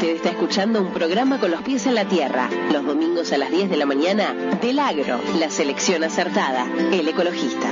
Usted está escuchando un programa con los pies en la tierra. Los domingos a las 10 de la mañana, Del Agro, la selección acertada, El Ecologista.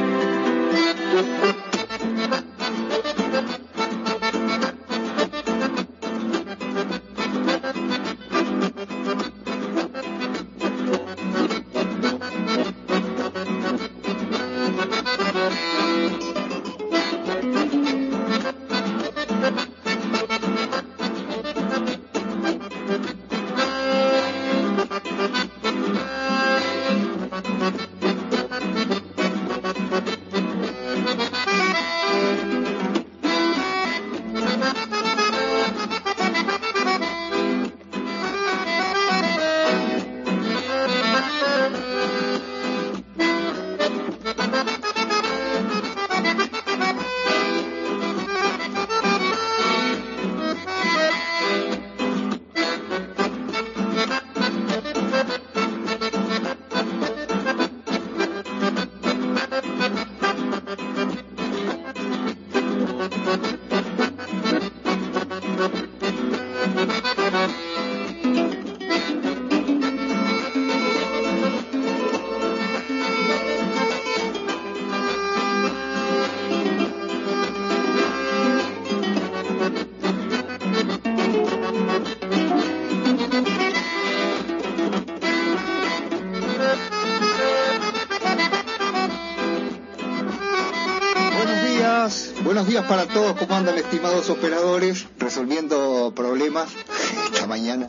Buenos días para todos, ¿cómo andan, estimados operadores? Resolviendo problemas esta mañana.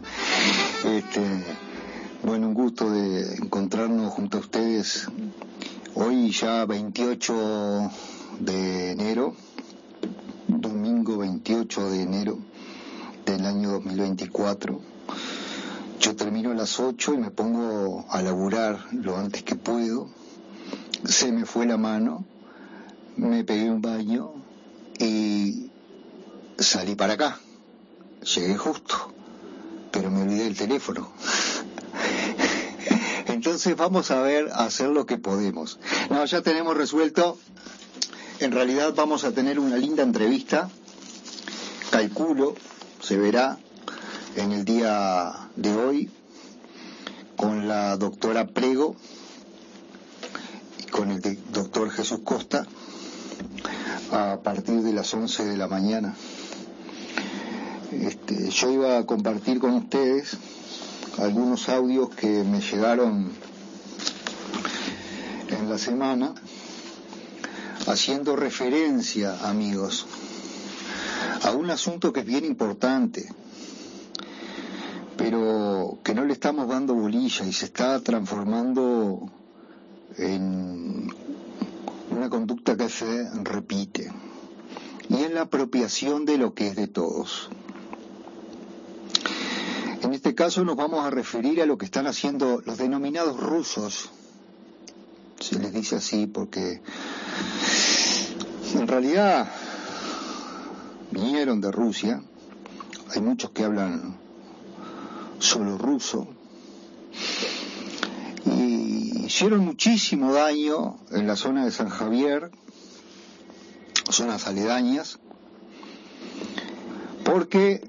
Bueno, un gusto de encontrarnos junto a ustedes hoy ya 28 de enero, domingo 28 de enero del año 2024. Yo termino a las 8 y me pongo a laburar lo antes que puedo. Se me fue la mano, me pegué un baño y salí para acá. Llegué justo, pero me olvidé el teléfono. Entonces vamos a hacer lo que podemos. No, ya tenemos resuelto. En realidad vamos a tener una linda entrevista. Calculo, se verá en el día de hoy, con la doctora Prego y con el doctor Jesús Costa, a partir de las 11 de la mañana. Yo iba a compartir con ustedes algunos audios que me llegaron en la semana, haciendo referencia, amigos, a un asunto que es bien importante, pero que no le estamos dando bolilla y se está transformando en una conducta que se repite, y es la apropiación de lo que es de todos. En este caso nos vamos a referir a lo que están haciendo los denominados rusos. Se les dice así porque en realidad vinieron de Rusia. Hay muchos que hablan solo ruso y hicieron muchísimo daño en la zona de San Javier, zonas aledañas, porque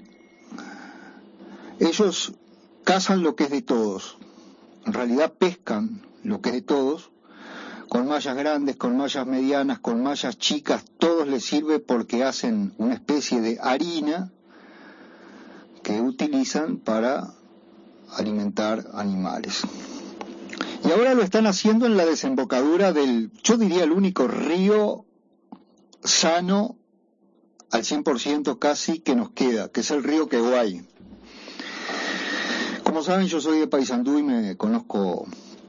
ellos cazan lo que es de todos, en realidad pescan lo que es de todos, con mallas grandes, con mallas medianas, con mallas chicas, todos les sirve porque hacen una especie de harina que utilizan para alimentar animales. Y ahora lo están haciendo en la desembocadura del, yo diría, el único río sano al 100% casi que nos queda, que es el río Queguay. Como saben, yo soy de Paysandú y me conozco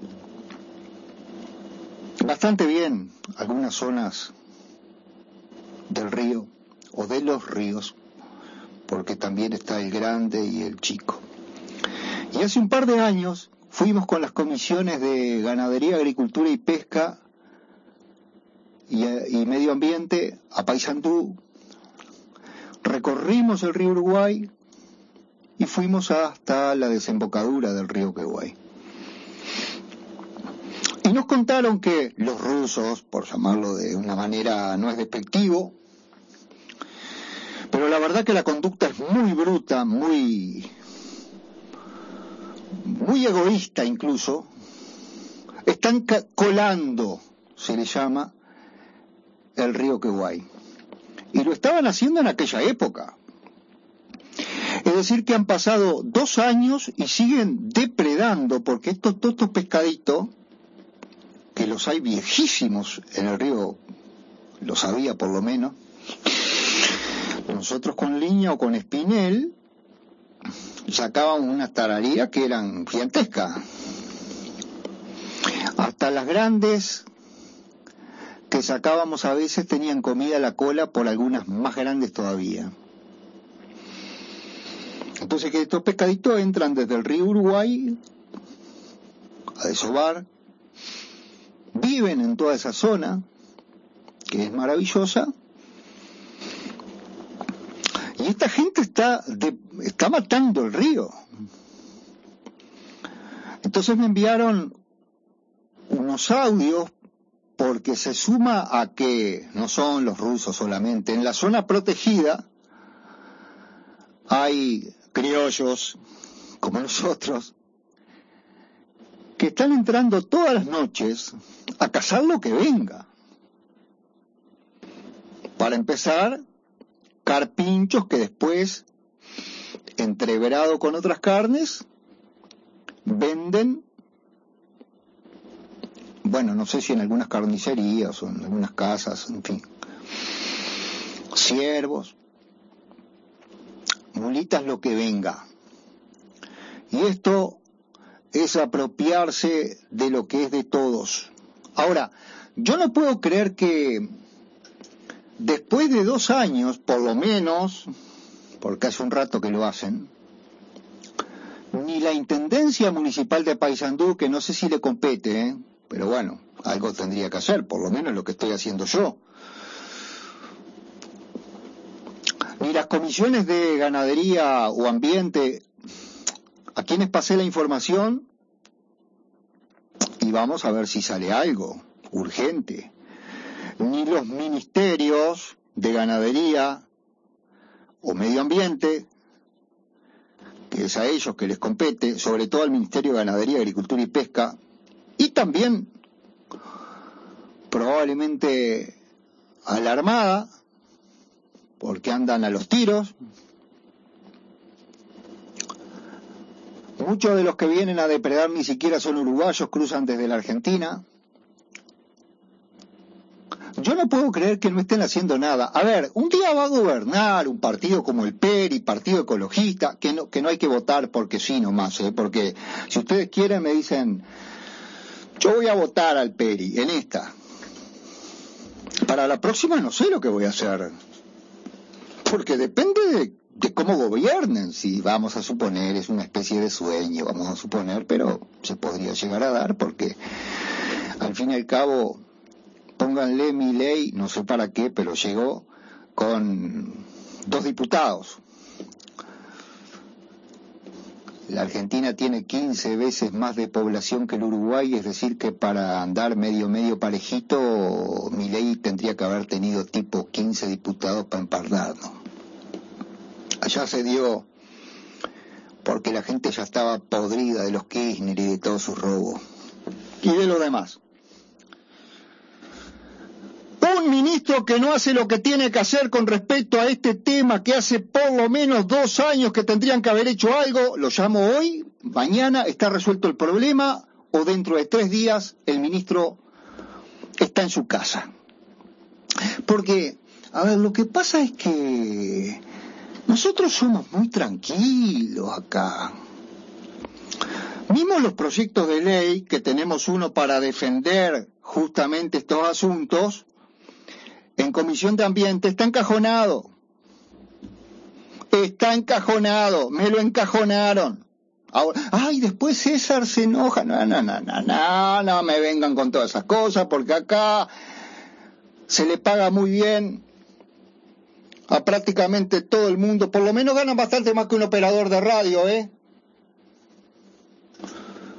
bastante bien algunas zonas del río o de los ríos, porque también está el grande y el chico. Y hace un par de años fuimos con las comisiones de Ganadería, Agricultura y Pesca y Medio Ambiente a Paysandú, recorrimos el río Uruguay y fuimos hasta la desembocadura del río Queguay. Y nos contaron que los rusos, por llamarlo de una manera, no es despectivo, pero Pero la verdad que la conducta es muy bruta, muy egoísta incluso. Están colando, se le llama, el río Queguay. Y lo estaban haciendo en aquella época. Es decir, que han pasado 2 años y siguen depredando, porque todos estos pescaditos, que los hay viejísimos en el río, los había por lo menos, nosotros con liña o con espinel sacábamos unas tarariras que eran gigantescas. Hasta las grandes que sacábamos a veces tenían comida a la cola por algunas más grandes todavía. Entonces que estos pescaditos entran desde el río Uruguay a desovar, viven en toda esa zona, que es maravillosa, y esta gente está matando el río. Entonces me enviaron unos audios, porque se suma a que no son los rusos solamente. En la zona protegida hay criollos, como nosotros, que están entrando todas las noches a cazar lo que venga. Para empezar, carpinchos que después, entreverado con otras carnes, venden, bueno, no sé si en algunas carnicerías o en algunas casas, en fin. Ciervos, mulitas, lo que venga. Y esto es apropiarse de lo que es de todos. Ahora, yo no puedo creer que después de 2 años, por lo menos, porque hace un rato que lo hacen, ni la Intendencia Municipal de Paysandú, que no sé si le compete, pero bueno, algo tendría que hacer, por lo menos lo que estoy haciendo yo, ni las comisiones de ganadería o ambiente, a quienes pasé la información, y vamos a ver si sale algo urgente, ni los ministerios de ganadería o medio ambiente, que es a ellos que les compete, sobre todo al Ministerio de Ganadería, Agricultura y Pesca, y también probablemente a la Armada, porque andan a los tiros. Muchos de los que vienen a depredar ni siquiera son uruguayos, cruzan desde la Argentina. Yo no puedo creer que no estén haciendo nada. A ver, un día va a gobernar un partido como el PERI, Partido Ecologista, que no hay que votar porque sí nomás, porque si ustedes quieren me dicen, yo voy a votar al PERI en esta. Para la próxima no sé lo que voy a hacer, porque depende de cómo gobiernen. Si vamos a suponer, es una especie de sueño, vamos a suponer, pero se podría llegar a dar, porque al fin y al cabo, pónganle Milei, no sé para qué, pero llegó con 2 diputados. La Argentina tiene 15 veces más de población que el Uruguay, es decir que para andar medio parejito, Milei tendría que haber tenido tipo 15 diputados para empardarnos. Allá se dio porque la gente ya estaba podrida de los Kirchner y de todos sus robos. Y de lo demás. Un ministro que no hace lo que tiene que hacer con respecto a este tema, que hace por lo menos 2 años que tendrían que haber hecho algo, lo llamo hoy, mañana está resuelto el problema, o dentro de 3 días el ministro está en su casa. Porque, a ver, lo que pasa es que nosotros somos muy tranquilos acá. Mismo los proyectos de ley, que tenemos uno para defender justamente estos asuntos, en Comisión de Ambiente está encajonado. Está encajonado, me lo encajonaron. Ahora, ay, después César se enoja. No me vengan con todas esas cosas, porque acá se le paga muy bien a prácticamente todo el mundo. Por lo menos ganan bastante más que un operador de radio,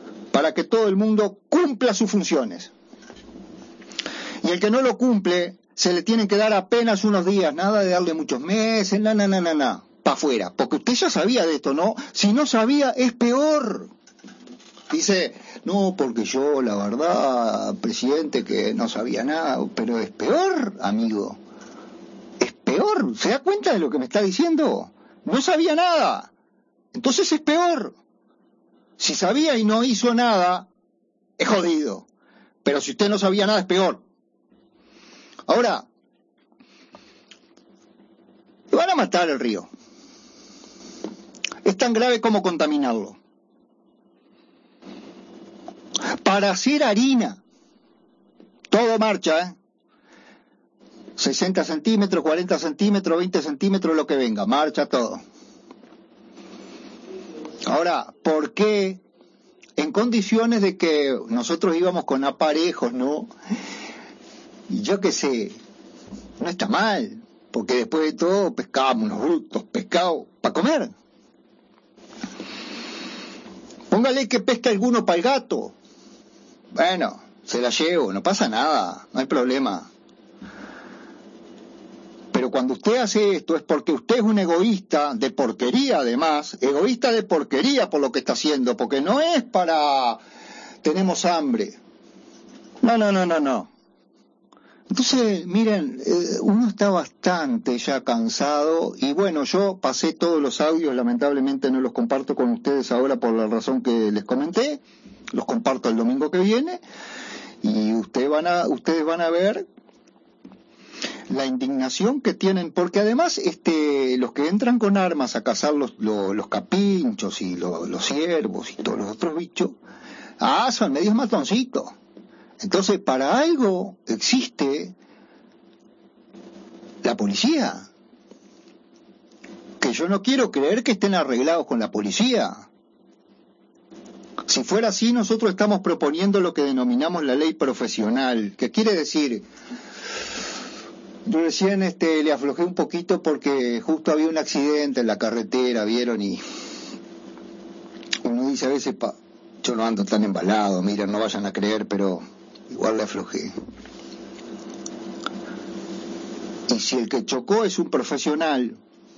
para que todo el mundo cumpla sus funciones. Y el que no lo cumple, se le tienen que dar apenas unos días, nada de darle muchos meses, para afuera, porque usted ya sabía de esto, ¿no? Si no sabía, es peor. Dice, no, porque yo, la verdad, presidente, que no sabía nada, pero es peor, amigo. Es peor. ¿Se da cuenta de lo que me está diciendo? No sabía nada. Entonces es peor. Si sabía y no hizo nada, es jodido. Pero si usted no sabía nada, es peor. Ahora, van a matar el río. Es tan grave como contaminarlo. Para hacer harina, todo marcha, ¿eh? 60 centímetros, 40 centímetros, 20 centímetros, lo que venga, marcha todo. Ahora, ¿por qué en condiciones de que nosotros íbamos con aparejos, ¿no? Y yo qué sé, no está mal, porque después de todo pescábamos unos brutos pescados para comer. Póngale que pesca alguno para el gato. Bueno, se la llevo, no pasa nada, no hay problema. Pero cuando usted hace esto es porque usted es un egoísta de porquería, además, egoísta de porquería por lo que está haciendo, porque no es para tenemos hambre. No. Entonces, miren, uno está bastante ya cansado y bueno, yo pasé todos los audios, lamentablemente no los comparto con ustedes ahora por la razón que les comenté, los comparto el domingo que viene y ustedes van a ver la indignación que tienen, porque además los que entran con armas a cazar los capinchos y los ciervos y todos los otros bichos, son medios matoncitos. Entonces, para algo existe la policía. Que yo no quiero creer que estén arreglados con la policía. Si fuera así, nosotros estamos proponiendo lo que denominamos la ley profesional, que quiere decir, yo recién le aflojé un poquito porque justo había un accidente en la carretera, vieron, y uno dice a veces, yo no ando tan embalado, miren, no vayan a creer, pero igual le aflojé. Y si el que chocó es un profesional,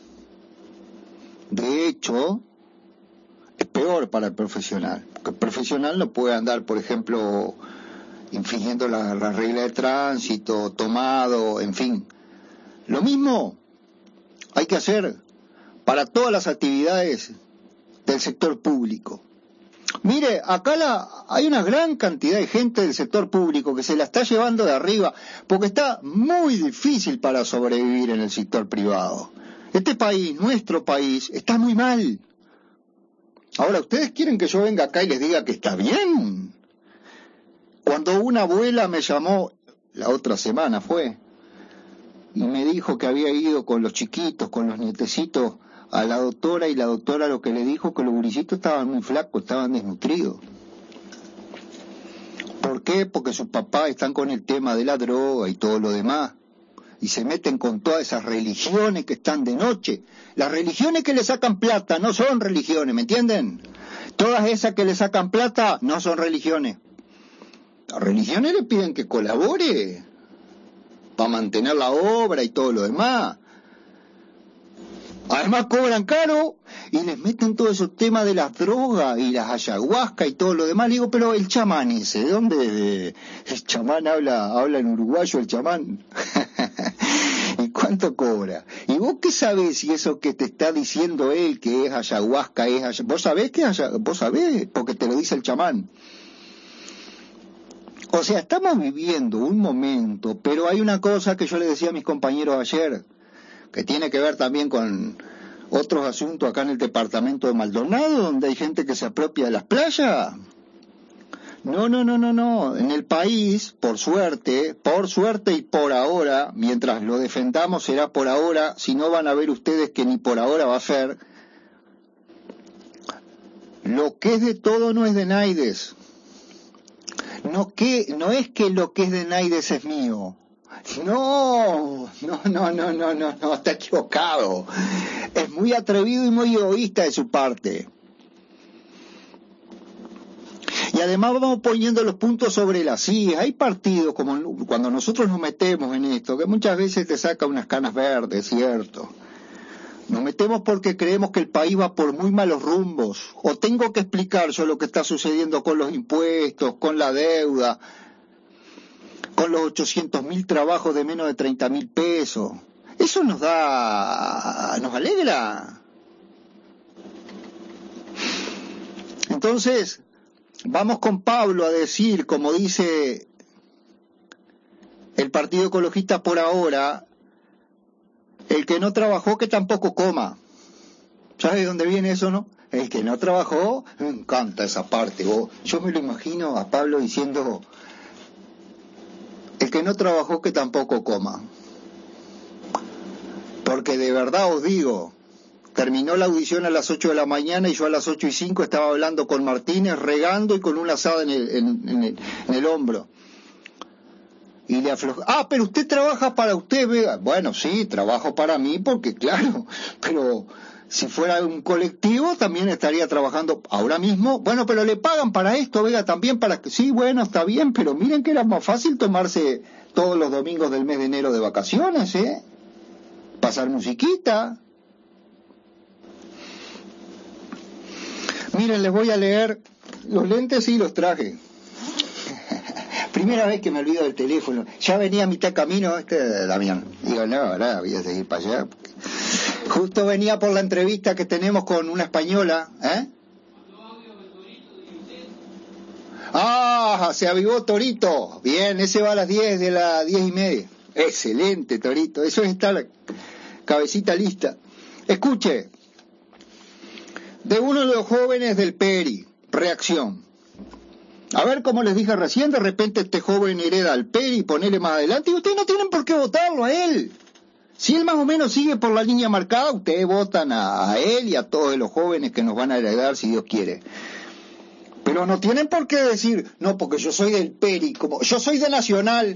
de hecho, es peor para el profesional, porque el profesional no puede andar, por ejemplo, infringiendo la regla de tránsito, tomado, en fin. Lo mismo hay que hacer para todas las actividades del sector público. Mire, acá hay una gran cantidad de gente del sector público que se la está llevando de arriba, porque está muy difícil para sobrevivir en el sector privado. Este país, nuestro país, está muy mal. Ahora, ¿ustedes quieren que yo venga acá y les diga que está bien? Cuando una abuela me llamó, la otra semana fue, y me dijo que había ido con los chiquitos, con los nietecitos, a la doctora, y la doctora lo que le dijo que los gurisitos estaban muy flacos, estaban desnutridos. ¿Por qué? Porque sus papás están con el tema de la droga y todo lo demás, y se meten con todas esas religiones que están de noche. Las religiones que le sacan plata no son religiones, ¿me entienden? Todas esas que le sacan plata no son religiones. Las religiones le piden que colabore para mantener la obra y todo lo demás. Además cobran caro y les meten todos esos temas de las drogas y las ayahuasca y todo lo demás. Le digo, pero el chamán ese, ¿de dónde? El chamán habla en uruguayo, el chamán. ¿Y cuánto cobra? ¿Y vos qué sabés si eso que te está diciendo él, que es ayahuasca, es ayahuasca? ¿Vos sabés que es ayahuasca? ¿Vos sabés? Porque te lo dice el chamán. O sea, estamos viviendo un momento, pero hay una cosa que yo le decía a mis compañeros ayer, que tiene que ver también con otros asuntos acá en el departamento de Maldonado, donde hay gente que se apropia de las playas. No. En el país, por suerte y por ahora, mientras lo defendamos será por ahora, si no van a ver ustedes que ni por ahora va a ser. Lo que es de todo no es de Naides. No es que lo que es de Naides es mío. No, está equivocado. Es muy atrevido y muy egoísta de su parte. Y además vamos poniendo los puntos sobre las sillas. Hay partidos, como cuando nosotros nos metemos en esto, que muchas veces te saca unas canas verdes, ¿cierto? Nos metemos porque creemos que el país va por muy malos rumbos. O tengo que explicar yo lo que está sucediendo con los impuestos, con la deuda, con los 800.000 trabajos de menos de 30.000 pesos. Eso nos alegra. Entonces, vamos con Pablo a decir, como dice el Partido Ecologista por ahora, el que no trabajó que tampoco coma. ¿Sabes de dónde viene eso, no? El que no trabajó, me encanta esa parte. Yo me lo imagino a Pablo diciendo, el que no trabajó que tampoco coma. Porque de verdad os digo, terminó la audición a las 8 de la mañana y yo a las 8:05 estaba hablando con Martínez, regando y con una asada en el hombro. Y le aflojó. Pero usted trabaja para usted, Vega. Bueno, sí, trabajo para mí porque, claro, pero si fuera un colectivo también estaría trabajando ahora mismo. Bueno, pero le pagan para esto, Vega, también para que... Sí, bueno, está bien, pero miren que era más fácil tomarse todos los domingos del mes de enero de vacaciones, pasar musiquita. Miren, les voy a leer, los lentes sí los traje. Primera vez que me olvido del teléfono. Ya venía a mitad camino Damián. Digo, no, ahora voy a seguir para allá. Justo venía por la entrevista que tenemos con una española. Se avivó Torito. Bien, ese va a las 10 de las 10:30. Excelente, Torito. Eso es estar cabecita lista. Escuche. De uno de los jóvenes del Peri, reacción. A ver, como les dije recién, de repente este joven hereda al Peri y ponele más adelante, y ustedes no tienen por qué votarlo a él. Si él más o menos sigue por la línea marcada, ustedes votan a él y a todos los jóvenes que nos van a heredar si Dios quiere. Pero no tienen por qué decir, no, porque yo soy del Peri, como yo soy de Nacional.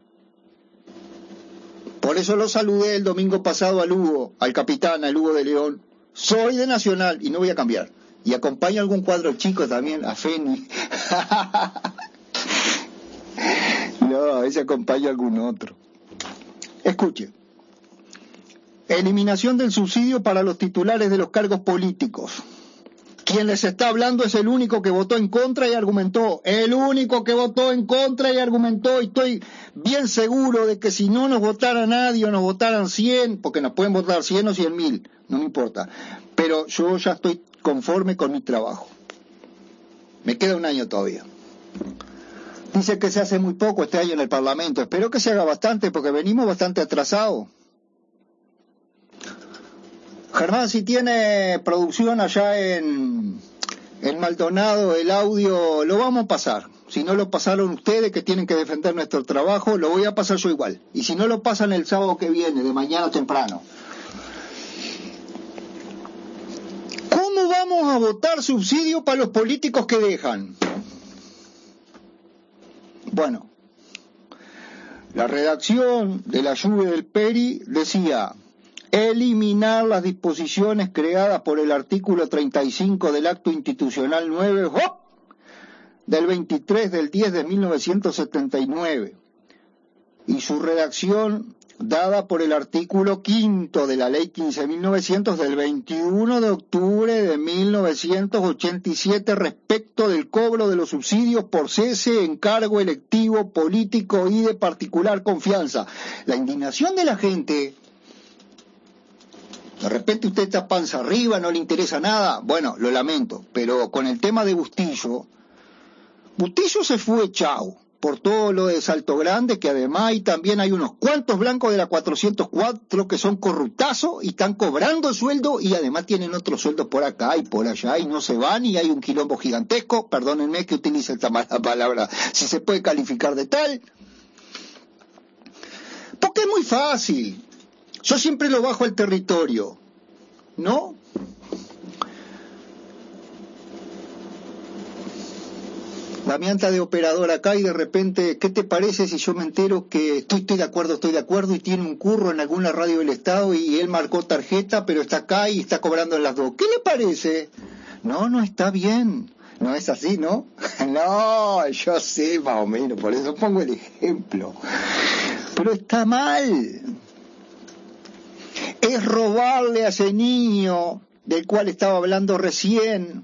Por eso lo saludé el domingo pasado al Hugo, al capitán, al Hugo de León. Soy de Nacional y no voy a cambiar. Y acompaño algún cuadro chico también, a Feni. No, a veces acompaño algún otro. Escuche. Eliminación del subsidio para los titulares de los cargos políticos. Quien les está hablando es el único que votó en contra y argumentó. El único que votó en contra y argumentó. Y estoy bien seguro de que si no nos votara nadie o nos votaran 100, porque nos pueden votar 100 o 100.000, no me importa. Pero yo ya estoy conforme con mi trabajo. Me queda un año todavía. Dice que se hace muy poco este año en el Parlamento. Espero que se haga bastante porque venimos bastante atrasados. Germán, si tiene producción allá en Maldonado, el audio lo vamos a pasar. Si no lo pasaron ustedes que tienen que defender nuestro trabajo, lo voy a pasar yo igual. Y si no lo pasan el sábado que viene, de mañana temprano. ¿Cómo vamos a votar subsidio para los políticos que dejan? Bueno, la redacción de la lluvia del Peri decía: eliminar las disposiciones creadas por el artículo 35 del Acto Institucional 9 del 23 del 10 de 1979 y su redacción dada por el artículo 5 de la Ley 15.900 del 21 de octubre de 1987 respecto del cobro de los subsidios por cese, encargo electivo, político y de particular confianza. La indignación de la gente... De repente usted está panza arriba, no le interesa nada. Bueno, lo lamento, pero con el tema de Bustillo se fue chau, por todo lo de Salto Grande, que además también hay unos cuantos blancos de la 404 que son corruptazos y están cobrando sueldo y además tienen otros sueldos por acá y por allá y no se van y hay un quilombo gigantesco. Perdónenme que utilice esta mala palabra, si se puede calificar de tal. Porque es muy fácil. Yo siempre lo bajo al territorio, ¿no? Damián está de operador acá y de repente, ¿qué te parece si yo me entero que estoy de acuerdo y tiene un curro en alguna radio del Estado y él marcó tarjeta, pero está acá y está cobrando en las dos? ¿Qué le parece? No está bien. No es así, ¿no? No, yo sé más o menos, por eso pongo el ejemplo. Pero está mal. Es robarle a ese niño del cual estaba hablando recién,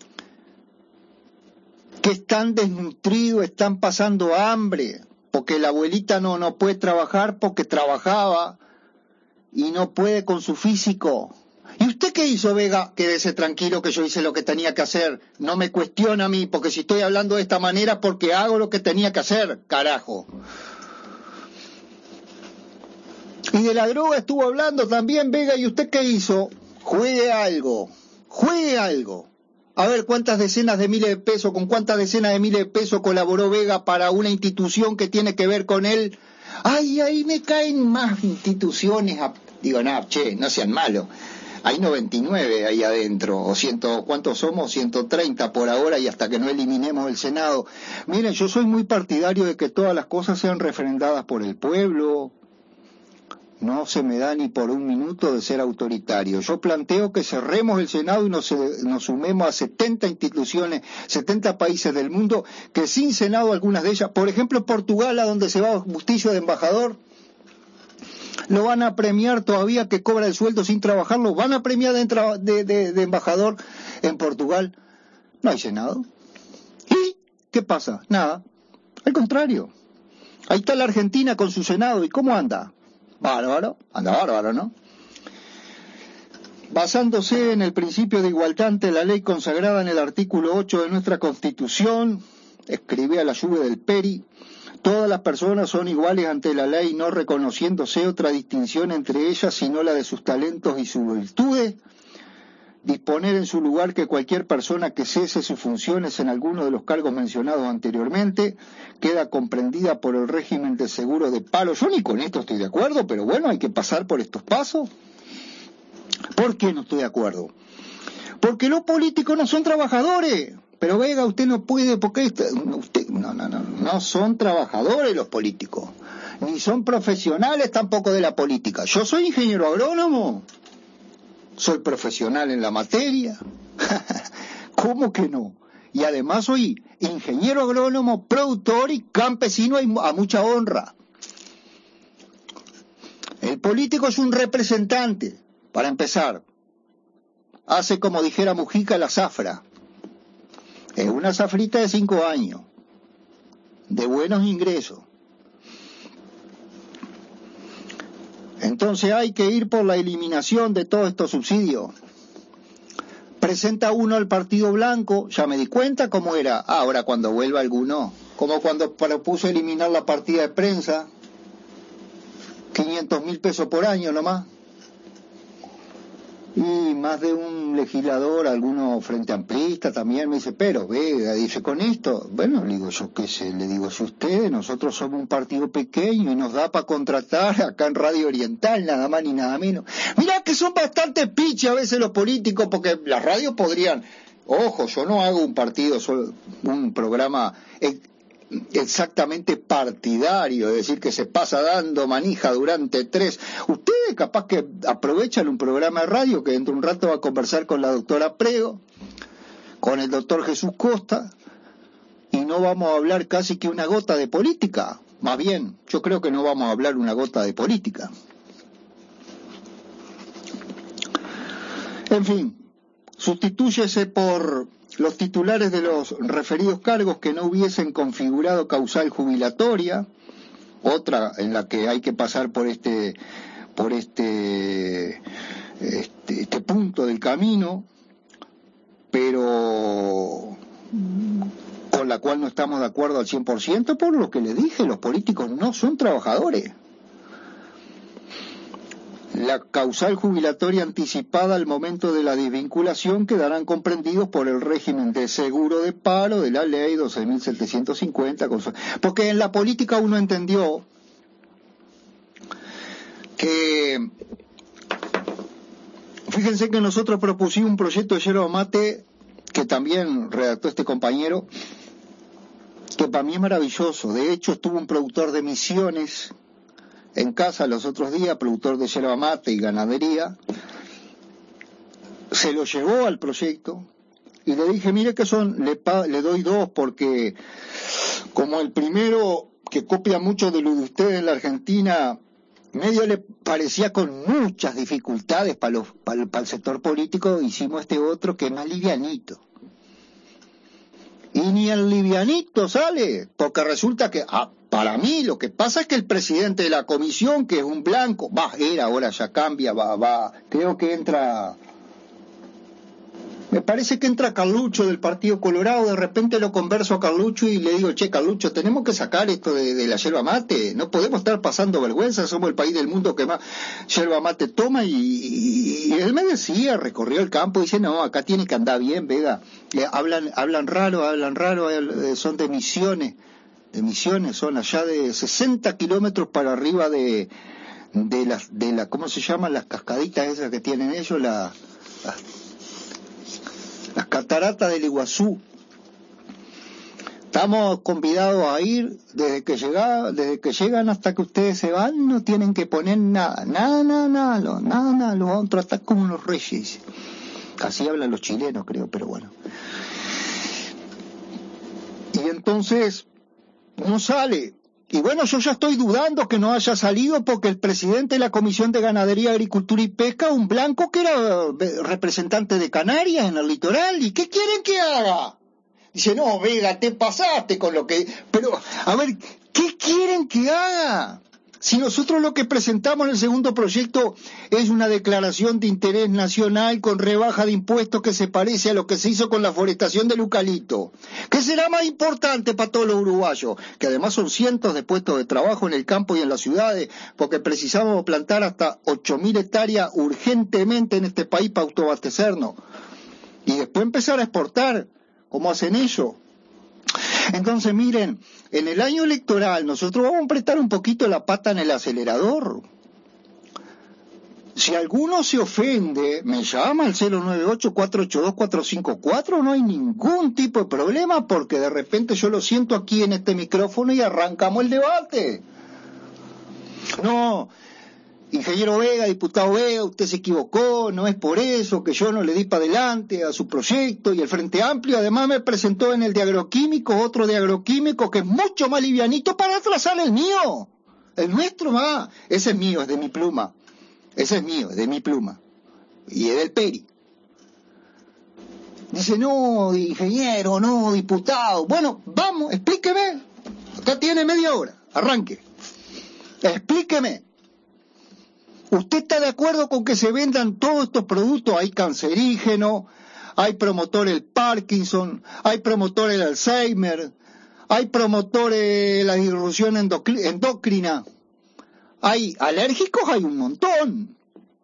que están desnutridos, están pasando hambre, porque la abuelita no puede trabajar porque trabajaba y no puede con su físico. ¿Y usted qué hizo, Vega? Quédese tranquilo que yo hice lo que tenía que hacer. No me cuestiona a mí, porque si estoy hablando de esta manera porque hago lo que tenía que hacer, carajo. Y de la droga estuvo hablando también, Vega, ¿y usted qué hizo? Juegue algo. A ver cuántas decenas de miles de pesos, con cuántas decenas de miles de pesos colaboró Vega para una institución que tiene que ver con él. Ay, ahí me caen más instituciones. Digo, no, che, no sean malos. Hay 99 ahí adentro, o ¿cuántos somos? 130 por ahora, y hasta que no eliminemos el Senado. Miren, yo soy muy partidario de que todas las cosas sean refrendadas por el pueblo. No se me da ni por un minuto de ser autoritario. Yo planteo que cerremos el Senado y nos sumemos a 70 instituciones, 70 países del mundo, que sin Senado algunas de ellas, por ejemplo Portugal, a donde se va Bustillo de embajador, lo van a premiar todavía que cobra el sueldo sin trabajar, lo van a premiar de embajador en Portugal. No hay Senado. ¿Y qué pasa? Nada. Al contrario. Ahí está la Argentina con su Senado. ¿Y cómo anda? Bárbaro. Anda bárbaro, ¿no? Basándose en el principio de igualdad ante la ley consagrada en el artículo 8 de nuestra Constitución, escribía la lluvia del Peri, todas las personas son iguales ante la ley, no reconociéndose otra distinción entre ellas sino la de sus talentos y sus virtudes. Disponer en su lugar que cualquier persona que cese sus funciones en alguno de los cargos mencionados anteriormente queda comprendida por el régimen de seguro de paro. Yo ni con esto estoy de acuerdo, pero bueno, hay que pasar por estos pasos. ¿Por qué no estoy de acuerdo? Porque los políticos no son trabajadores. Pero Vega, usted no puede, porque no son trabajadores los políticos, ni son profesionales tampoco de la política. Yo soy ingeniero agrónomo, soy profesional en la materia. ¿Cómo que no? Y además soy ingeniero agrónomo, productor y campesino a mucha honra. El político es un representante, para empezar. Hace, como dijera Mujica, la zafra. Es una zafrita de 5 años, de buenos ingresos. Entonces hay que ir por la eliminación de todos estos subsidios. Presenta uno al Partido Blanco, ya me di cuenta cómo era. Ahora cuando vuelva alguno, como cuando propuso eliminar la partida de prensa, 500.000 pesos por año nomás. Y más de un legislador, alguno frente amplista también me dice, pero Vega, dice, con esto, bueno, le digo, yo qué sé, le digo, si ustedes, nosotros somos un partido pequeño y nos da para contratar acá en Radio Oriental, nada más ni nada menos. Mirá que son bastante piches a veces los políticos, porque las radios podrían, ojo, yo no hago un partido, un programa exactamente partidario, es decir, que se pasa dando manija durante 3. Ustedes capaz que aprovechan un programa de radio que dentro de un rato va a conversar con la doctora Prego, con el doctor Jesús Costa, y no vamos a hablar casi que una gota de política. Más bien, yo creo que no vamos a hablar una gota de política. En fin, sustitúyese por los titulares de los referidos cargos que no hubiesen configurado causal jubilatoria, otra en la que hay que pasar por este punto del camino, pero con la cual no estamos de acuerdo al 100%, por lo que le dije, los políticos no son trabajadores. La causal jubilatoria anticipada al momento de la desvinculación quedarán comprendidos por el régimen de seguro de paro de la ley 12.750. Porque en la política uno entendió que, fíjense que nosotros propusimos un proyecto de yerba mate que también redactó este compañero, que para mí es maravilloso. De hecho, estuvo un productor de Misiones en casa los otros días, productor de yerba mate y ganadería, se lo llevó al proyecto, y le dije, mire que le doy 2 porque como el primero que copia mucho de lo de ustedes en la Argentina, medio le parecía con muchas dificultades para el sector político, hicimos este otro que es más livianito. Y ni el livianito sale, porque resulta que, para mí lo que pasa es que el presidente de la comisión, que es un blanco, ahora ya cambia, creo que entra, me parece que entra Carlucho del Partido Colorado, de repente lo converso a Carlucho y le digo, che Carlucho, tenemos que sacar esto de la yerba mate, no podemos estar pasando vergüenza, somos el país del mundo que más yerba mate toma, y él me decía, recorrió el campo y dice, no, acá tiene que andar bien, Vega, hablan raro, son de Misiones, son allá de 60 kilómetros para arriba de la, ¿cómo se llaman las cascaditas esas que tienen ellos? Las cataratas del Iguazú. Estamos convidados a ir desde que llegan hasta que ustedes se van, no tienen que poner nada, los vamos a tratar como unos reyes. Así hablan los chilenos, creo, pero bueno. Y entonces no sale. Y bueno, yo ya estoy dudando que no haya salido porque el presidente de la Comisión de Ganadería, Agricultura y Pesca, un blanco que era representante de Canarias en el litoral, ¿y qué quieren que haga? Dice, no, Vega, te pasaste con lo que... Pero, a ver, ¿qué quieren que haga? Si nosotros lo que presentamos en el segundo proyecto es una declaración de interés nacional con rebaja de impuestos que se parece a lo que se hizo con la forestación del eucalipto, que será más importante para todos los uruguayos, que además son cientos de puestos de trabajo en el campo y en las ciudades, porque precisamos plantar hasta 8.000 hectáreas urgentemente en este país para autoabastecernos, y después empezar a exportar, como hacen ellos. Entonces, miren, en el año electoral nosotros vamos a apretar un poquito la pata en el acelerador. Si alguno se ofende, me llama al 098-482-454, no hay ningún tipo de problema, porque de repente yo lo siento aquí en este micrófono y arrancamos el debate. No, ingeniero Vega, diputado Vega, usted se equivocó, no es por eso que yo no le di para adelante a su proyecto, y el Frente Amplio además me presentó en el de agroquímicos otro de agroquímicos que es mucho más livianito para atrasar el mío, el nuestro más, ese es mío, es de mi pluma, ese es mío, es de mi pluma, y es del Peri. Dice, no, ingeniero, no, diputado, bueno, vamos, explíqueme, acá tiene media hora, arranque, explíqueme. ¿Usted está de acuerdo con que se vendan todos estos productos? Hay cancerígenos, hay promotores del Parkinson, hay promotores del Alzheimer, hay promotores de la disrupción endocrina, hay alérgicos, hay un montón.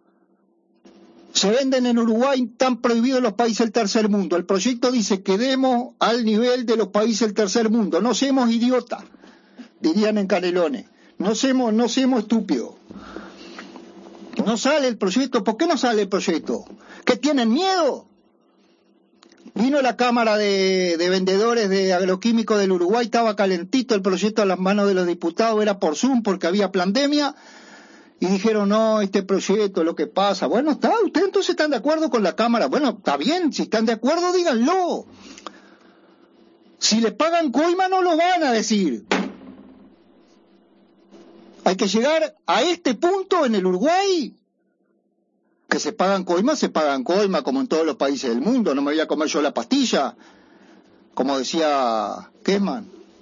Se venden en Uruguay, están prohibidos en los países del tercer mundo. El proyecto dice que demos al nivel de los países del tercer mundo. No seamos idiotas, dirían en Canelones. No seamos estúpidos. No sale el proyecto. ¿Por qué no sale el proyecto? ¿Que tienen miedo? Vino la Cámara de Vendedores de Agroquímicos del Uruguay, estaba calentito el proyecto a las manos de los diputados, era por Zoom porque había pandemia, y dijeron, no, este proyecto, lo que pasa, bueno, está, ustedes entonces están de acuerdo con la Cámara, bueno, está bien, si están de acuerdo, díganlo. Si les pagan coima no lo van a decir. Hay que llegar a este punto en el Uruguay, que se pagan coima, como en todos los países del mundo. No me voy a comer yo la pastilla, como decía Kessman.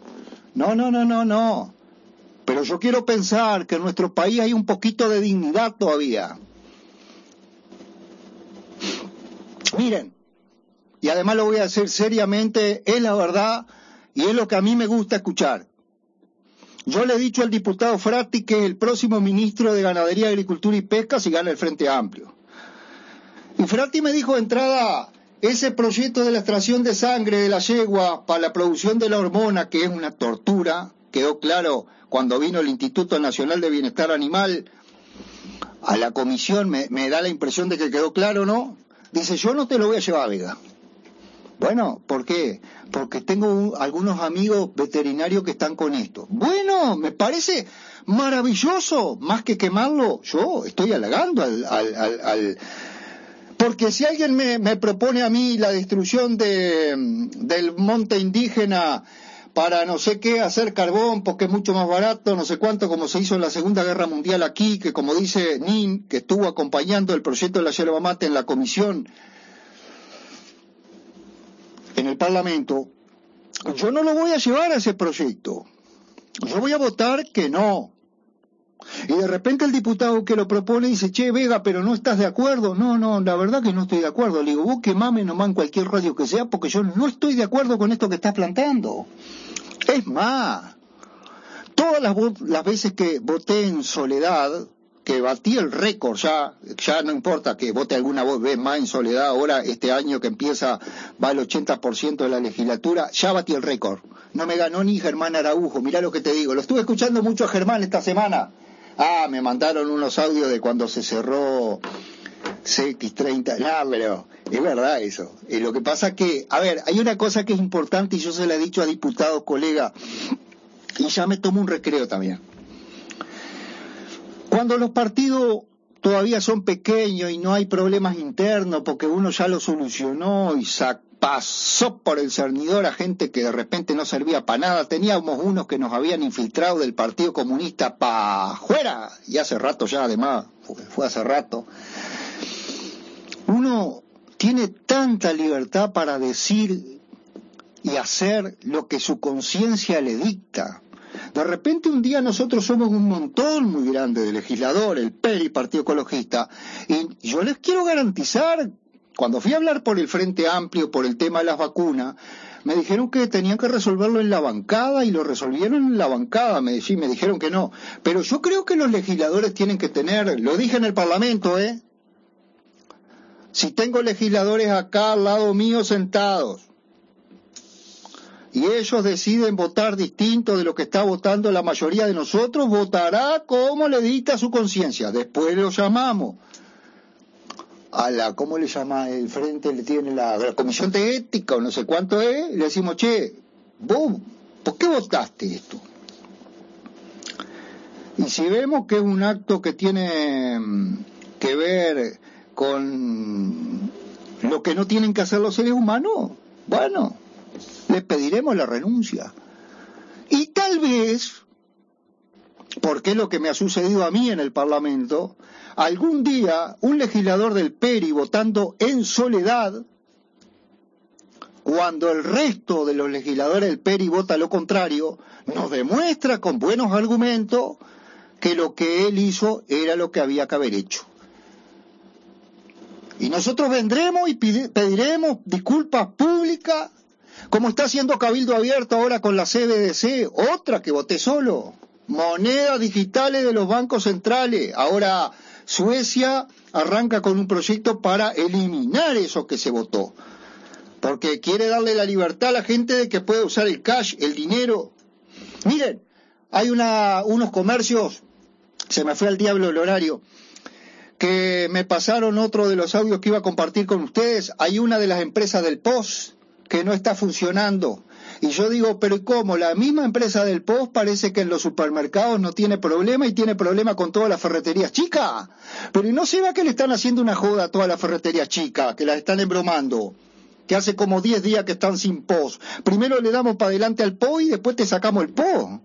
No. Pero yo quiero pensar que en nuestro país hay un poquito de dignidad todavía. Miren, y además lo voy a hacer seriamente, es la verdad, y es lo que a mí me gusta escuchar. Yo le he dicho al diputado Frati que es el próximo ministro de Ganadería, Agricultura y Pesca si gana el Frente Amplio. Y Frati me dijo de entrada, ese proyecto de la extracción de sangre de la yegua para la producción de la hormona, que es una tortura, quedó claro cuando vino el Instituto Nacional de Bienestar Animal a la comisión, me da la impresión de que quedó claro, ¿no? Dice, yo no te lo voy a llevar a Vega. Bueno, ¿por qué? Porque tengo algunos amigos veterinarios que están con esto. Bueno, me parece maravilloso, más que quemarlo, yo estoy halagando al Porque si alguien me propone a mí la destrucción del monte indígena para no sé qué, hacer carbón porque es mucho más barato, no sé cuánto, como se hizo en la Segunda Guerra Mundial aquí, que como dice Nin, que estuvo acompañando el proyecto de la yerba mate en la comisión, en el Parlamento, yo no lo voy a llevar a ese proyecto. Yo voy a votar que no. Y de repente el diputado que lo propone dice, che, Vega, pero no estás de acuerdo. No, la verdad que no estoy de acuerdo. Le digo, vos quemame nomás en cualquier radio que sea, porque yo no estoy de acuerdo con esto que estás planteando. Es más, todas las veces que voté en soledad, que batí el récord, ya no importa que vote alguna vez más en soledad, ahora este año que empieza va el 80% de la legislatura, ya batí el récord. No me ganó ni Germán Araujo, mirá lo que te digo. Lo estuve escuchando mucho a Germán esta semana. Me mandaron unos audios de cuando se cerró CX30. No, pero es verdad eso. Lo que pasa que, a ver, hay una cosa que es importante y yo se la he dicho a diputados, colegas, y ya me tomo un recreo también. Cuando los partidos todavía son pequeños y no hay problemas internos porque uno ya lo solucionó y pasó por el cernidor a gente que de repente no servía para nada, teníamos unos que nos habían infiltrado del Partido Comunista para afuera, y hace rato ya además, fue hace rato, uno tiene tanta libertad para decir y hacer lo que su conciencia le dicta. De repente un día nosotros somos un montón muy grande de legisladores, el PERI, Partido Ecologista, y yo les quiero garantizar, cuando fui a hablar por el Frente Amplio, por el tema de las vacunas, me dijeron que tenían que resolverlo en la bancada y lo resolvieron en la bancada, me dijeron que no. Pero yo creo que los legisladores tienen que tener, lo dije en el Parlamento, si tengo legisladores acá al lado mío sentados, y ellos deciden votar distinto de lo que está votando la mayoría de nosotros, votará como le dicta su conciencia. Después lo llamamos ¿cómo le llama el frente? Le tiene la comisión de ética o no sé cuánto es, le decimos, che, vos, ¿por qué votaste esto? Y si vemos que es un acto que tiene que ver con lo que no tienen que hacer los seres humanos, bueno, les pediremos la renuncia. Y tal vez, porque es lo que me ha sucedido a mí en el Parlamento, algún día un legislador del PERI votando en soledad, cuando el resto de los legisladores del PERI vota lo contrario, nos demuestra con buenos argumentos que lo que él hizo era lo que había que haber hecho. Y nosotros vendremos y pediremos disculpas públicas, como está haciendo Cabildo Abierto ahora con la CBDC, otra que voté solo. Monedas digitales de los bancos centrales. Ahora Suecia arranca con un proyecto para eliminar eso que se votó, porque quiere darle la libertad a la gente de que puede usar el cash, el dinero. Miren, hay unos comercios, se me fue al diablo el horario, que me pasaron otro de los audios que iba a compartir con ustedes. Hay una de las empresas del POS que no está funcionando. Y yo digo, pero ¿cómo? La misma empresa del POS parece que en los supermercados no tiene problema y tiene problema con todas las ferreterías chicas. Pero ¿y no será que le están haciendo una joda a todas las ferreterías chicas, que las están embromando? Que hace como 10 días que están sin POS. Primero le damos para adelante al POS y después te sacamos el POS.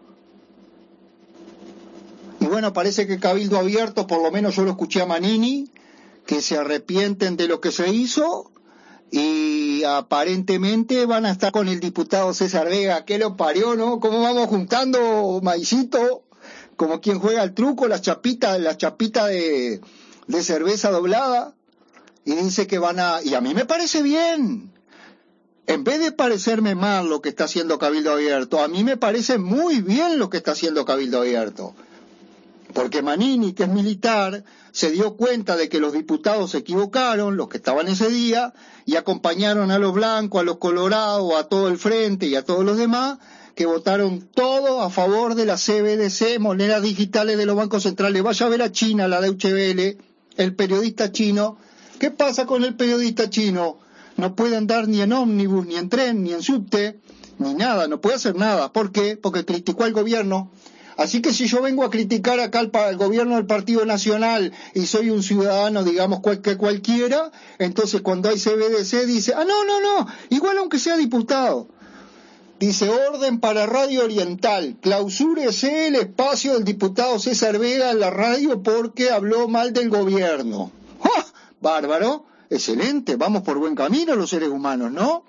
Y bueno, parece que Cabildo Abierto, por lo menos yo lo escuché a Manini, que se arrepienten de lo que se hizo, y aparentemente van a estar con el diputado César Vega. ¿Qué lo parió, no? ¿Cómo vamos juntando maicito? Como quien juega al truco, las chapitas de cerveza doblada, y dice que van a... Y a mí me parece bien. En vez de parecerme mal lo que está haciendo Cabildo Abierto, a mí me parece muy bien lo que está haciendo Cabildo Abierto. Porque Manini, que es militar, se dio cuenta de que los diputados se equivocaron, los que estaban ese día, y acompañaron a los blancos, a los colorados, a todo el frente y a todos los demás, que votaron todo a favor de la CBDC, monedas digitales de los bancos centrales. Vaya a ver a China, la Deutsche Welle, el periodista chino. ¿Qué pasa con el periodista chino? No puede andar ni en ómnibus, ni en tren, ni en subte, ni nada, no puede hacer nada. ¿Por qué? Porque criticó al gobierno. Así que si yo vengo a criticar acá al gobierno del Partido Nacional y soy un ciudadano, digamos, cualquiera, entonces cuando hay CBDC dice, no, igual aunque sea diputado. Dice, orden para Radio Oriental, clausúrese el espacio del diputado César Vega en la radio porque habló mal del gobierno. ¡Ah! Bárbaro, excelente, vamos por buen camino los seres humanos, ¿no?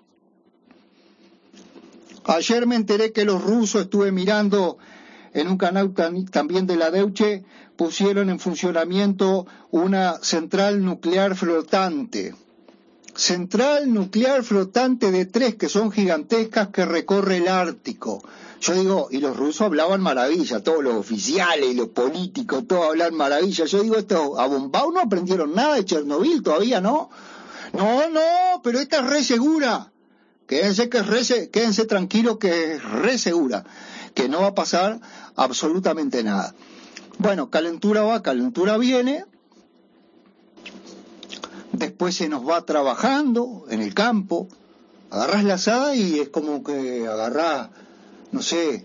Ayer me enteré que los rusos, estuve mirando en un canal también de la Deutsche, pusieron en funcionamiento una central nuclear flotante. Central nuclear flotante de 3 que son gigantescas que recorre el Ártico. Yo digo, y los rusos hablaban maravilla, todos los oficiales y los políticos, todos hablan maravilla. Yo digo, estos abombados no aprendieron nada de Chernobyl todavía, ¿no? No, pero esta es re segura. Quédense tranquilos que es re segura, que no va a pasar absolutamente nada. Bueno, calentura va, calentura viene. Después se nos va trabajando en el campo, agarrás la azada y es como que agarrás, no sé,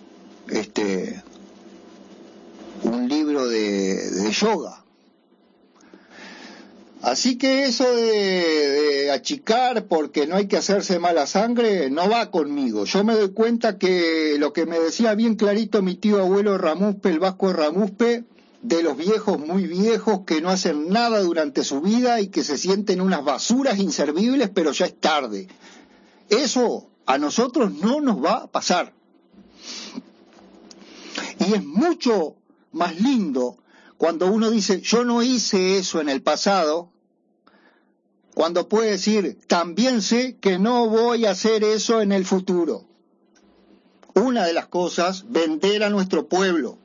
un libro de yoga. Así que eso de achicar porque no hay que hacerse mala sangre no va conmigo. Yo me doy cuenta que lo que me decía bien clarito mi tío abuelo Ramuspe, el Vasco Ramuspe, de los viejos muy viejos que no hacen nada durante su vida y que se sienten unas basuras inservibles, pero ya es tarde. Eso a nosotros no nos va a pasar. Y es mucho más lindo cuando uno dice, yo no hice eso en el pasado, cuando puede decir, también sé que no voy a hacer eso en el futuro. Una de las cosas, vender a nuestro pueblo.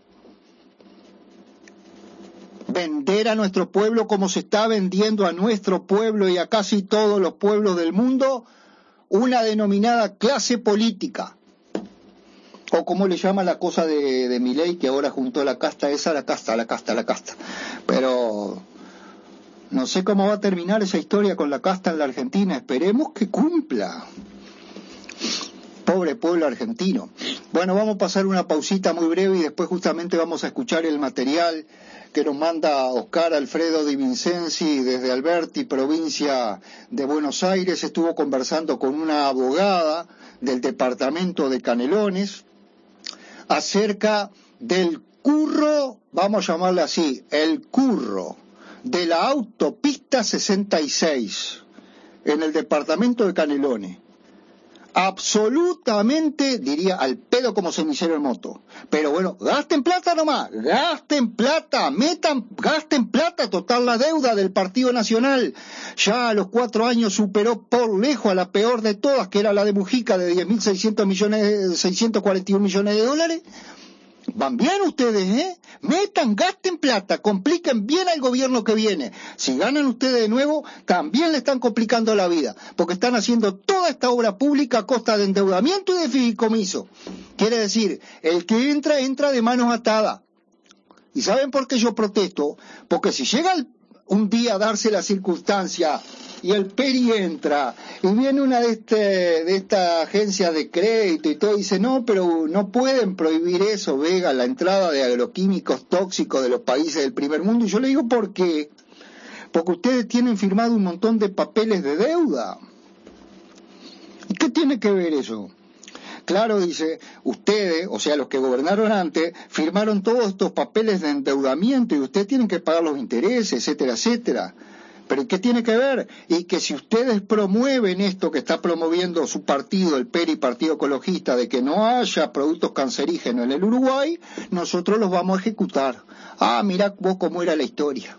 Vender a nuestro pueblo como se está vendiendo a nuestro pueblo y a casi todos los pueblos del mundo, una denominada clase política. O como le llama la cosa de Milei, que ahora juntó la casta esa, la casta. Pero no sé cómo va a terminar esa historia con la casta en la Argentina. Esperemos que cumpla. Pobre pueblo argentino. Bueno, vamos a pasar una pausita muy breve y después justamente vamos a escuchar el material que nos manda Oscar Alfredo Di Vincenzi desde Alberti, provincia de Buenos Aires. Estuvo conversando con una abogada del departamento de Canelones acerca del curro, vamos a llamarle así, el curro de la autopista 66 en el departamento de Canelones. Absolutamente, diría, al pedo como cenicero en moto. Pero bueno, gasten plata nomás, gasten plata, gasten plata, total la deuda del Partido Nacional. Ya a los 4 años superó por lejos a la peor de todas, que era la de Mujica, de 10.641 millones de dólares. Van bien ustedes, ¿eh? Gasten plata, compliquen bien al gobierno que viene. Si ganan ustedes de nuevo, también le están complicando la vida, porque están haciendo toda esta obra pública a costa de endeudamiento y de fideicomiso. Quiere decir, el que entra de manos atadas. ¿Y saben por qué yo protesto? Porque si llega un día a darse la circunstancia y el Peri entra y viene una de esta agencia de crédito y todo, y dice, no, pero no pueden prohibir eso, Vega, la entrada de agroquímicos tóxicos de los países del primer mundo. Y yo le digo, ¿por qué? Porque ustedes tienen firmado un montón de papeles de deuda. ¿Y qué tiene que ver eso? Claro, dice, ustedes, o sea, los que gobernaron antes, firmaron todos estos papeles de endeudamiento y ustedes tienen que pagar los intereses, etcétera, etcétera. ¿Pero qué tiene que ver? Y que si ustedes promueven esto que está promoviendo su partido, el PERI, Partido Ecologista, de que no haya productos cancerígenos en el Uruguay, nosotros los vamos a ejecutar. Ah, mirá vos cómo era la historia.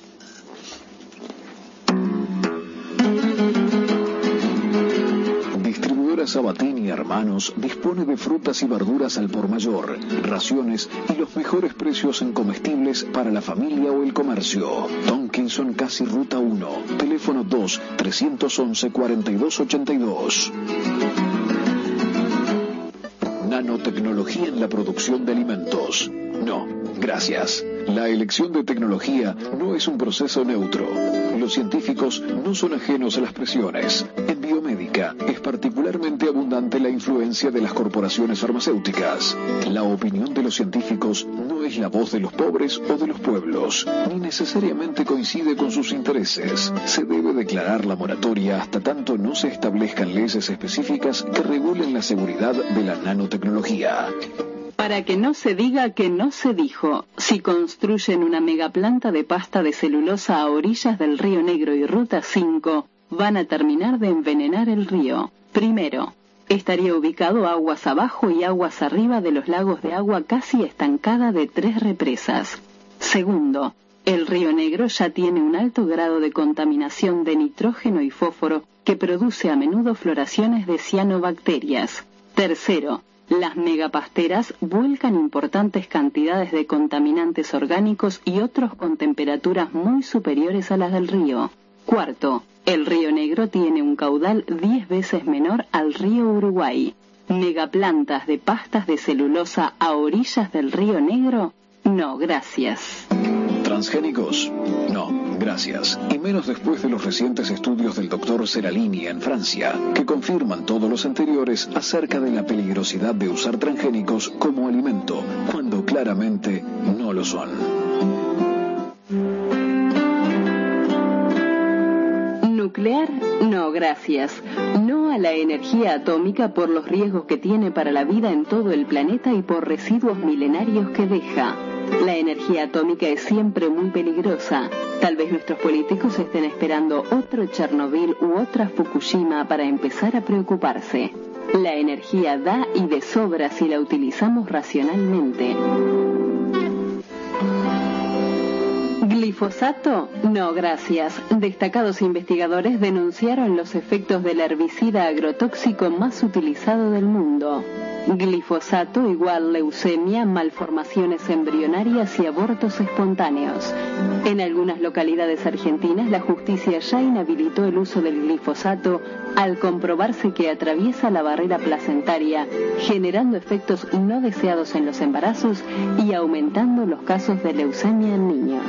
Sabatini Hermanos dispone de frutas y verduras al por mayor, raciones y los mejores precios en comestibles para la familia o el comercio. Tonkinson Casi Ruta 1, teléfono 2-311-4282. Nanotecnología en la producción de alimentos. No, gracias. La elección de tecnología no es un proceso neutro. Los científicos no son ajenos a las presiones. En Biomédica América es particularmente abundante la influencia de las corporaciones farmacéuticas. La opinión de los científicos no es la voz de los pobres o de los pueblos, ni necesariamente coincide con sus intereses. Se debe declarar la moratoria hasta tanto no se establezcan leyes específicas que regulen la seguridad de la nanotecnología. Para que no se diga que no se dijo, si construyen una megaplanta de pasta de celulosa a orillas del Río Negro y Ruta 5, van a terminar de envenenar el río. Primero, estaría ubicado aguas abajo y aguas arriba de los lagos de agua casi estancada de 3 represas. Segundo, el Río Negro ya tiene un alto grado de contaminación de nitrógeno y fósforo que produce a menudo floraciones de cianobacterias. Tercero, las megapasteras vuelcan importantes cantidades de contaminantes orgánicos y otros con temperaturas muy superiores a las del río. Cuarto, el Río Negro tiene un caudal 10 veces menor al río Uruguay. ¿Megaplantas de pastas de celulosa a orillas del Río Negro? No, gracias. ¿Transgénicos? No, gracias. Y menos después de los recientes estudios del doctor Seralini en Francia, que confirman todos los anteriores acerca de la peligrosidad de usar transgénicos como alimento, cuando claramente no lo son. Nuclear, no gracias. No a la energía atómica por los riesgos que tiene para la vida en todo el planeta y por residuos milenarios que deja. La energía atómica es siempre muy peligrosa. Tal vez nuestros políticos estén esperando otro Chernobyl u otra Fukushima para empezar a preocuparse. La energía da y de sobra si la utilizamos racionalmente. ¿Glifosato? No, gracias. Destacados investigadores denunciaron los efectos del herbicida agrotóxico más utilizado del mundo. Glifosato igual leucemia, malformaciones embrionarias y abortos espontáneos. En algunas localidades argentinas, la justicia ya inhabilitó el uso del glifosato al comprobarse que atraviesa la barrera placentaria, generando efectos no deseados en los embarazos y aumentando los casos de leucemia en niños.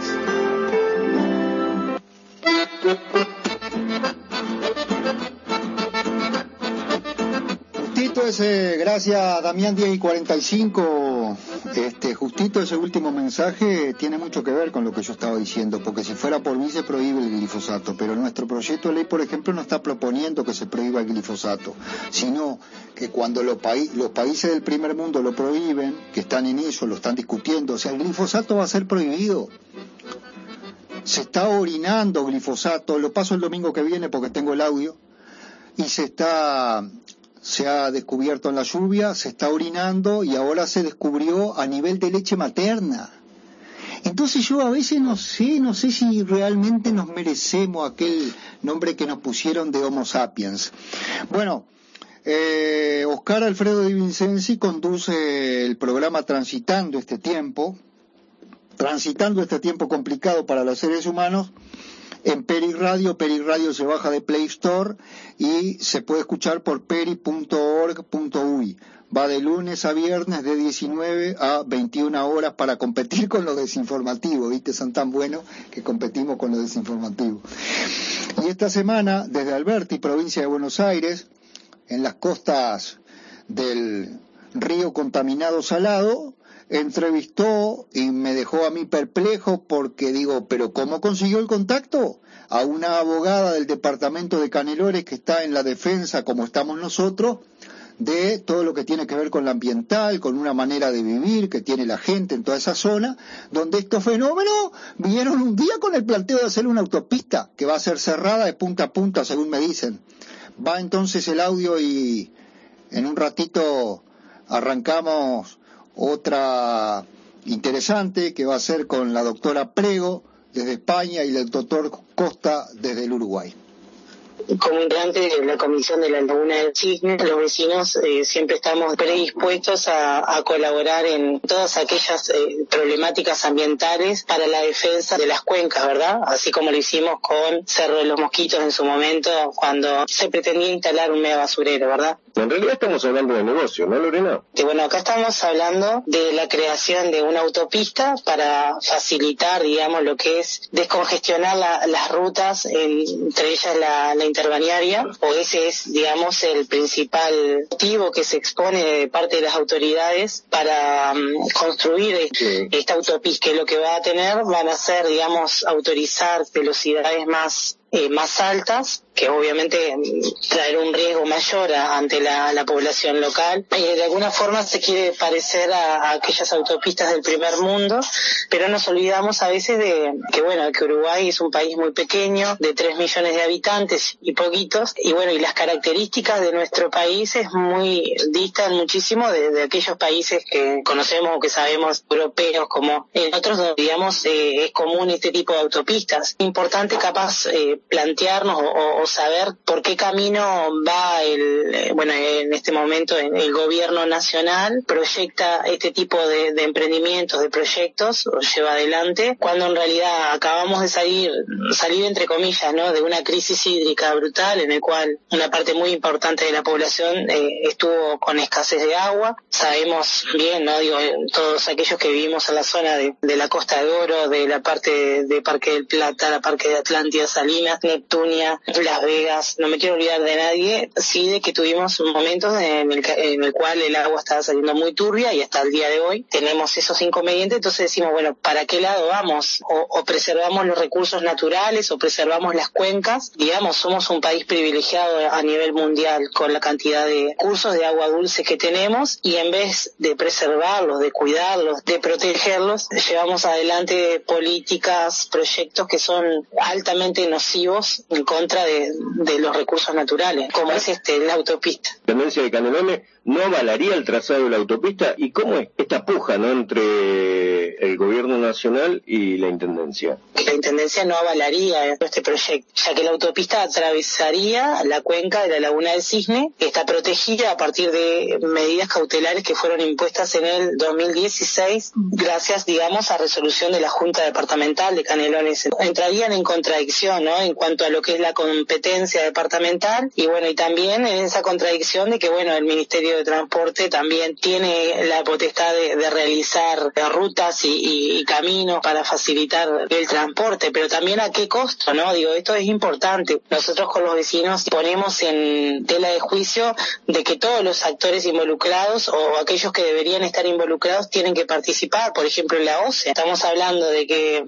Gracias Damián, 10:45. Justito ese último mensaje tiene mucho que ver con lo que yo estaba diciendo, porque si fuera por mí se prohíbe el glifosato, pero nuestro proyecto de ley, por ejemplo, no está proponiendo que se prohíba el glifosato, sino que cuando los países del primer mundo lo prohíben, que están en eso, lo están discutiendo, o sea, el glifosato va a ser prohibido. Se está orinando glifosato, lo paso el domingo que viene porque tengo el audio, y se ha descubierto en la lluvia, se está orinando y ahora se descubrió a nivel de leche materna. Entonces yo a veces no sé si realmente nos merecemos aquel nombre que nos pusieron de Homo sapiens. Bueno, Oscar Alfredo Di Vincenzi conduce el programa Transitando este tiempo complicado para los seres humanos, en Peri Radio. Peri Radio se baja de Play Store y se puede escuchar por peri.org.uy. Va de lunes a viernes de 19 a 21 horas para competir con los desinformativos, ¿viste? Son tan buenos que competimos con los desinformativos. Y esta semana, desde Alberti, provincia de Buenos Aires, en las costas del río contaminado Salado, entrevistó y me dejó a mí perplejo porque digo, ¿pero cómo consiguió el contacto? A una abogada del departamento de Canelones que está en la defensa, como estamos nosotros, de todo lo que tiene que ver con la ambiental, con una manera de vivir que tiene la gente en toda esa zona, donde estos fenómenos vinieron un día con el planteo de hacer una autopista que va a ser cerrada de punta a punta, según me dicen. Va entonces el audio y en un ratito arrancamos otra interesante que va a ser con la doctora Prego desde España y el doctor Costa desde el Uruguay. Como integrante de la Comisión de la Laguna del Cisne, los vecinos siempre estamos predispuestos a colaborar en todas aquellas problemáticas ambientales para la defensa de las cuencas, ¿verdad? Así como lo hicimos con Cerro de los Mosquitos en su momento, cuando se pretendía instalar un mega basurero, ¿verdad? En realidad estamos hablando de negocio, ¿no, Lorena? Bueno, acá estamos hablando de la creación de una autopista para facilitar, digamos, lo que es descongestionar las rutas, entre ellas la demanda interbanearia, o ese es, digamos, el principal motivo que se expone de parte de las autoridades para construir esta autopista, que lo que va a tener van a ser, digamos, autorizar velocidades más altas, que obviamente traerá un riesgo mayor ante la población local. De alguna forma se quiere parecer a aquellas autopistas del primer mundo, pero nos olvidamos a veces de que Uruguay es un país muy pequeño, de 3 millones de habitantes y poquitos, y las características de nuestro país distan muchísimo de aquellos países que conocemos o que sabemos europeos, como en otros donde, digamos, es común este tipo de autopistas. Importante capaz plantearnos o saber por qué camino va en este momento el gobierno nacional proyecta este tipo de emprendimientos, de proyectos, o lleva adelante, cuando en realidad acabamos de salir entre comillas, ¿no?, de una crisis hídrica brutal, en el cual una parte muy importante de la población estuvo con escasez de agua. Sabemos bien, ¿no?, todos aquellos que vivimos en la zona de la Costa de Oro, de la parte de Parque del Plata, la Parque de Atlántida, Salinas, Neptunia, Las Vegas, no me quiero olvidar de nadie, sí, de que tuvimos momentos en el cual el agua estaba saliendo muy turbia, y hasta el día de hoy tenemos esos inconvenientes. Entonces decimos, ¿para qué lado vamos? O preservamos los recursos naturales, o preservamos las cuencas. Digamos, somos un país privilegiado a nivel mundial con la cantidad de cursos de agua dulce que tenemos, y en vez de preservarlos, de cuidarlos, de protegerlos, llevamos adelante políticas, proyectos que son altamente nocivos en contra de los recursos naturales, como es la autopista. La Intendencia de Canelones no avalaría el trazado de la autopista, y cómo es esta puja, ¿no?, entre el gobierno nacional y la Intendencia. La Intendencia no avalaría este proyecto, ya que la autopista atravesaría la cuenca de la Laguna del Cisne, que está protegida a partir de medidas cautelares que fueron impuestas en el 2016, gracias, digamos, a resolución de la Junta Departamental de Canelones. Entrarían en contradicción, ¿no?, en cuanto a lo que es la competencia departamental, y también en esa contradicción de que, el Ministerio de Transporte también tiene la potestad de realizar rutas y caminos para facilitar el transporte, pero también a qué costo, ¿no? Esto es importante. Nosotros con los vecinos ponemos en tela de juicio de que todos los actores involucrados, o aquellos que deberían estar involucrados, tienen que participar. Por ejemplo, en la OCE estamos hablando de que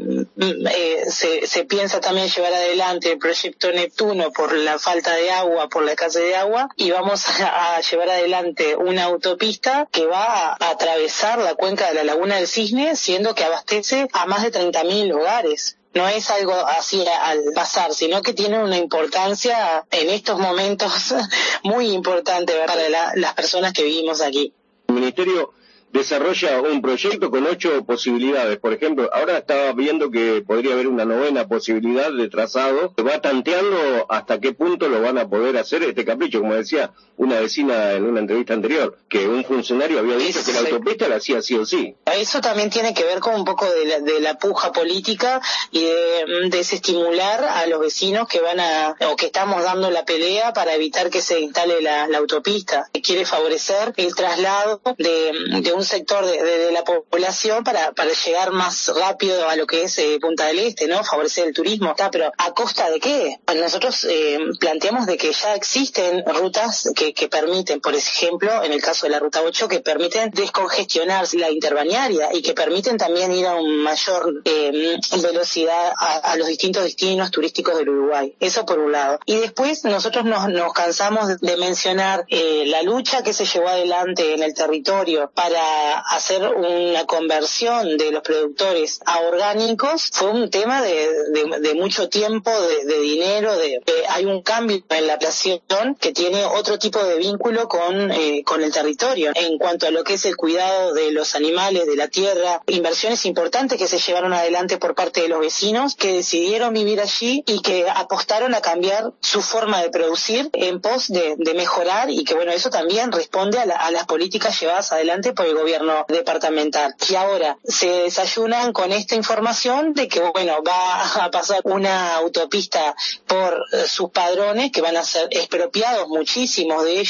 se piensa también llevar adelante el proyecto Neptuno por la falta de agua, por la escasez de agua, y vamos a llevar adelante una autopista que va a atravesar la cuenca de la Laguna del Cisne, siendo que abastece a más de 30.000 hogares. No es algo así al pasar, sino que tiene una importancia en estos momentos muy importante para las personas que vivimos aquí. El Ministerio desarrolla un proyecto con 8 posibilidades. Por ejemplo, ahora estaba viendo que podría haber una 9ª posibilidad de trazado. Va tanteando hasta qué punto lo van a poder hacer este capricho. Como decía una vecina en una entrevista anterior, que un funcionario había dicho que la autopista la hacía sí o sí. Eso también tiene que ver con un poco de la puja política y de desestimular a los vecinos que que estamos dando la pelea para evitar que se instale la autopista. Quiere favorecer el traslado de un sector de la población para llegar más rápido a lo que es Punta del Este, ¿no? Favorecer el turismo. Pero ¿a costa de qué? Nosotros planteamos de que ya existen rutas que permiten, por ejemplo, en el caso de la Ruta 8, que permiten descongestionar la interbanearia y que permiten también ir a un mayor velocidad a los distintos destinos turísticos del Uruguay. Eso por un lado. Y después nosotros nos cansamos de mencionar la lucha que se llevó adelante en el territorio para hacer una conversión de los productores a orgánicos. Fue un tema de mucho tiempo, de dinero, hay un cambio en la población que tiene otro tipo de vínculo con el territorio. En cuanto a lo que es el cuidado de los animales, de la tierra, inversiones importantes que se llevaron adelante por parte de los vecinos que decidieron vivir allí y que apostaron a cambiar su forma de producir en pos de mejorar, y que eso también responde a las políticas llevadas adelante por el gobierno departamental. Y ahora se desayunan con esta información de que va a pasar una autopista por sus padrones, que van a ser expropiados muchísimos de ellos,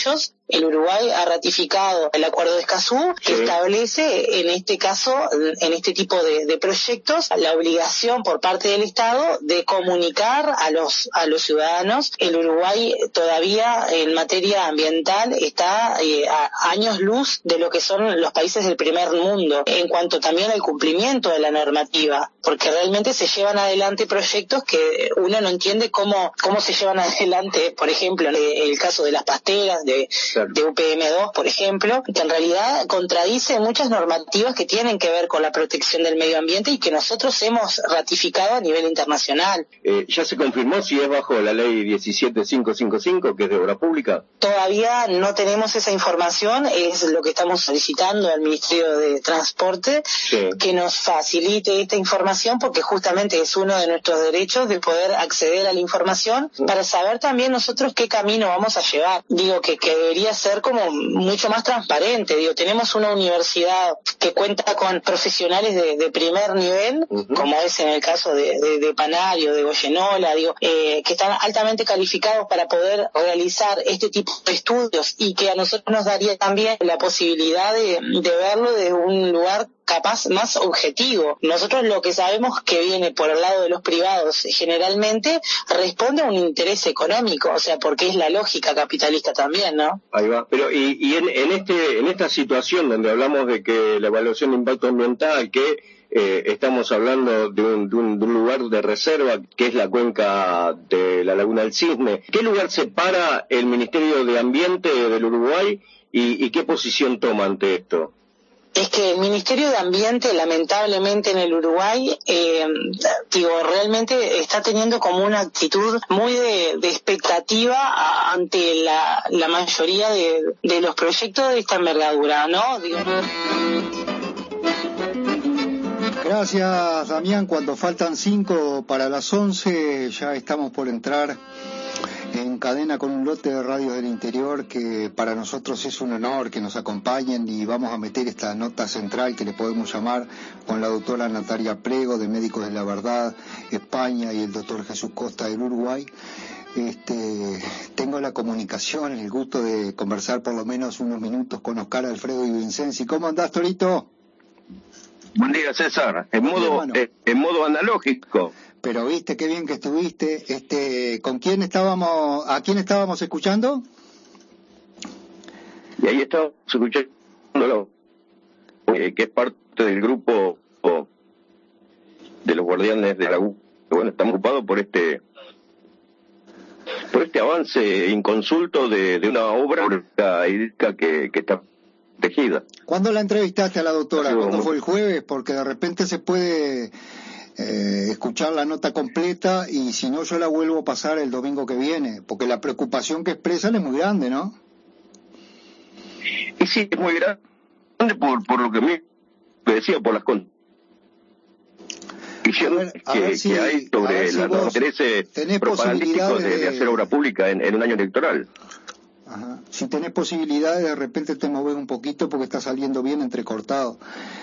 El Uruguay ha ratificado el Acuerdo de Escazú, que establece, en este caso, en este tipo de proyectos, la obligación por parte del Estado de comunicar a los ciudadanos. El Uruguay todavía en materia ambiental está a años luz de lo que son los países del primer mundo, en cuanto también al cumplimiento de la normativa, porque realmente se llevan adelante proyectos que uno no entiende cómo se llevan adelante, por ejemplo, el caso de las pasteras, de UPM2, por ejemplo, que en realidad contradice muchas normativas que tienen que ver con la protección del medio ambiente y que nosotros hemos ratificado a nivel internacional. ¿Ya se confirmó si es bajo la ley 17555, que es de obra pública? Todavía no tenemos esa información, es lo que estamos solicitando al Ministerio de Transporte, que nos facilite esta información, porque justamente es uno de nuestros derechos de poder acceder a la información para saber también nosotros qué camino vamos a llevar. Digo que debería ser como mucho más transparente. Digo, tenemos una universidad que cuenta con profesionales de primer nivel, como es en el caso de Panario, de Goyenola, digo, que están altamente calificados para poder realizar este tipo de estudios, y que a nosotros nos daría también la posibilidad de verlo desde un lugar capaz más objetivo. Nosotros lo que sabemos que viene por el lado de los privados generalmente responde a un interés económico, o sea, porque es la lógica capitalista también, ¿no? Ahí va. Pero y en esta situación donde hablamos de que la evaluación de impacto ambiental, que estamos hablando de un lugar de reserva que es la cuenca de la Laguna del Cisne, ¿qué lugar separa el Ministerio de Ambiente del Uruguay y qué posición toma ante esto? Es que el Ministerio de Ambiente, lamentablemente en el Uruguay, realmente está teniendo como una actitud muy de expectativa ante la mayoría de los proyectos de esta envergadura, ¿no? Gracias, Damián. Cuando faltan 5 para las 11, ya estamos por entrar en cadena con un lote de radios del interior que para nosotros es un honor que nos acompañen, y vamos a meter esta nota central que le podemos llamar con la doctora Natalia Prego de Médicos de la Verdad España y el doctor Jesús Costa del Uruguay. Tengo la comunicación, el gusto de conversar por lo menos unos minutos con Oscar Alfredo y Vincenzi. ¿Cómo andás, Torito? Buen día, César. En modo analógico. Pero viste qué bien que estuviste. ¿A quién estábamos escuchando? Y ahí estábamos escuchando que es parte del grupo de los guardianes de la Laguna. Bueno, estamos ocupados por este avance inconsulto de una obra hídrica que está tejida. ¿Cuándo la entrevistaste a la doctora? ¿Cuándo fue el jueves? Porque de repente se puede escuchar la nota completa, y si no yo la vuelvo a pasar el domingo que viene, porque la preocupación que expresan es muy grande, ¿no? Y sí, es muy grande por lo que me decía, por las condiciones que hay sobre los intereses propagandísticos de hacer obra pública en un año electoral. Ajá. Si tenés posibilidades, de repente te movés un poquito porque está saliendo bien entrecortado.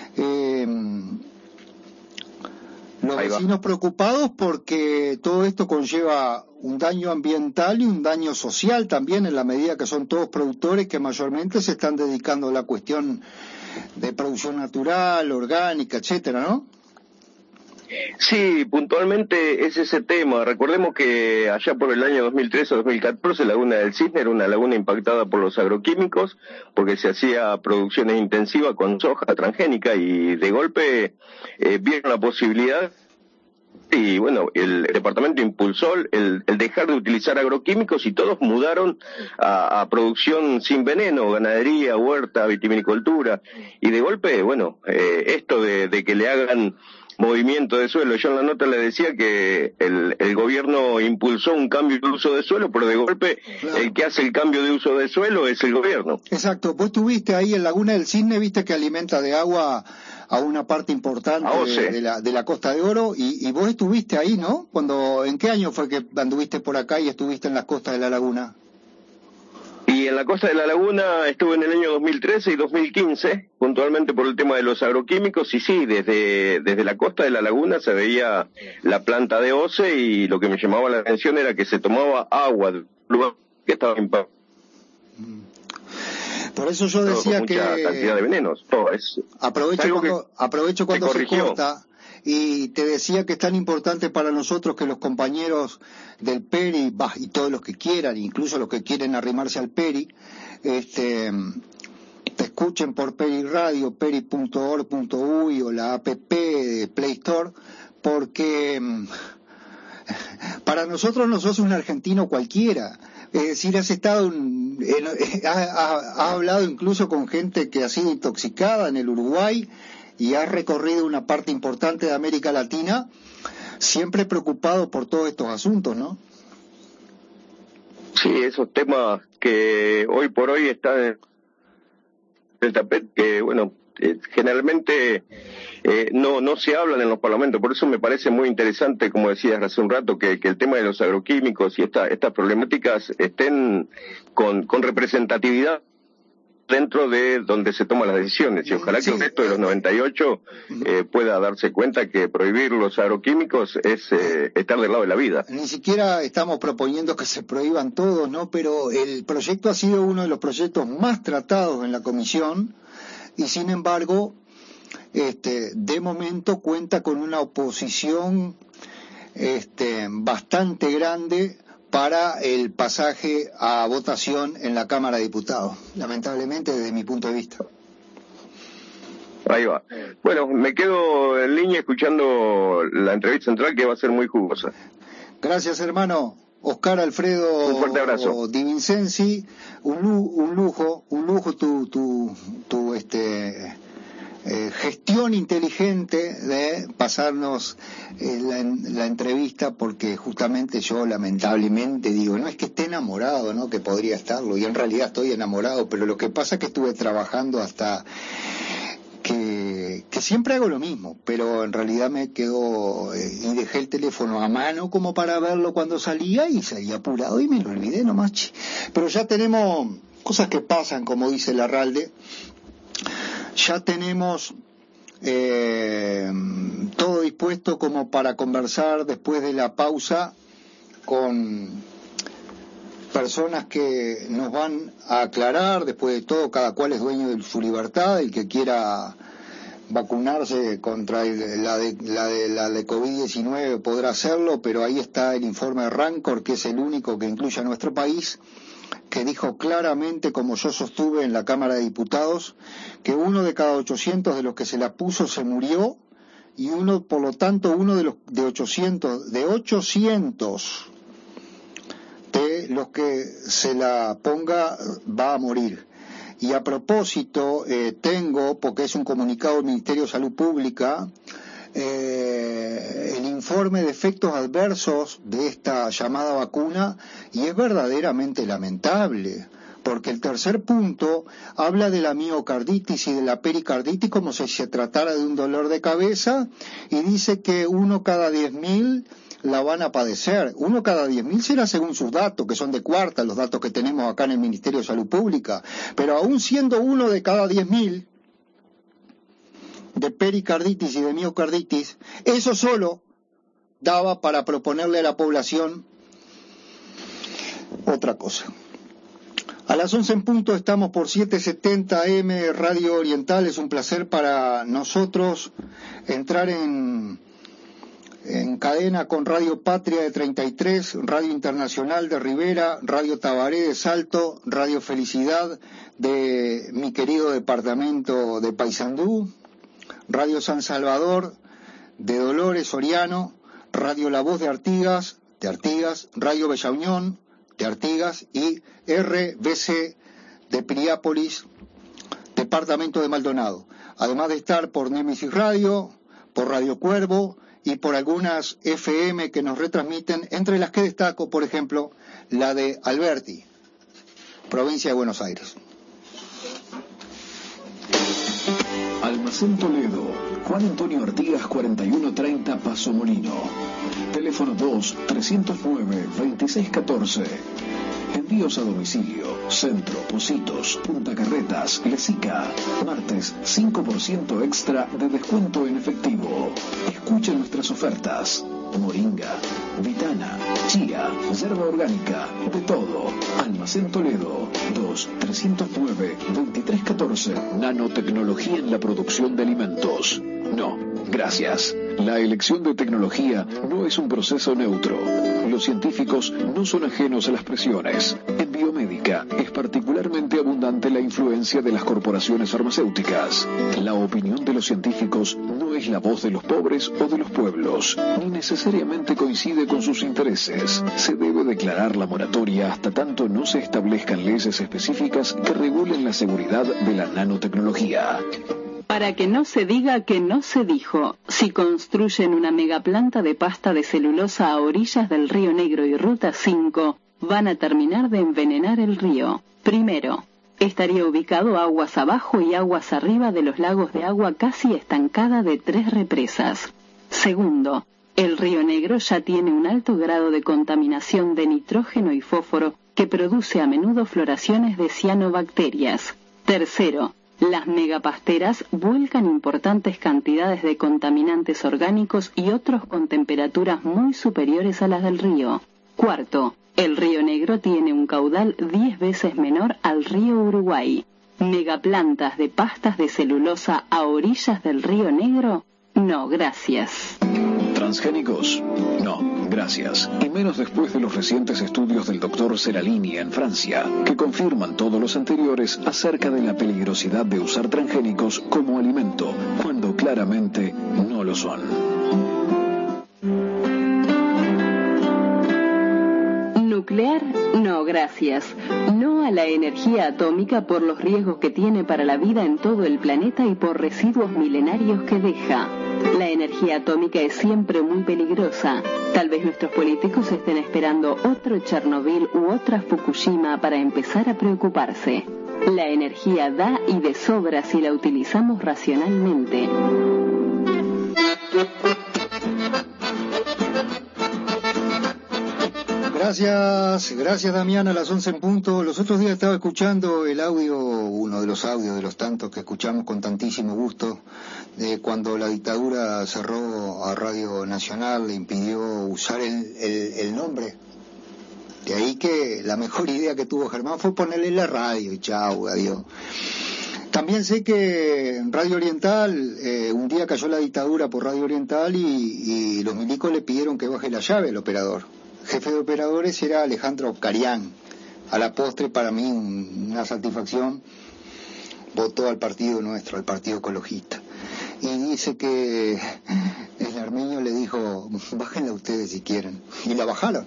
Los vecinos preocupados porque todo esto conlleva un daño ambiental y un daño social también, en la medida que son todos productores que mayormente se están dedicando a la cuestión de producción natural, orgánica, etcétera, ¿no? Sí, puntualmente es ese tema. Recordemos que allá por el año 2013 o 2014 la Laguna del Cisne era una laguna impactada por los agroquímicos, porque se hacía producciones intensivas con soja transgénica, y de golpe vieron la posibilidad, y bueno, el departamento impulsó el dejar de utilizar agroquímicos, y todos mudaron a producción sin veneno, ganadería, huerta, vitivinicultura, y de golpe, bueno, esto de que le hagan movimiento de suelo. Yo en la nota le decía que el gobierno impulsó un cambio de uso de suelo, pero de golpe el que hace el cambio de uso de suelo es el gobierno. Exacto. Vos estuviste ahí en Laguna del Cisne, viste que alimenta de agua a una parte importante de la Costa de Oro, y vos estuviste ahí, ¿no? ¿En qué año fue que anduviste por acá y estuviste en las costas de la laguna? Y en la Costa de la Laguna estuve en el año 2013 y 2015, puntualmente por el tema de los agroquímicos, y sí, desde la Costa de la Laguna se veía la planta de OCE, y lo que me llamaba la atención era que se tomaba agua del lugar que estaba impactado. Por eso yo decía con mucha cantidad de venenos. Todo es. Aprovecho cuando se corta. Y te decía que es tan importante para nosotros que los compañeros del PERI, y todos los que quieran, incluso los que quieren arrimarse al PERI, te escuchen por PERI Radio, peri.org.uy o la app de Play Store, porque para nosotros no sos un argentino cualquiera. Es decir, has hablado incluso con gente que ha sido intoxicada en el Uruguay, y has recorrido una parte importante de América Latina, siempre preocupado por todos estos asuntos, ¿no? Sí, esos temas que hoy por hoy están en el tapete, que bueno, generalmente no se hablan en los parlamentos. Por eso me parece muy interesante, como decías hace un rato, que el tema de los agroquímicos y estas problemáticas estén con representatividad dentro de donde se toman las decisiones, y ojalá que el resto de los 98 pueda darse cuenta que prohibir los agroquímicos es estar del lado de la vida. Ni siquiera estamos proponiendo que se prohíban todos, ¿no? Pero el proyecto ha sido uno de los proyectos más tratados en la comisión, y sin embargo, de momento cuenta con una oposición bastante grande para el pasaje a votación en la Cámara de Diputados, lamentablemente desde mi punto de vista. Ahí va. Bueno, me quedo en línea escuchando la entrevista central, que va a ser muy jugosa. Gracias, hermano. Oscar Alfredo un fuerte abrazo. Di Vincenzi, un lujo tu gestión inteligente de pasarnos la entrevista, porque justamente yo lamentablemente digo, no es que esté enamorado, ¿no? Que podría estarlo, y en realidad estoy enamorado, pero lo que pasa es que estuve trabajando hasta que siempre hago lo mismo, pero en realidad me quedo y dejé el teléfono a mano como para verlo cuando salía, y salí apurado y me lo olvidé nomás. Pero ya tenemos cosas que pasan, como dice Larralde. Ya tenemos todo dispuesto como para conversar después de la pausa con personas que nos van a aclarar. Después de todo, cada cual es dueño de su libertad. El que quiera vacunarse contra la de COVID-19 podrá hacerlo, pero ahí está el informe de Rancor, que es el único que incluye a nuestro país, que dijo claramente, como yo sostuve en la Cámara de Diputados, que 1 de cada 800 de los que se la puso se murió, y por lo tanto, uno de 800 de los que se la ponga va a morir. Y a propósito, tengo, porque es un comunicado del Ministerio de Salud Pública, el informe de efectos adversos de esta llamada vacuna, y es verdaderamente lamentable, porque el tercer punto habla de la miocarditis y de la pericarditis como si se tratara de un dolor de cabeza, y dice que 1 cada 10.000 la van a padecer. 1 cada 10.000 será según sus datos, que son de cuarta, los datos que tenemos acá en el Ministerio de Salud Pública, pero aún siendo 1 de cada 10.000 de pericarditis y de miocarditis, eso solo daba para proponerle a la población otra cosa. A las 11 en punto estamos por 770 AM Radio Oriental. Es un placer para nosotros entrar en cadena con Radio Patria de 33, Radio Internacional de Rivera, Radio Tabaré de Salto, Radio Felicidad de mi querido departamento de Paysandú, Radio San Salvador de Dolores Soriano, Radio La Voz de Artigas, Radio Bella Unión de Artigas, y RBC de Piriápolis, departamento de Maldonado. Además de estar por Némesis Radio, por Radio Cuervo y por algunas FM que nos retransmiten, entre las que destaco, por ejemplo, la de Alberti, provincia de Buenos Aires. Almacén Toledo, Juan Antonio Artigas 4130 Paso Molino. Teléfono 2-309-2614. Envíos a domicilio, Centro, Pocitos, Punta Carretas, Lesica. Martes, 5% extra de descuento en efectivo. Escuche nuestras ofertas. Moringa, vitana, chía, yerba orgánica, de todo. Almacén Toledo, 2-309-2314. Nanotecnología en la producción de alimentos. No, gracias. La elección de tecnología no es un proceso neutro. Los científicos no son ajenos a las presiones. En biomédica es particularmente abundante la influencia de las corporaciones farmacéuticas. La opinión de los científicos no es la voz de los pobres o de los pueblos, ni necesariamente coincide con sus intereses. Se debe declarar la moratoria hasta tanto no se establezcan leyes específicas que regulen la seguridad de la nanotecnología. Para que no se diga que no se dijo, si construyen una megaplanta de pasta de celulosa a orillas del Río Negro y Ruta 5, van a terminar de envenenar el río. Primero, estaría ubicado aguas abajo y aguas arriba de los lagos de agua casi estancada de 3 represas. Segundo, el Río Negro ya tiene un alto grado de contaminación de nitrógeno y fósforo que produce a menudo floraciones de cianobacterias. Tercero, las megapasteras vuelcan importantes cantidades de contaminantes orgánicos y otros con temperaturas muy superiores a las del río. Cuarto, el Río Negro tiene un caudal 10 veces menor al río Uruguay. ¿Megaplantas de pastas de celulosa a orillas del Río Negro? No, gracias. ¿Transgénicos? No, gracias. Y menos después de los recientes estudios del doctor Seralini en Francia, que confirman todos los anteriores acerca de la peligrosidad de usar transgénicos como alimento, cuando claramente no lo son. Nuclear, no gracias. No a la energía atómica por los riesgos que tiene para la vida en todo el planeta y por residuos milenarios que deja. La energía atómica es siempre muy peligrosa. Tal vez nuestros políticos estén esperando otro Chernobyl u otra Fukushima para empezar a preocuparse. La energía da y de sobra si la utilizamos racionalmente. Gracias Damián, a las 11 en punto. Los otros días estaba escuchando el audio, uno de los audios de los tantos que escuchamos con tantísimo gusto, de cuando la dictadura cerró a Radio Nacional, le impidió usar el nombre. De ahí que la mejor idea que tuvo Germán fue ponerle la radio y chau, adiós. También sé que en Radio Oriental, un día cayó la dictadura por Radio Oriental y los milicos le pidieron que baje la llave al operador. Jefe de operadores era Alejandro Carián. A la postre, para mí, una satisfacción, votó al partido nuestro, al Partido Ecologista. Y dice que el armenio le dijo, bájenla ustedes si quieren. Y la bajaron.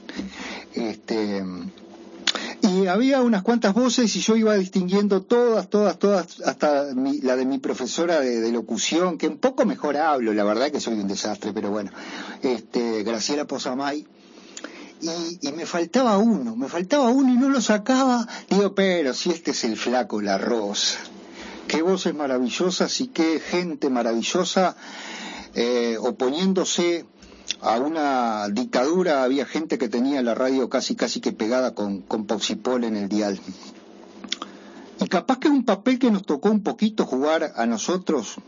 Y había unas cuantas voces y yo iba distinguiendo todas, hasta la de mi profesora de locución, que un poco mejor hablo, la verdad que soy un desastre, pero bueno, Graciela Posamay. Y me faltaba uno y no lo sacaba. Digo, pero si este es el flaco La Rosa. Qué voces maravillosas y qué gente maravillosa, oponiéndose a una dictadura. Había gente que tenía la radio casi que pegada con Pauxipol en el dial. Y capaz que es un papel que nos tocó un poquito jugar a nosotros,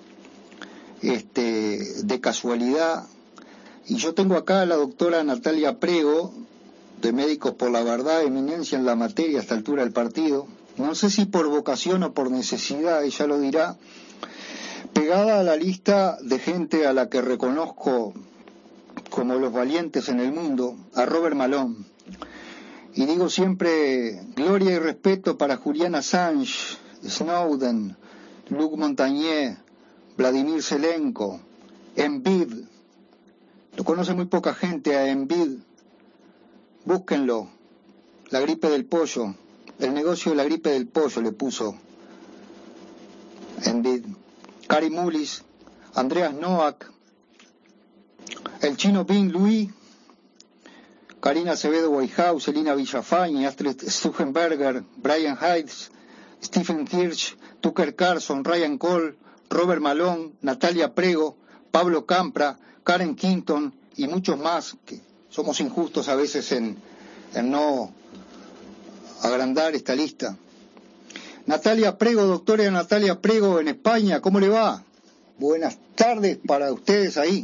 de casualidad. Y yo tengo acá a la doctora Natalia Prego, de Médicos por la Verdad, eminencia en la materia a esta altura del partido. No sé si por vocación o por necesidad, ella lo dirá, pegada a la lista de gente a la que reconozco como los valientes en el mundo, a Robert Malone. Y digo siempre, gloria y respeto para Julian Assange, Snowden, Luc Montagnier, Vladimir Zelenko, Embiid. Lo conoce muy poca gente a Embiid. Búsquenlo. La gripe del pollo. El negocio de la gripe del pollo le puso Embiid. Kary Mullis, Andreas Noack, el chino Bing Louis, Karina Acevedo Whitehouse, Elina Villafañe, Astrid Stuchenberger, Brian Hayes, Stephen Kirsch, Tucker Carlson, Ryan Cole, Robert Malone, Natalia Prego, Pablo Campra, Karen Quinton y muchos más, que somos injustos a veces en no agrandar esta lista. Natalia Prego, doctora Natalia Prego en España, ¿cómo le va? Buenas tardes para ustedes ahí.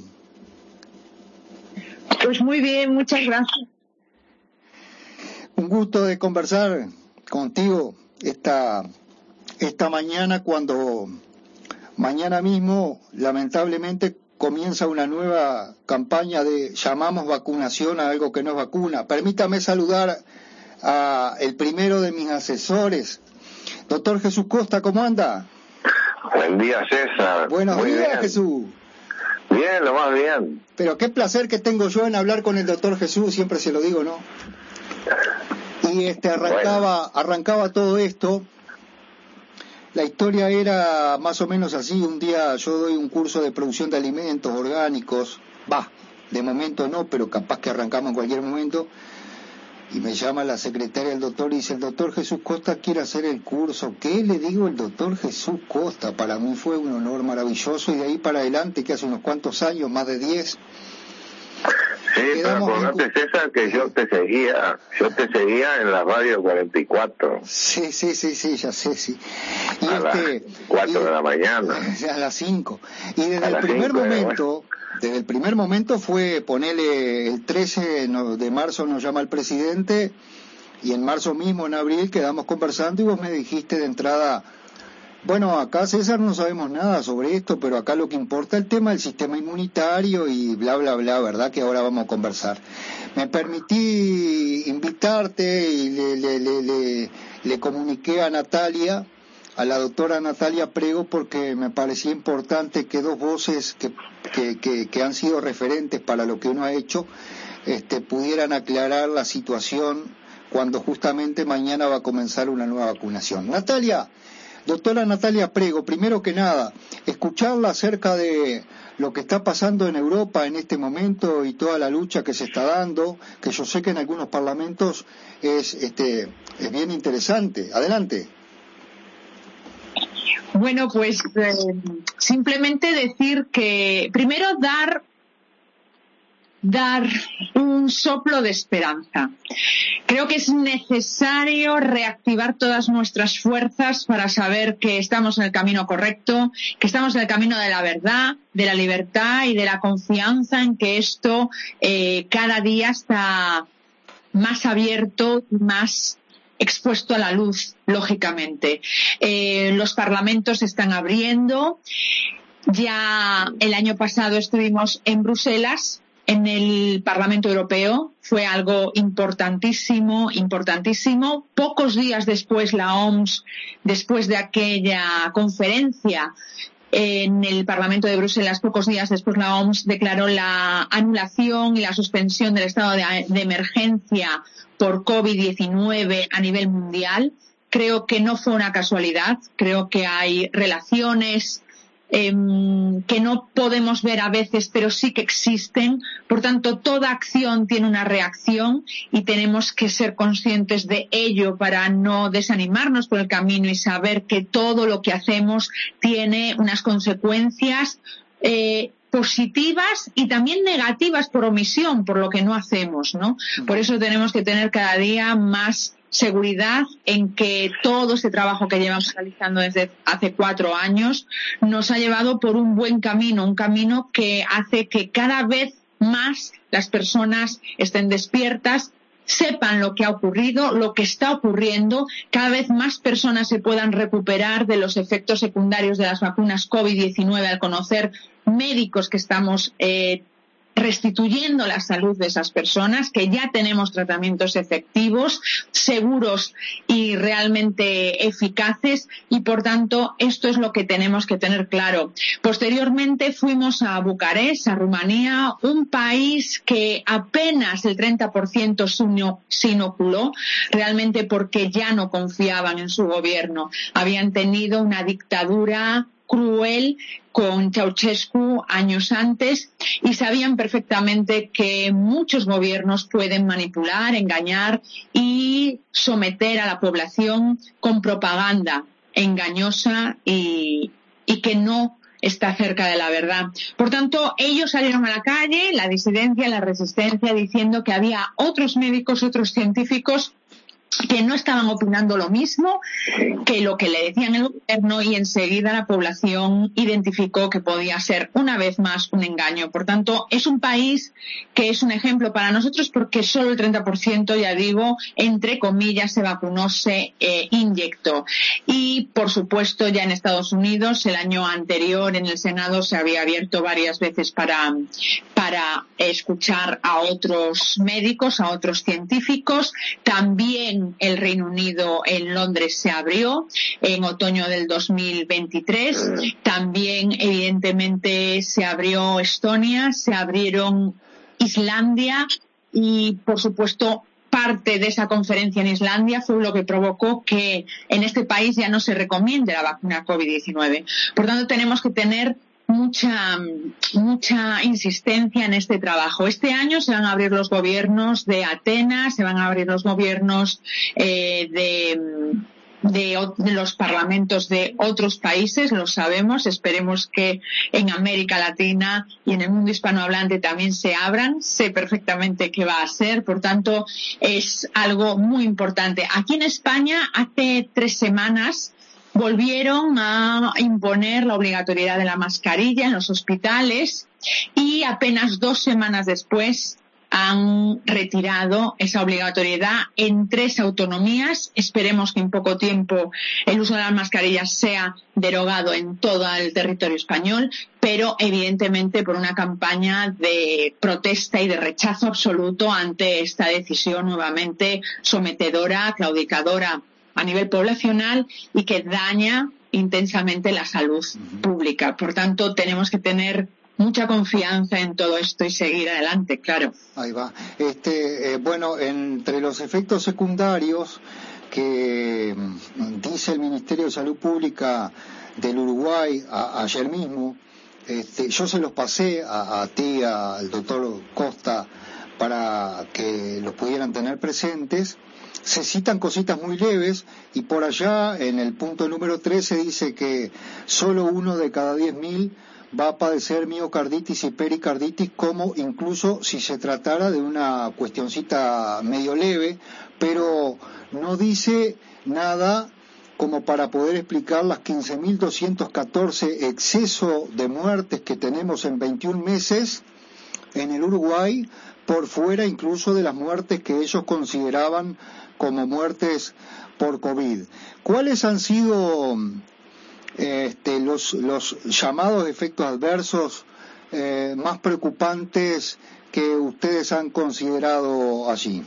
Pues muy bien, muchas gracias. Un gusto de conversar contigo esta mañana, cuando mañana mismo lamentablemente comienza una nueva campaña de llamamos vacunación a algo que no es vacuna. Permítame saludar a el primero de mis asesores, doctor Jesús Costa. ¿Cómo anda? Buen día, César. Buenos Muy días, bien. Jesús. Bien, lo más bien. Pero qué placer que tengo yo en hablar con el doctor Jesús, siempre se lo digo, ¿no? Y arrancaba todo esto. La historia era más o menos así. Un día yo doy un curso de producción de alimentos orgánicos. De momento no, pero capaz que arrancamos en cualquier momento. Y me llama la secretaria del doctor y dice, el doctor Jesús Costa quiere hacer el curso. ¿Qué le digo el doctor Jesús Costa? Para mí fue un honor maravilloso, y de ahí para adelante, que hace unos cuantos años, más de 10. Sí, pero acordate, César, que yo te seguía en la radio 44. Sí, ya sé, sí. Y a las 4 de la mañana. A las 5. Y desde el primer momento fue ponerle el 13 de marzo nos llama el presidente, y en marzo mismo, en abril, quedamos conversando y vos me dijiste de entrada, bueno, acá, César, no sabemos nada sobre esto, pero acá lo que importa es el tema del sistema inmunitario y bla, bla, bla, ¿verdad? Que ahora vamos a conversar. Me permití invitarte y le comuniqué a Natalia, a la doctora Natalia Prego, porque me parecía importante que dos voces que han sido referentes para lo que uno ha hecho pudieran aclarar la situación cuando justamente mañana va a comenzar una nueva vacunación. Natalia, doctora Natalia Prego, primero que nada, escucharla acerca de lo que está pasando en Europa en este momento y toda la lucha que se está dando, que yo sé que en algunos parlamentos es bien interesante. Adelante. Bueno, pues simplemente decir que primero dar un soplo de esperanza. Creo que es necesario reactivar todas nuestras fuerzas para saber que estamos en el camino correcto, que estamos en el camino de la verdad, de la libertad y de la confianza en que esto cada día está más abierto y más expuesto a la luz, lógicamente. Los parlamentos se están abriendo. Ya el año pasado estuvimos en Bruselas, en el Parlamento Europeo. Fue algo importantísimo. Pocos días después, la OMS, después de aquella conferencia en el Parlamento de Bruselas, pocos días después, la OMS declaró la anulación y la suspensión del estado de emergencia por COVID-19 a nivel mundial. Creo que no fue una casualidad. Creo que hay relaciones que no podemos ver a veces, pero sí que existen. Por tanto, toda acción tiene una reacción y tenemos que ser conscientes de ello para no desanimarnos por el camino y saber que todo lo que hacemos tiene unas consecuencias positivas y también negativas por omisión, por lo que no hacemos, ¿no? Por eso tenemos que tener cada día más seguridad en que todo este trabajo que llevamos realizando desde hace 4 años nos ha llevado por un buen camino, un camino que hace que cada vez más las personas estén despiertas, sepan lo que ha ocurrido, lo que está ocurriendo, cada vez más personas se puedan recuperar de los efectos secundarios de las vacunas COVID-19 al conocer médicos que estamos restituyendo la salud de esas personas, que ya tenemos tratamientos efectivos, seguros y realmente eficaces, y por tanto esto es lo que tenemos que tener claro. Posteriormente fuimos a Bucarest, a Rumanía, un país que apenas el 30% se inoculó, realmente porque ya no confiaban en su gobierno. Habían tenido una dictadura cruel con Ceausescu años antes y sabían perfectamente que muchos gobiernos pueden manipular, engañar y someter a la población con propaganda engañosa y que no está cerca de la verdad. Por tanto, ellos salieron a la calle, la disidencia, la resistencia, diciendo que había otros médicos, otros científicos que no estaban opinando lo mismo que lo que le decían el gobierno, y enseguida la población identificó que podía ser una vez más un engaño. Por tanto, es un país que es un ejemplo para nosotros porque solo el 30%, ya digo, entre comillas, se vacunó, se inyectó. Y, por supuesto, ya en Estados Unidos, el año anterior en el Senado se había abierto varias veces para escuchar a otros médicos, a otros científicos. También el Reino Unido en Londres se abrió en otoño del 2023. También, evidentemente, se abrió Estonia, se abrieron Islandia y, por supuesto, parte de esa conferencia en Islandia fue lo que provocó que en este país ya no se recomiende la vacuna COVID-19. Por tanto, tenemos que tener mucha insistencia en este trabajo. Este año se van a abrir los gobiernos de Atenas, se van a abrir los gobiernos de los parlamentos de otros países, lo sabemos. Esperemos que en América Latina y en el mundo hispanohablante también se abran. Sé perfectamente qué va a ser, por tanto es algo muy importante. Aquí en España hace 3 semanas volvieron a imponer la obligatoriedad de la mascarilla en los hospitales y apenas 2 semanas después han retirado esa obligatoriedad en 3 autonomías. Esperemos que en poco tiempo el uso de las mascarillas sea derogado en todo el territorio español, pero evidentemente por una campaña de protesta y de rechazo absoluto ante esta decisión nuevamente sometedora, claudicadora a nivel poblacional y que daña intensamente la salud pública. Por tanto, tenemos que tener mucha confianza en todo esto y seguir adelante, claro. Ahí va. Bueno, entre los efectos secundarios que dice el Ministerio de Salud Pública del Uruguay ayer mismo, yo se los pasé a ti, al doctor Costa, para que los pudieran tener presentes. Se citan cositas muy leves y por allá en el punto número 13 dice que solo 1 de cada 10.000 va a padecer miocarditis y pericarditis, como incluso si se tratara de una cuestioncita medio leve, pero no dice nada como para poder explicar las 15.214 excesos de muertes que tenemos en 21 meses en el Uruguay, por fuera incluso de las muertes que ellos consideraban como muertes por COVID. ¿Cuáles han sido los llamados efectos adversos más preocupantes que ustedes han considerado allí?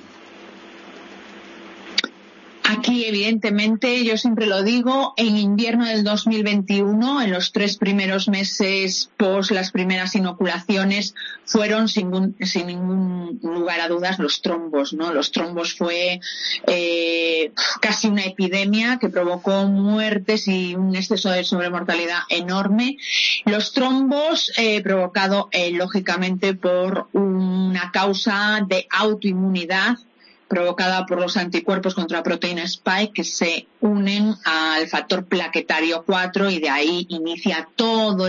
Aquí, evidentemente, yo siempre lo digo, en invierno del 2021, en los 3 primeros meses post las primeras inoculaciones, fueron sin ningún lugar a dudas los trombos, ¿no? Los trombos fue casi una epidemia que provocó muertes y un exceso de sobremortalidad enorme. Los trombos provocado lógicamente por una causa de autoinmunidad provocada por los anticuerpos contra la proteína Spike que se unen al factor plaquetario 4 y de ahí inicia todo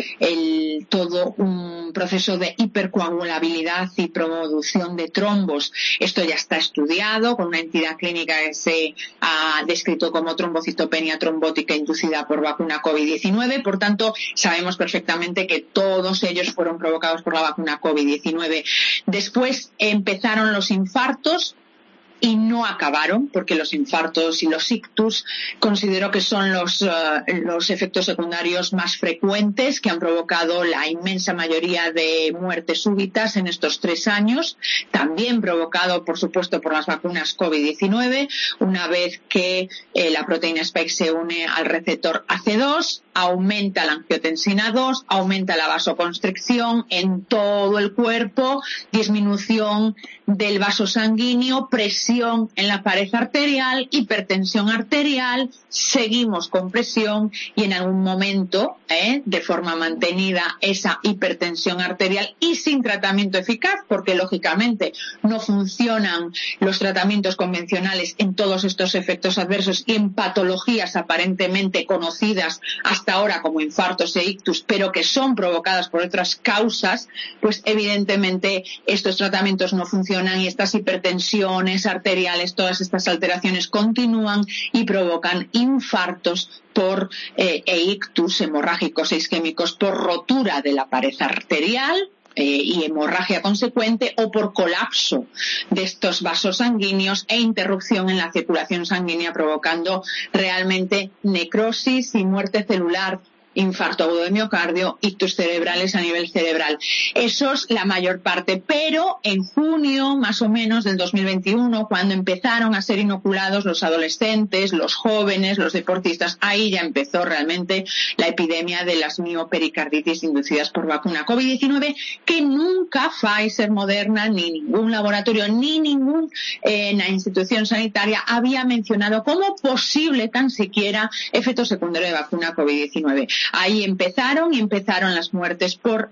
un proceso de hipercoagulabilidad y producción de trombos. Esto ya está estudiado con una entidad clínica que se ha descrito como trombocitopenia trombótica inducida por vacuna COVID-19. Por tanto, sabemos perfectamente que todos ellos fueron provocados por la vacuna COVID-19. Después empezaron los infartos y no acabaron, porque los infartos y los ictus considero que son los efectos secundarios más frecuentes que han provocado la inmensa mayoría de muertes súbitas en estos 3 años, también provocado por supuesto por las vacunas COVID-19, una vez que la proteína Spike se une al receptor AC2, aumenta la angiotensina 2, aumenta la vasoconstricción en todo el cuerpo, disminución del vaso sanguíneo, presión en la pared arterial, hipertensión arterial, seguimos con presión y en algún momento, de forma mantenida, esa hipertensión arterial y sin tratamiento eficaz, porque lógicamente no funcionan los tratamientos convencionales en todos estos efectos adversos y en patologías aparentemente conocidas hasta hasta ahora como infartos e ictus, pero que son provocadas por otras causas, pues evidentemente estos tratamientos no funcionan y estas hipertensiones arteriales, todas estas alteraciones continúan y provocan infartos e ictus hemorrágicos e isquémicos por rotura de la pared arterial y hemorragia consecuente, o por colapso de estos vasos sanguíneos e interrupción en la circulación sanguínea, provocando realmente necrosis y muerte celular, infarto agudo de miocardio, ictus cerebrales a nivel cerebral. Eso es la mayor parte, pero en junio más o menos del 2021, cuando empezaron a ser inoculados los adolescentes, los jóvenes, los deportistas, ahí ya empezó realmente la epidemia de las miopericarditis inducidas por vacuna COVID-19, que nunca Pfizer, Moderna, ni ningún laboratorio, ni ninguna institución sanitaria había mencionado como posible tan siquiera efecto secundario de vacuna COVID-19. Ahí empezaron las muertes por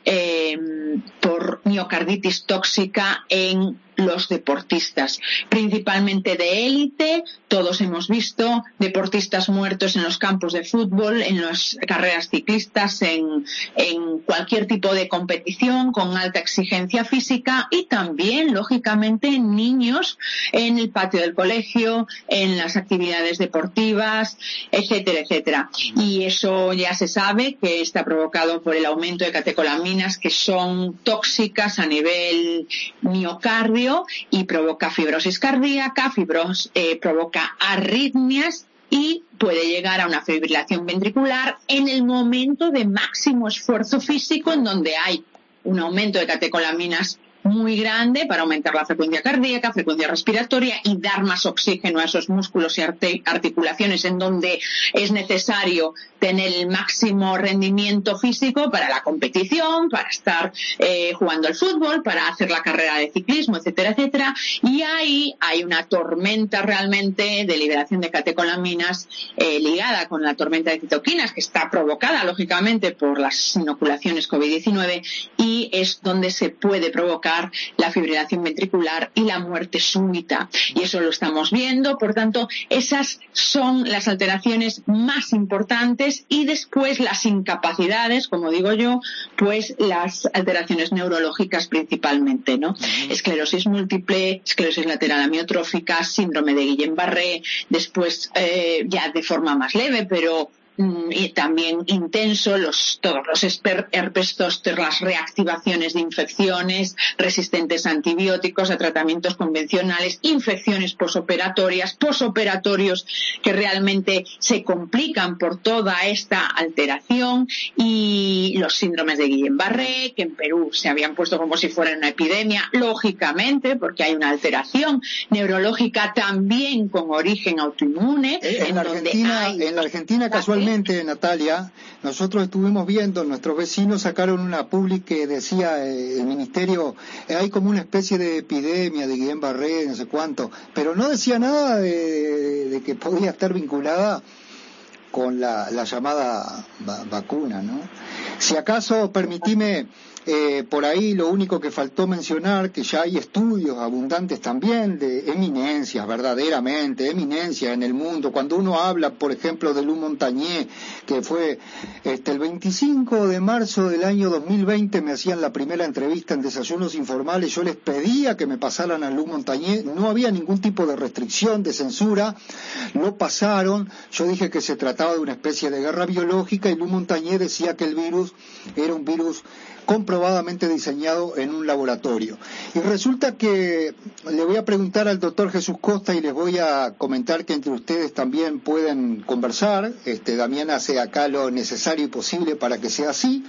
miocarditis tóxica en los deportistas, principalmente de élite. Todos hemos visto deportistas muertos en los campos de fútbol, en las carreras ciclistas, en cualquier tipo de competición con alta exigencia física, y también, lógicamente, en niños en el patio del colegio, en las actividades deportivas, etcétera, etcétera. Y eso ya se sabe que está provocado por el aumento de catecolaminas, que son tóxicas a nivel miocardio, y provoca fibrosis cardíaca, provoca arritmias y puede llegar a una fibrilación ventricular en el momento de máximo esfuerzo físico, en donde hay un aumento de catecolaminas muy grande para aumentar la frecuencia cardíaca, frecuencia respiratoria y dar más oxígeno a esos músculos y articulaciones, en donde es necesario tener el máximo rendimiento físico para la competición, para estar jugando al fútbol, para hacer la carrera de ciclismo, etcétera, etcétera. Y ahí hay una tormenta realmente de liberación de catecolaminas ligada con la tormenta de citoquinas, que está provocada lógicamente por las inoculaciones COVID-19, y es donde se puede provocar la fibrilación ventricular y la muerte súbita, y eso lo estamos viendo. Por tanto, esas son las alteraciones más importantes, y después las incapacidades, como digo yo, pues las alteraciones neurológicas principalmente, ¿no? Esclerosis múltiple, esclerosis lateral amiotrófica, síndrome de Guillain-Barré, después ya de forma más leve, pero y también intenso, todos los herpes zóster, las reactivaciones de infecciones, resistentes a antibióticos, a tratamientos convencionales, infecciones posoperatorios que realmente se complican por toda esta alteración, y los síndromes de Guillain-Barré, que en Perú se habían puesto como si fuera una epidemia, lógicamente, porque hay una alteración neurológica también con origen autoinmune. En la Argentina casualmente, Natalia, nosotros estuvimos viendo, nuestros vecinos sacaron una public que decía el ministerio, hay como una especie de epidemia de Guillain-Barré, no sé cuánto, pero no decía nada de que podía estar vinculada con la llamada vacuna, ¿no? Si acaso, permitime, por ahí lo único que faltó mencionar, que ya hay estudios abundantes también de eminencias, verdaderamente, eminencias en el mundo. Cuando uno habla, por ejemplo, de Lou Montagnier, que fue el 25 de marzo del año 2020, me hacían la primera entrevista en Desayunos Informales, yo les pedía que me pasaran a Lou Montagnier, no había ningún tipo de restricción, de censura, lo pasaron, yo dije que se trataba de una especie de guerra biológica, y Lou Montagnier decía que el virus era un virus comprobadamente diseñado en un laboratorio. Y resulta que le voy a preguntar al doctor Jesús Costa, y les voy a comentar que entre ustedes también pueden conversar. Damián hace acá lo necesario y posible para que sea así.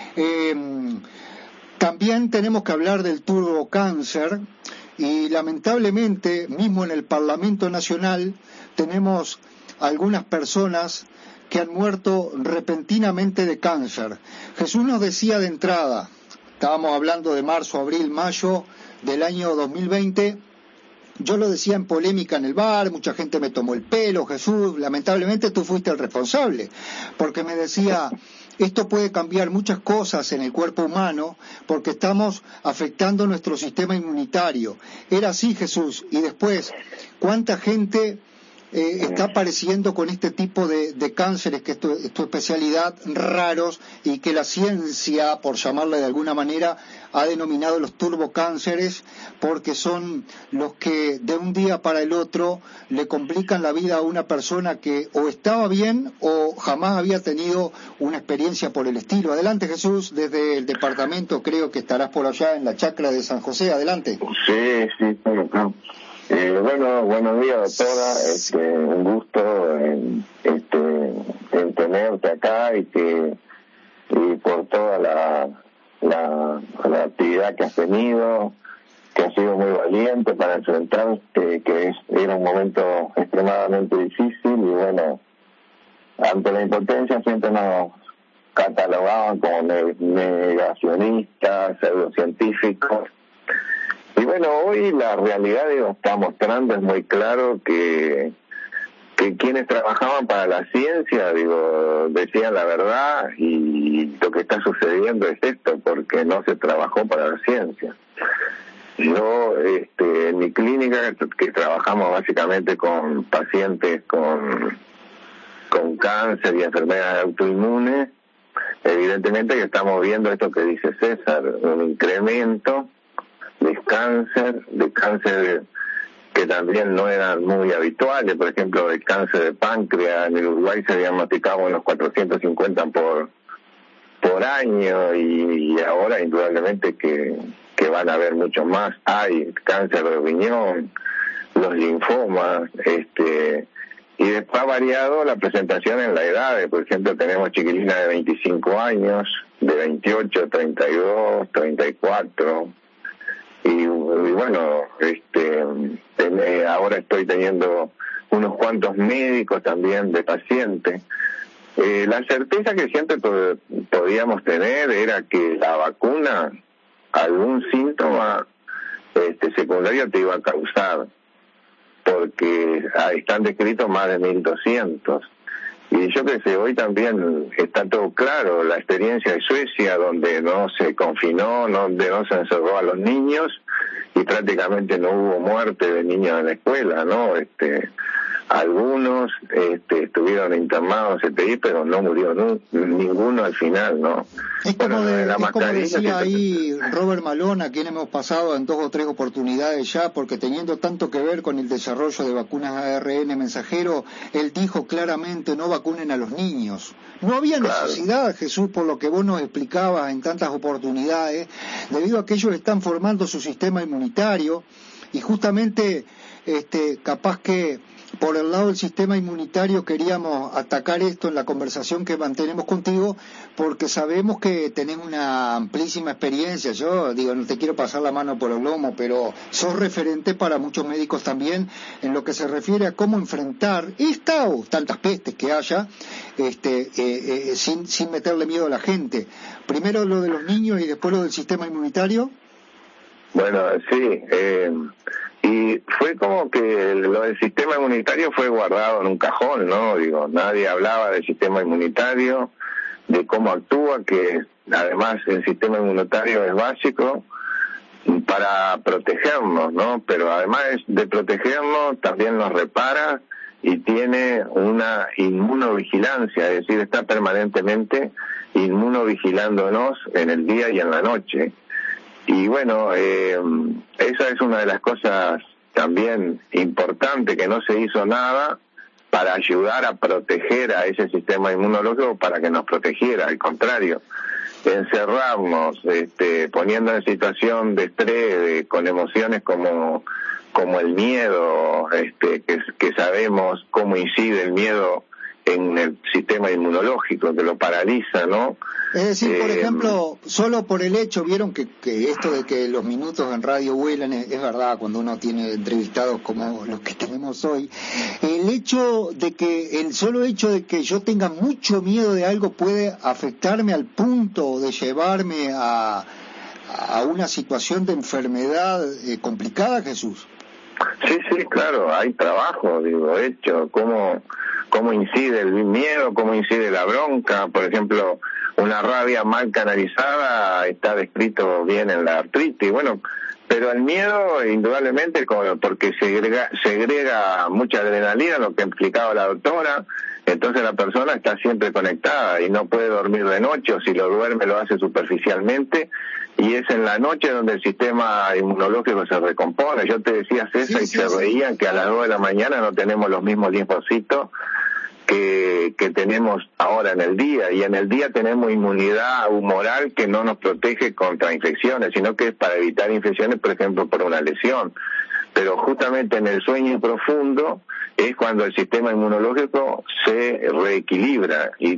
También tenemos que hablar del turbocáncer, y lamentablemente mismo en el Parlamento Nacional tenemos algunas personas que han muerto repentinamente de cáncer. Jesús nos decía de entrada, estábamos hablando de marzo, abril, mayo del año 2020, yo lo decía en polémica en el bar, mucha gente me tomó el pelo, Jesús, lamentablemente tú fuiste el responsable, porque me decía, esto puede cambiar muchas cosas en el cuerpo humano, porque estamos afectando nuestro sistema inmunitario. Era así, Jesús, y después, ¿cuánta gente está apareciendo con este tipo de cánceres, que es tu especialidad, raros, y que la ciencia, por llamarle de alguna manera, ha denominado los turbocánceres, porque son los que de un día para el otro le complican la vida a una persona que o estaba bien o jamás había tenido una experiencia por el estilo. Adelante, Jesús, desde el departamento, creo que estarás por allá en la chacra de San José. Adelante. Sí, estoy acá. Bueno, buenos días, doctora. Un gusto en tenerte acá y por toda la actividad que has tenido, que has sido muy valiente para enfrentar, era un momento extremadamente difícil, y bueno, ante la impotencia siempre nos catalogaban como negacionistas, pseudocientíficos. Y bueno, hoy la realidad está mostrando, es muy claro que quienes trabajaban para la ciencia, decían la verdad, y lo que está sucediendo es esto, porque no se trabajó para la ciencia. Yo, en mi clínica, que trabajamos básicamente con pacientes con cáncer y enfermedades autoinmunes, evidentemente que estamos viendo esto que dice César, un incremento de cáncer que también no eran muy habituales. Por ejemplo, el cáncer de páncreas en el Uruguay se diagnosticaba unos 450 por año, y ahora indudablemente que van a haber muchos más. Hay cáncer de riñón, los linfomas, y después ha variado la presentación en la edad. Por ejemplo, tenemos chiquilinas de 25 años, de 28, 32, 34, y bueno, ahora estoy teniendo unos cuantos médicos también de pacientes. La certeza que siempre podíamos tener era que la vacuna algún síntoma secundario te iba a causar, porque están descritos más de 1.200. Y yo que sé, hoy también está todo claro, la experiencia de Suecia, donde no se confinó, donde no se encerró a los niños, y prácticamente no hubo muerte de niños en la escuela, ¿no? Algunos estuvieron internados en CTI, pero no murió ninguno al final, ¿no? Es como, como decía ahí Robert Malone, a quien hemos pasado en 2 o 3 oportunidades ya, porque teniendo tanto que ver con el desarrollo de vacunas ARN mensajero, él dijo claramente: no vacunen a los niños. No había necesidad, Jesús, por lo que vos nos explicabas en tantas oportunidades, debido a que ellos están formando su sistema inmunitario, y justamente capaz que por el lado del sistema inmunitario queríamos atacar esto en la conversación que mantenemos contigo, porque sabemos que tenés una amplísima experiencia. Yo no te quiero pasar la mano por el lomo, pero sos referente para muchos médicos también en lo que se refiere a cómo enfrentar esta o tantas pestes que haya, sin meterle miedo a la gente. Primero lo de los niños y después lo del sistema inmunitario. Bueno, sí, y fue como que lo del sistema inmunitario fue guardado en un cajón, ¿no? Nadie hablaba del sistema inmunitario, de cómo actúa, que además el sistema inmunitario es básico para protegernos, ¿no? Pero además de protegernos, también nos repara y tiene una inmunovigilancia, es decir, está permanentemente inmunovigilándonos en el día y en la noche. Y bueno, esa es una de las cosas también importantes, que no se hizo nada para ayudar a proteger a ese sistema inmunológico para que nos protegiera. Al contrario, encerrarnos, poniendo en situación de estrés, con emociones como el miedo, que sabemos cómo incide el miedo en el sistema inmunológico, que lo paraliza, ¿no? Es decir, por ejemplo, solo por el hecho, vieron que esto de que los minutos en radio vuelan, es verdad cuando uno tiene entrevistados como los que tenemos hoy, el solo hecho de que yo tenga mucho miedo de algo puede afectarme al punto de llevarme a una situación de enfermedad complicada, Jesús. Sí, claro, hay trabajo, hecho, cómo incide el miedo, cómo incide la bronca. Por ejemplo, una rabia mal canalizada está descrito bien en la artritis. Bueno, Pero el miedo, indudablemente, porque segrega mucha adrenalina, lo que explicaba la doctora. Entonces la persona está siempre conectada y no puede dormir de noche, o si lo duerme lo hace superficialmente, y es en la noche donde el sistema inmunológico se recompone. Yo te decía, César, y se reían que a las 2 de la mañana no tenemos los mismos linfocitos que tenemos ahora en el día, y en el día tenemos inmunidad humoral que no nos protege contra infecciones, sino que es para evitar infecciones, por ejemplo, por una lesión. Pero justamente en el sueño profundo es cuando el sistema inmunológico se reequilibra y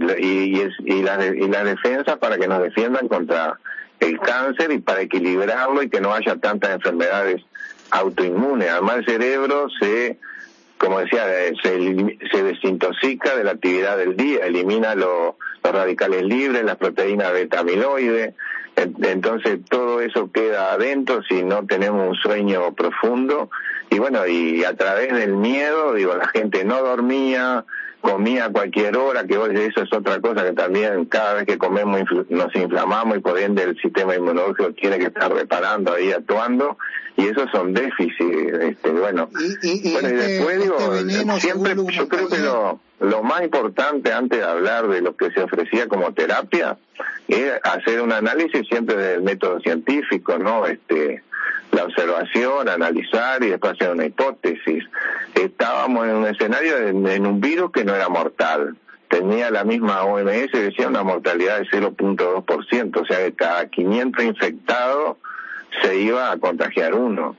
las defensas para que nos defiendan contra el cáncer y para equilibrarlo y que no haya tantas enfermedades autoinmunes. Además, el cerebro como decía, se desintoxica de la actividad del día, elimina los radicales libres, las proteínas beta amiloide. Entonces todo eso queda adentro si no tenemos un sueño profundo. Y bueno, y a través del miedo, la gente no dormía, comía a cualquier hora, que eso es otra cosa que también cada vez que comemos nos inflamamos y por ende el sistema inmunológico tiene que estar reparando ahí, actuando, y esos son déficits. Bueno, y después siempre yo creo que lo más importante antes de hablar de lo que se ofrecía como terapia es hacer un análisis siempre del método científico, ¿no? La observación, analizar y después hacer una hipótesis. Estábamos en un escenario en un virus que no era mortal. Tenía la misma OMS, decía una mortalidad de 0.2%, o sea que cada 500 infectados se iba a contagiar uno.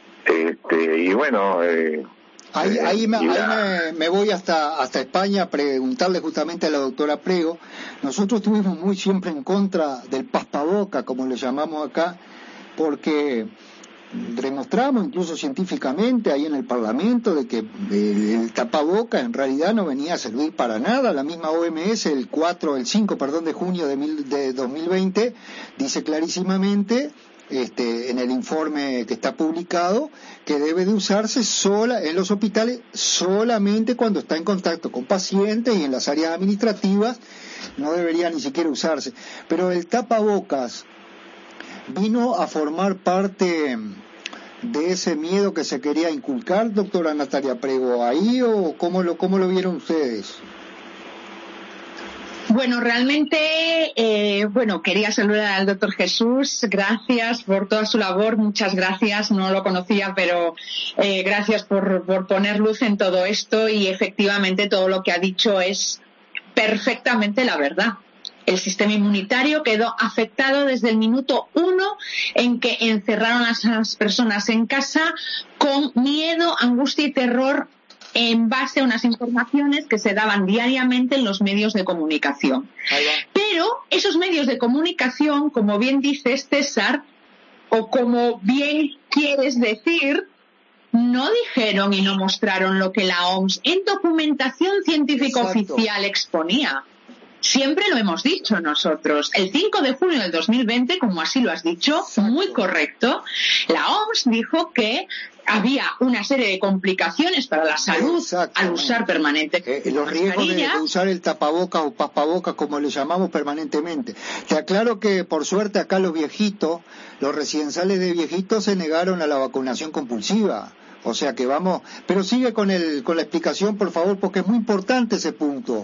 Y bueno... Ahí me voy hasta España a preguntarle justamente a la doctora Prego. Nosotros estuvimos muy siempre en contra del paspaboca, como le llamamos acá, porque demostramos incluso científicamente ahí en el Parlamento de que el tapaboca en realidad no venía a servir para nada. La misma OMS el 5 de junio de 2020 dice clarísimamente en el informe que está publicado que debe de usarse en los hospitales solamente cuando está en contacto con pacientes, y en las áreas administrativas no debería ni siquiera usarse. Pero el tapabocas vino a formar parte de ese miedo que se quería inculcar, doctora Natalia Prego, ahí, o cómo lo vieron ustedes. Bueno, realmente, quería saludar al doctor Jesús. Gracias por toda su labor, muchas gracias. No lo conocía, pero gracias por poner luz en todo esto, y efectivamente todo lo que ha dicho es perfectamente la verdad. El sistema inmunitario quedó afectado desde el minuto 1 en que encerraron a las personas en casa con miedo, angustia y terror en base a unas informaciones que se daban diariamente en los medios de comunicación. Pero esos medios de comunicación, como bien dices, César, o como bien quieres decir, no dijeron y no mostraron lo que la OMS en documentación científica oficial exponía. Siempre lo hemos dicho nosotros. El 5 de junio del 2020, como así lo has dicho, muy correcto, la OMS dijo que había una serie de complicaciones para la salud al usar permanentemente los riesgos de usar el tapabocas o paspaboca, como le llamamos, permanentemente. Te aclaro que por suerte acá los residenciales de viejitos se negaron a la vacunación compulsiva. O sea que vamos, pero sigue con la explicación, por favor, porque es muy importante ese punto.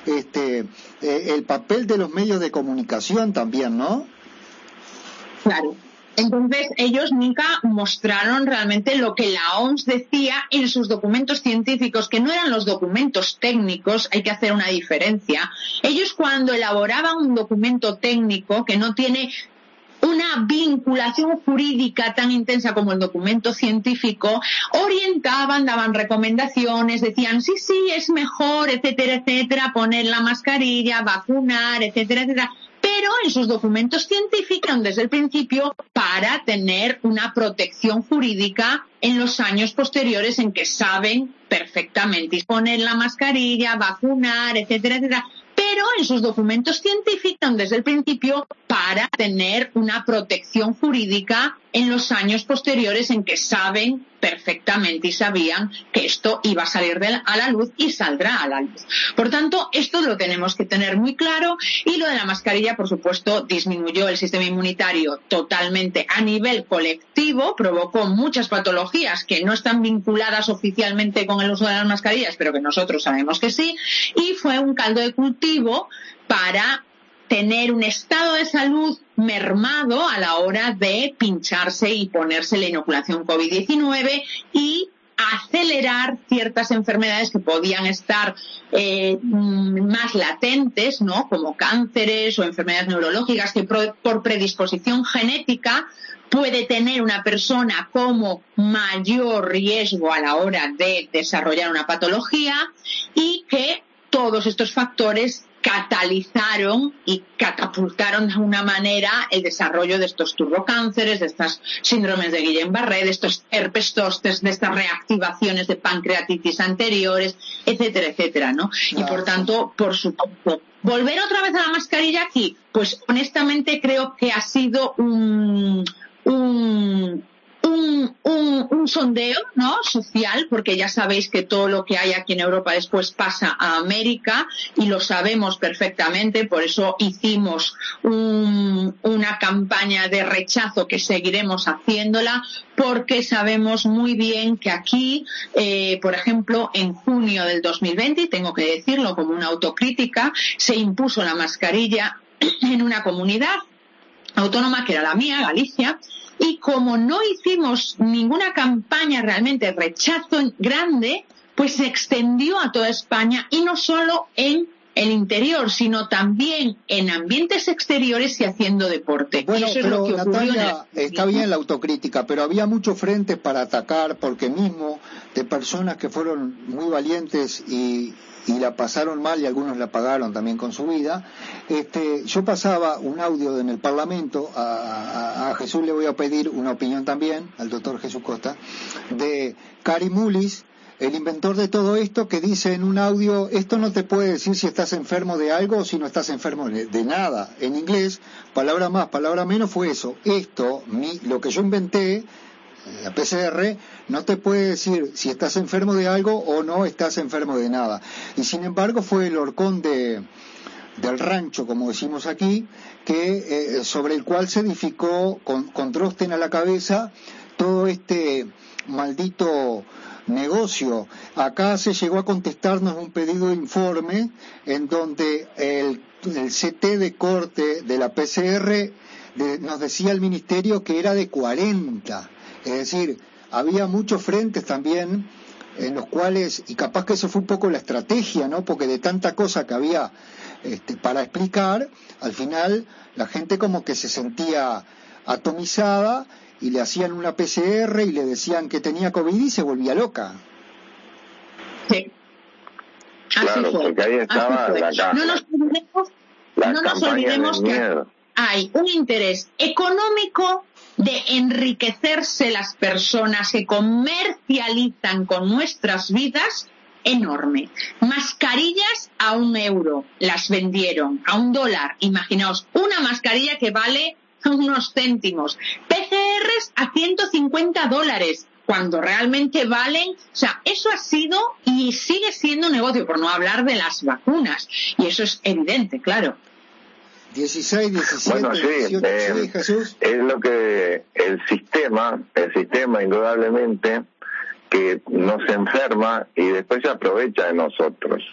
El papel de los medios de comunicación también, ¿no? Claro. Entonces, ellos nunca mostraron realmente lo que la OMS decía en sus documentos científicos, que no eran los documentos técnicos, hay que hacer una diferencia. Ellos, cuando elaboraban un documento técnico que no tiene una vinculación jurídica tan intensa como el documento científico, orientaban, daban recomendaciones, decían sí, es mejor, etcétera, poner la mascarilla, vacunar, etcétera, pero en sus documentos científicos desde el principio para tener una protección jurídica en los años posteriores en que saben perfectamente poner la mascarilla, vacunar, etcétera, pero en sus documentos científicos desde el principio para tener una protección jurídica en los años posteriores en que saben perfectamente y sabían que esto iba a salir a la luz y saldrá a la luz. Por tanto, esto lo tenemos que tener muy claro, y lo de la mascarilla, por supuesto, disminuyó el sistema inmunitario totalmente a nivel colectivo, provocó muchas patologías que no están vinculadas oficialmente con el uso de las mascarillas, pero que nosotros sabemos que sí, y fue un caldo de cultivo para tener un estado de salud mermado a la hora de pincharse y ponerse la inoculación COVID-19 y acelerar ciertas enfermedades que podían estar más latentes, ¿no? Como cánceres o enfermedades neurológicas que por predisposición genética puede tener una persona como mayor riesgo a la hora de desarrollar una patología, y que todos estos factores catalizaron y catapultaron de alguna manera el desarrollo de estos turbocánceres, de estas síndromes de Guillain-Barré, de estos herpes zóster, de estas reactivaciones de pancreatitis anteriores, etcétera, etcétera, ¿no? Y por tanto, por supuesto, volver otra vez a la mascarilla aquí, pues honestamente creo que ha sido un sondeo, ¿no?, social, porque ya sabéis que todo lo que hay aquí en Europa después pasa a América, y lo sabemos perfectamente. Por eso hicimos una campaña de rechazo que seguiremos haciéndola, porque sabemos muy bien que aquí, por ejemplo, en junio del 2020, y tengo que decirlo como una autocrítica, se impuso la mascarilla en una comunidad autónoma que era la mía, Galicia, y como no hicimos ninguna campaña realmente de rechazo grande, pues se extendió a toda España, y no solo en el interior, sino también en ambientes exteriores y haciendo deporte. Bueno, y eso pero es lo que Natalia, está bien la autocrítica, pero había muchos frentes para atacar, porque mismo de personas que fueron muy valientes y la pasaron mal, y algunos la pagaron también con su vida. Yo pasaba un audio en el Parlamento, a Jesús le voy a pedir una opinión también, al doctor Jesús Costa, de Kary Mullis, el inventor de todo esto, que dice en un audio: esto no te puede decir si estás enfermo de algo o si no estás enfermo de nada. En inglés, palabra más, palabra menos, fue eso. Lo que yo inventé, la PCR, no te puede decir si estás enfermo de algo o no estás enfermo de nada. Y sin embargo fue el horcón del rancho, como decimos aquí, que sobre el cual se edificó con Drosten a la cabeza todo este maldito negocio. Acá se llegó a contestarnos un pedido de informe en donde el CT de corte de la PCR nos decía el ministerio que era de 40. Es decir, había muchos frentes también en los cuales, y capaz que eso fue un poco la estrategia, ¿no? Porque de tanta cosa que había para explicar, al final la gente como que se sentía atomizada, y le hacían una PCR y le decían que tenía COVID y se volvía loca. Sí. Claro, porque ahí estaba no nos olvidemos que hay un interés económico de enriquecerse las personas que comercializan con nuestras vidas enorme. Mascarillas a €1 las vendieron, a $1. Imaginaos, una mascarilla que vale unos céntimos. PCRs a $150, cuando realmente valen, o sea, eso ha sido y sigue siendo un negocio, por no hablar de las vacunas, y eso es evidente, claro. 16, 17, bueno, sí, 18, sí, Jesús. Es lo que el sistema indudablemente que nos enferma y después se aprovecha de nosotros.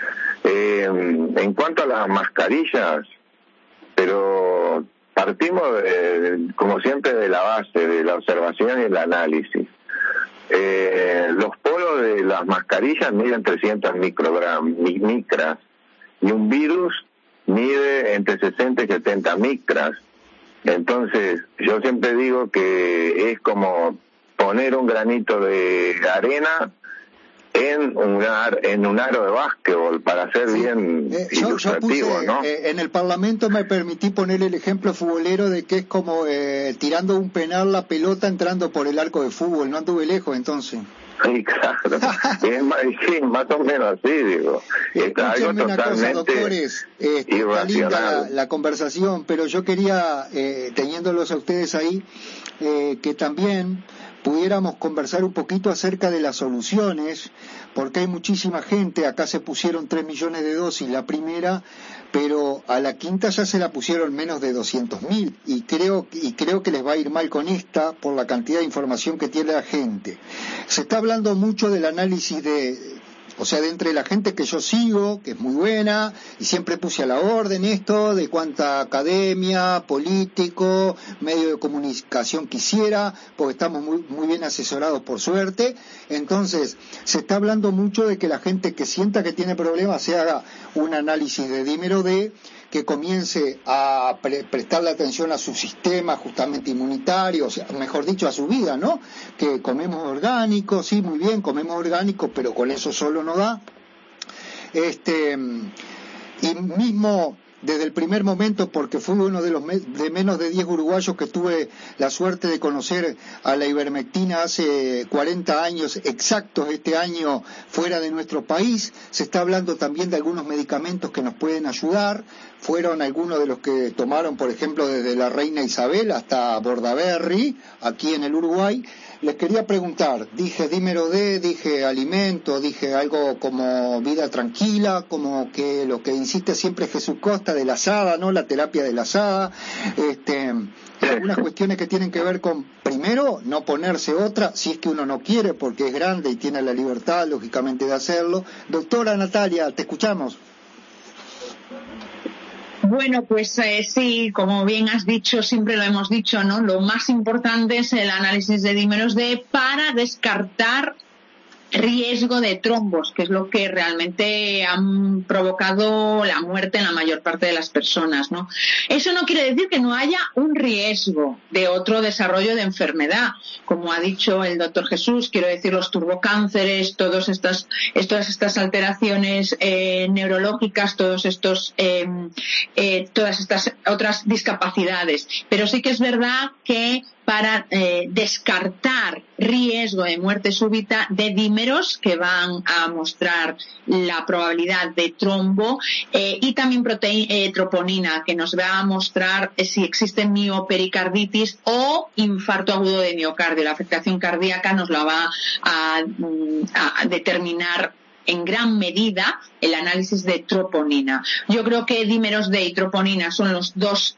En cuanto a las mascarillas, pero partimos como siempre de la base de la observación y el análisis. Los polos de las mascarillas miden 300 micras, y un virus mide entre 60 y 70 micras. Entonces, yo siempre digo que es como poner un granito de arena en un aro de básquetbol, para ser bien ilustrativo, yo puse, ¿no? En el Parlamento me permití poner el ejemplo futbolero de que es como tirando un penal la pelota entrando por el arco de fútbol, no anduve lejos entonces. Sí, claro, sí, más o menos así, digo. Escúchenme una cosa, doctores, está linda la conversación, pero yo quería, teniéndolos a ustedes ahí, que también pudiéramos conversar un poquito acerca de las soluciones, porque hay muchísima gente, acá se pusieron 3 millones de dosis la primera, pero a la quinta ya se la pusieron menos de 200.000 y creo que les va a ir mal con esta por la cantidad de información que tiene la gente. Se está hablando mucho del análisis de entre la gente que yo sigo, que es muy buena, y siempre puse a la orden esto, de cuánta academia, político, medio de comunicación quisiera, porque estamos muy bien asesorados por suerte. Entonces, se está hablando mucho de que la gente que sienta que tiene problemas se haga un análisis de dímero D, que comience a prestarle atención a su sistema justamente inmunitario, o sea, mejor dicho, a su vida, ¿no? Que comemos orgánico, sí, muy bien, comemos orgánico, pero con eso solo no da. Y mismo desde el primer momento, porque fui uno de menos de 10 uruguayos que tuve la suerte de conocer a la ivermectina hace 40 años exactos este año fuera de nuestro país. Se está hablando también de algunos medicamentos que nos pueden ayudar. Fueron algunos de los que tomaron, por ejemplo, desde la Reina Isabel hasta Bordaberry, aquí en el Uruguay. Les quería preguntar, dije dímero D, dije alimento, dije algo como vida tranquila, como que lo que insiste siempre Jesús Costa de la asada, ¿no? La terapia de la asada, algunas cuestiones que tienen que ver con, primero, no ponerse otra, si es que uno no quiere, porque es grande y tiene la libertad, lógicamente, de hacerlo. Doctora Natalia, te escuchamos. Bueno, pues sí, como bien has dicho, siempre lo hemos dicho, ¿no? Lo más importante es el análisis de dímeros D para descartar riesgo de trombos, que es lo que realmente han provocado la muerte en la mayor parte de las personas, ¿no? Eso no quiere decir que no haya un riesgo de otro desarrollo de enfermedad, como ha dicho el doctor Jesús, quiero decir los turbocánceres, todas estas alteraciones neurológicas, todas estas otras discapacidades, pero sí que es verdad que para descartar riesgo de muerte súbita de dímeros que van a mostrar la probabilidad de trombo y también troponina que nos va a mostrar si existe miopericarditis o infarto agudo de miocardio. La afectación cardíaca nos la va a determinar en gran medida el análisis de troponina. Yo creo que dímeros D y troponina son los dos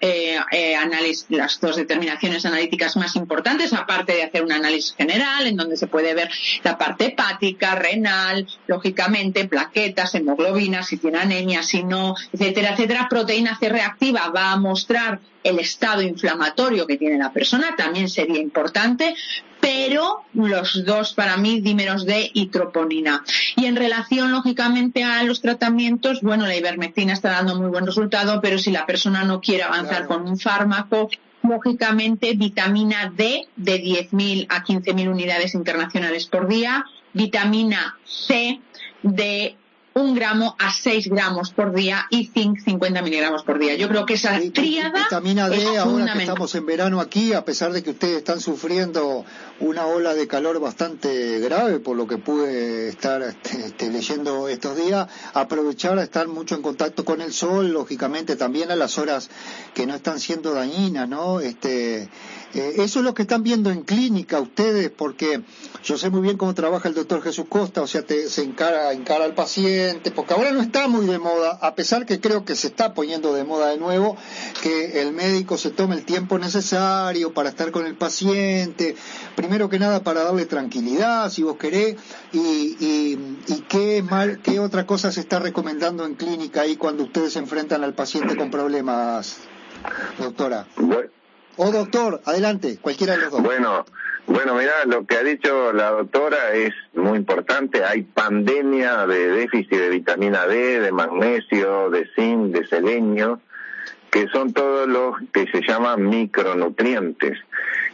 las dos determinaciones analíticas más importantes, aparte de hacer un análisis general en donde se puede ver la parte hepática, renal, lógicamente plaquetas, hemoglobina, si tiene anemia, si no, etcétera, etcétera. Proteína C reactiva va a mostrar el estado inflamatorio que tiene la persona, también sería importante, pero los dos para mí, dímeros D y troponina. Y en relación, lógicamente, a los tratamientos, bueno, la ivermectina está dando muy buen resultado, pero si la persona no quiere avanzar con un fármaco, lógicamente vitamina D de 10.000 a 15.000 unidades internacionales por día, vitamina C de 1 gramo a 6 gramos por día y zinc 50 miligramos por día. Yo creo que esa tríada vitamina D, es ahora fundamental. que estamos en verano aquí, a pesar de que ustedes están sufriendo una ola de calor bastante grave, por lo que pude estar leyendo estos días, aprovechar a estar mucho en contacto con el sol, lógicamente también a las horas que no están siendo dañinas, ¿no? Eso es lo que están viendo en clínica ustedes, porque yo sé muy bien cómo trabaja el doctor Jesús Costa, o sea, se encara al paciente, porque ahora no está muy de moda, a pesar que creo que se está poniendo de moda de nuevo, que el médico se tome el tiempo necesario para estar con el paciente, primero que nada para darle tranquilidad, si vos querés, y qué otra cosa se está recomendando en clínica ahí cuando ustedes se enfrentan al paciente con problemas, doctora. O doctor, adelante, cualquiera de los dos. Bueno, mirá, lo que ha dicho la doctora es muy importante. Hay pandemia de déficit de vitamina D, de magnesio, de zinc, de selenio, que son todos los que se llaman micronutrientes,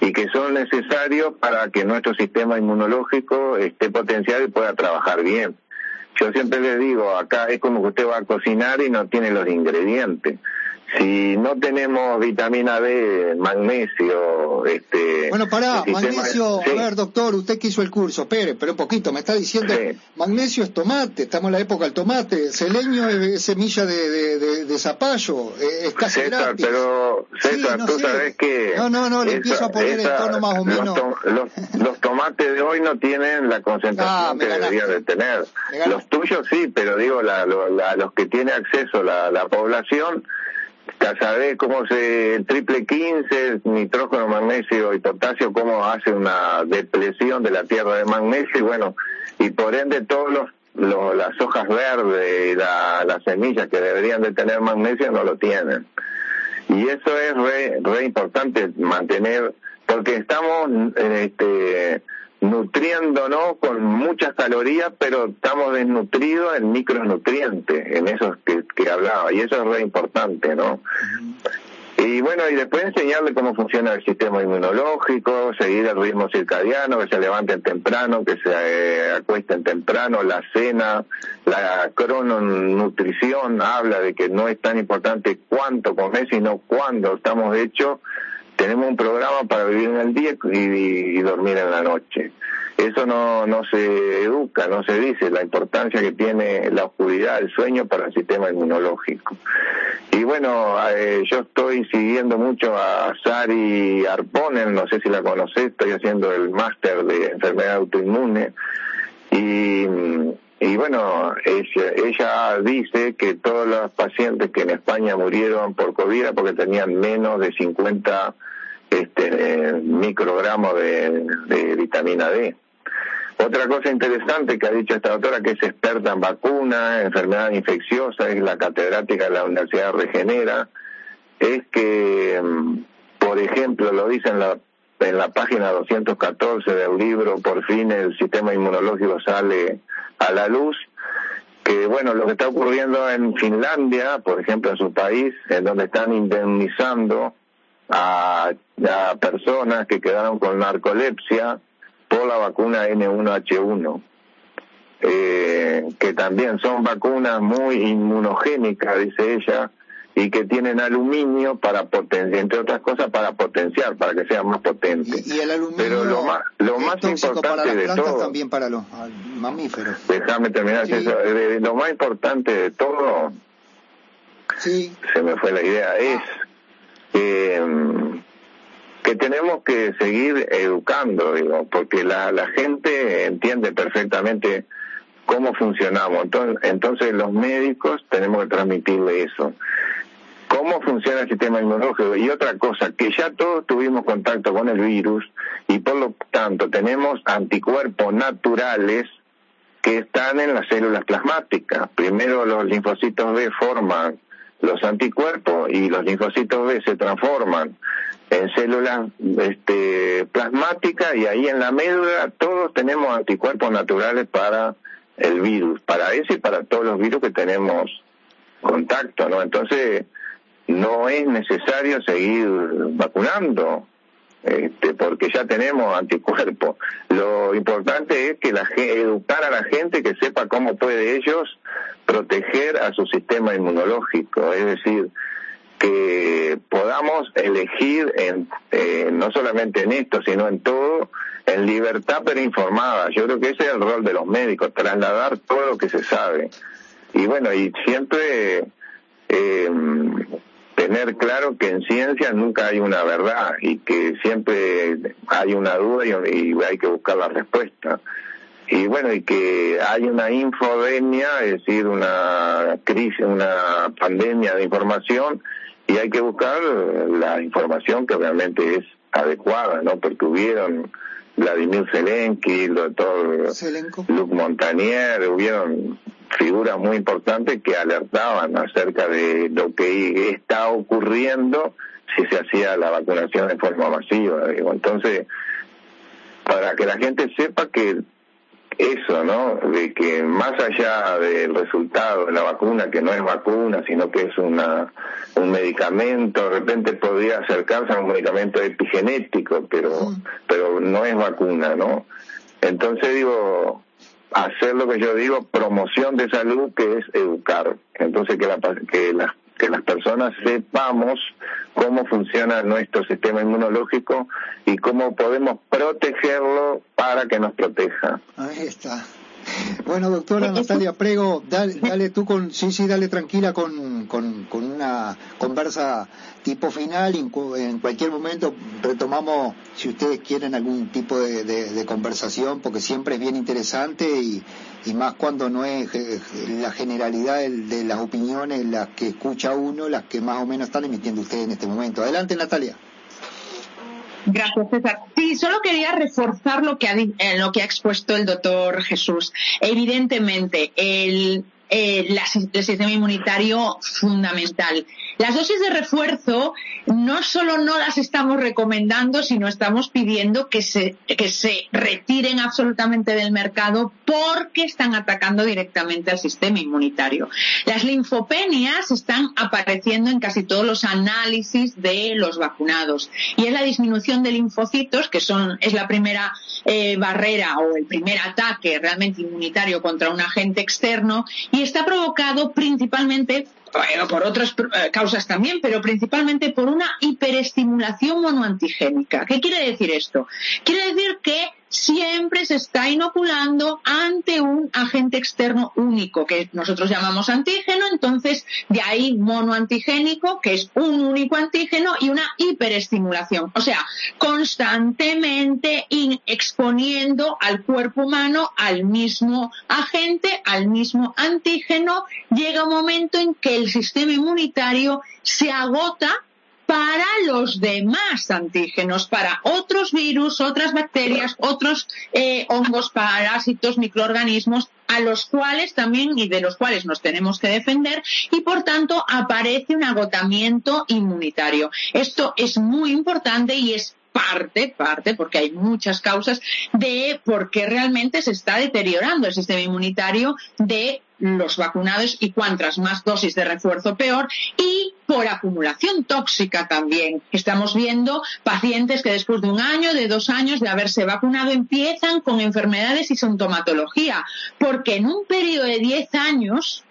y que son necesarios para que nuestro sistema inmunológico esté potenciado y pueda trabajar bien. Yo siempre les digo, acá es como que usted va a cocinar y no tiene los ingredientes. Si no tenemos vitamina D, magnesio, Bueno, pará, magnesio, sí. A ver, doctor, usted que hizo el curso, espere, pero un poquito, me está diciendo, Sí. Magnesio es tomate, estamos en la época del tomate, selenio es semilla de zapallo, es casi César, gratis. pero César, no tú sé. sabes que... No, le empiezo a poner el tono más o menos. Los tomates de hoy no tienen la concentración que deberían de tener. Los tuyos sí, pero digo, los que tiene acceso la población... Ya sabés cómo el triple 15, nitrógeno, magnesio y potasio, cómo hace una depresión de la tierra de magnesio, y bueno, y por ende todos las hojas verdes y las semillas que deberían de tener magnesio no lo tienen. Y eso es re importante mantener, porque estamos nutriéndonos con muchas calorías, pero estamos desnutridos en micronutrientes, en esos que hablaba, y eso es re importante, ¿no? Y bueno, y después enseñarle cómo funciona el sistema inmunológico, seguir el ritmo circadiano, que se levanten temprano, que se acuesten temprano, la cena, la crononutrición habla de que no es tan importante cuánto comer, sino cuándo estamos hechos. Tenemos un programa para vivir en el día y dormir en la noche. Eso no se educa, no se dice la importancia que tiene la oscuridad, el sueño para el sistema inmunológico. Y bueno, yo estoy siguiendo mucho a Sari Arponen, no sé si la conocés, estoy haciendo el máster de enfermedad autoinmune. Y bueno, ella dice que todos los pacientes que en España murieron por COVID era porque tenían menos de 50 microgramos de vitamina D. Otra cosa interesante que ha dicho esta doctora, que es experta en vacunas, enfermedades infecciosas, es la catedrática de la Universidad de Regenera, es que, por ejemplo, lo dice en la página 214 del libro, por fin el sistema inmunológico sale a la luz, que bueno, lo que está ocurriendo en Finlandia, por ejemplo, en su país, en donde están indemnizando a personas que quedaron con narcolepsia por la vacuna N1H1, que también son vacunas muy inmunogénicas, dice ella, y que tienen aluminio para potenciar, entre otras cosas, para potenciar, para que sean más potentes. Y el aluminio, pero lo más importante para las de plantas, todo, también para los mamíferos. Déjame terminar, Sí. eso. Lo más importante de todo, Sí. se me fue la idea, es que tenemos que seguir educando, digo, porque la gente entiende perfectamente cómo funcionamos. Entonces los médicos tenemos que transmitirle eso. Cómo funciona el sistema inmunológico. Y otra cosa, que ya todos tuvimos contacto con el virus y por lo tanto tenemos anticuerpos naturales que están en las células plasmáticas. Primero los linfocitos B forman los anticuerpos y los linfocitos B se transforman en células plasmáticas, y ahí en la médula todos tenemos anticuerpos naturales para el virus, para ese y para todos los virus que tenemos contacto, ¿no? Entonces no es necesario seguir vacunando, porque ya tenemos anticuerpos. Lo importante es que educar a la gente que sepa cómo puede ellos proteger a su sistema inmunológico, es decir, que podamos elegir no solamente en esto, sino en todo, en libertad pero informada. Yo creo que ese es el rol de los médicos, trasladar todo lo que se sabe. Y bueno, y siempre tener claro que en ciencia nunca hay una verdad y que siempre hay una duda y hay que buscar la respuesta. Y bueno, y que hay una infodemia, es decir, una crisis, una pandemia de información, y hay que buscar la información que realmente es adecuada, ¿no? Porque hubieron Vladimir Zelensky, el doctor Luc Montagnier, hubieron figuras muy importantes que alertaban acerca de lo que está ocurriendo si se hacía la vacunación de forma masiva, digo. Entonces, para que la gente sepa que eso, ¿no? De que más allá del resultado de la vacuna, que no es vacuna, sino que es un medicamento, de repente podría acercarse a un medicamento epigenético, pero no es vacuna, ¿no? Entonces digo, hacer lo que yo digo, promoción de salud, que es educar. Entonces que las personas sepamos cómo funciona nuestro sistema inmunológico y cómo podemos protegerlo para que nos proteja. Ahí está. Bueno, doctora Natalia Prego, dale tú dale tranquila con una conversa tipo final. En cualquier momento retomamos, si ustedes quieren, algún tipo de conversación, porque siempre es bien interesante y más cuando no es la generalidad de las opiniones las que escucha uno, las que más o menos están emitiendo ustedes en este momento. Adelante, Natalia. Gracias, César. Sí, solo quería reforzar lo que ha expuesto el doctor Jesús. Evidentemente, el sistema inmunitario fundamental. Las dosis de refuerzo no solo no las estamos recomendando, sino estamos pidiendo que se retiren absolutamente del mercado porque están atacando directamente al sistema inmunitario. Las linfopenias están apareciendo en casi todos los análisis de los vacunados y es la disminución de linfocitos, que es la primera barrera o el primer ataque realmente inmunitario contra un agente externo, y está provocado principalmente por otras causas también, pero principalmente por una hiperestimulación monoantigénica. ¿Qué quiere decir esto? Quiere decir que siempre se está inoculando ante un agente externo único, que nosotros llamamos antígeno. Entonces, de ahí monoantigénico, que es un único antígeno, y una hiperestimulación. O sea, constantemente exponiendo al cuerpo humano al mismo agente, al mismo antígeno. Llega un momento en que el sistema inmunitario se agota para los demás antígenos, para otros virus, otras bacterias, otros hongos, parásitos, microorganismos, a los cuales también y de los cuales nos tenemos que defender, y por tanto aparece un agotamiento inmunitario. Esto es muy importante y es parte, porque hay muchas causas de por qué realmente se está deteriorando el sistema inmunitario de los vacunados, y cuantas más dosis de refuerzo peor, y por acumulación tóxica también. Estamos viendo pacientes que después de 1 año, de 2 años de haberse vacunado, empiezan con enfermedades y sintomatología, porque en un periodo de 10 años,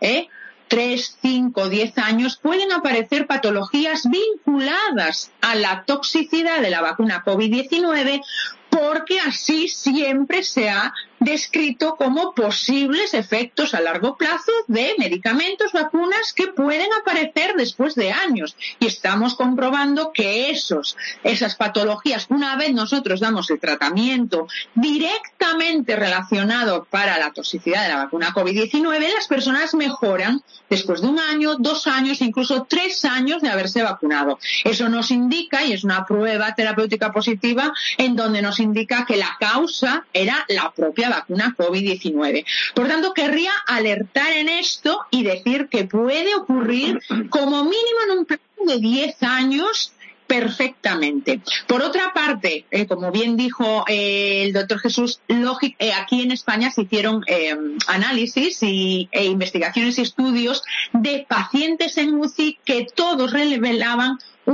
3, 5, 10 años, pueden aparecer patologías vinculadas a la toxicidad de la vacuna COVID-19, porque así siempre se ha descrito como posibles efectos a largo plazo de medicamentos, vacunas que pueden aparecer después de años. Y estamos comprobando que esas patologías, una vez nosotros damos el tratamiento directamente relacionado para la toxicidad de la vacuna COVID-19, las personas mejoran después de 1 año, 2 años, incluso 3 años de haberse vacunado. Eso nos indica, y es una prueba terapéutica positiva, en donde nos indica que la causa era la propia vacuna COVID-19. Por tanto, querría alertar en esto y decir que puede ocurrir como mínimo en un plazo de 10 años perfectamente. Por otra parte, como bien dijo el doctor Jesús, aquí en España se hicieron análisis e investigaciones y estudios de pacientes en UCI que todos revelaban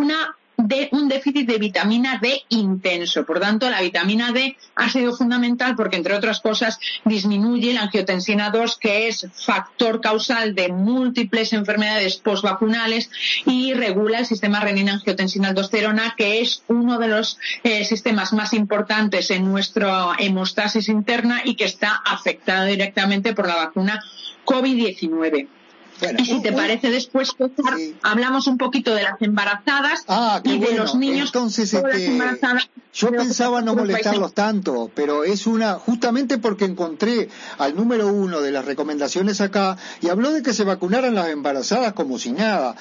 un déficit de vitamina D intenso. Por tanto, la vitamina D ha sido fundamental porque, entre otras cosas, disminuye la angiotensina 2, que es factor causal de múltiples enfermedades postvacunales, y regula el sistema renina-angiotensina-aldosterona, que es uno de los sistemas más importantes en nuestra hemostasis interna y que está afectado directamente por la vacuna COVID-19. Bueno, y si te parece, después hablamos un poquito de las embarazadas y de los niños. Entonces, yo pensaba no molestarlos tanto, pero es justamente porque encontré al número 1 de las recomendaciones acá, y habló de que se vacunaran las embarazadas como si nada.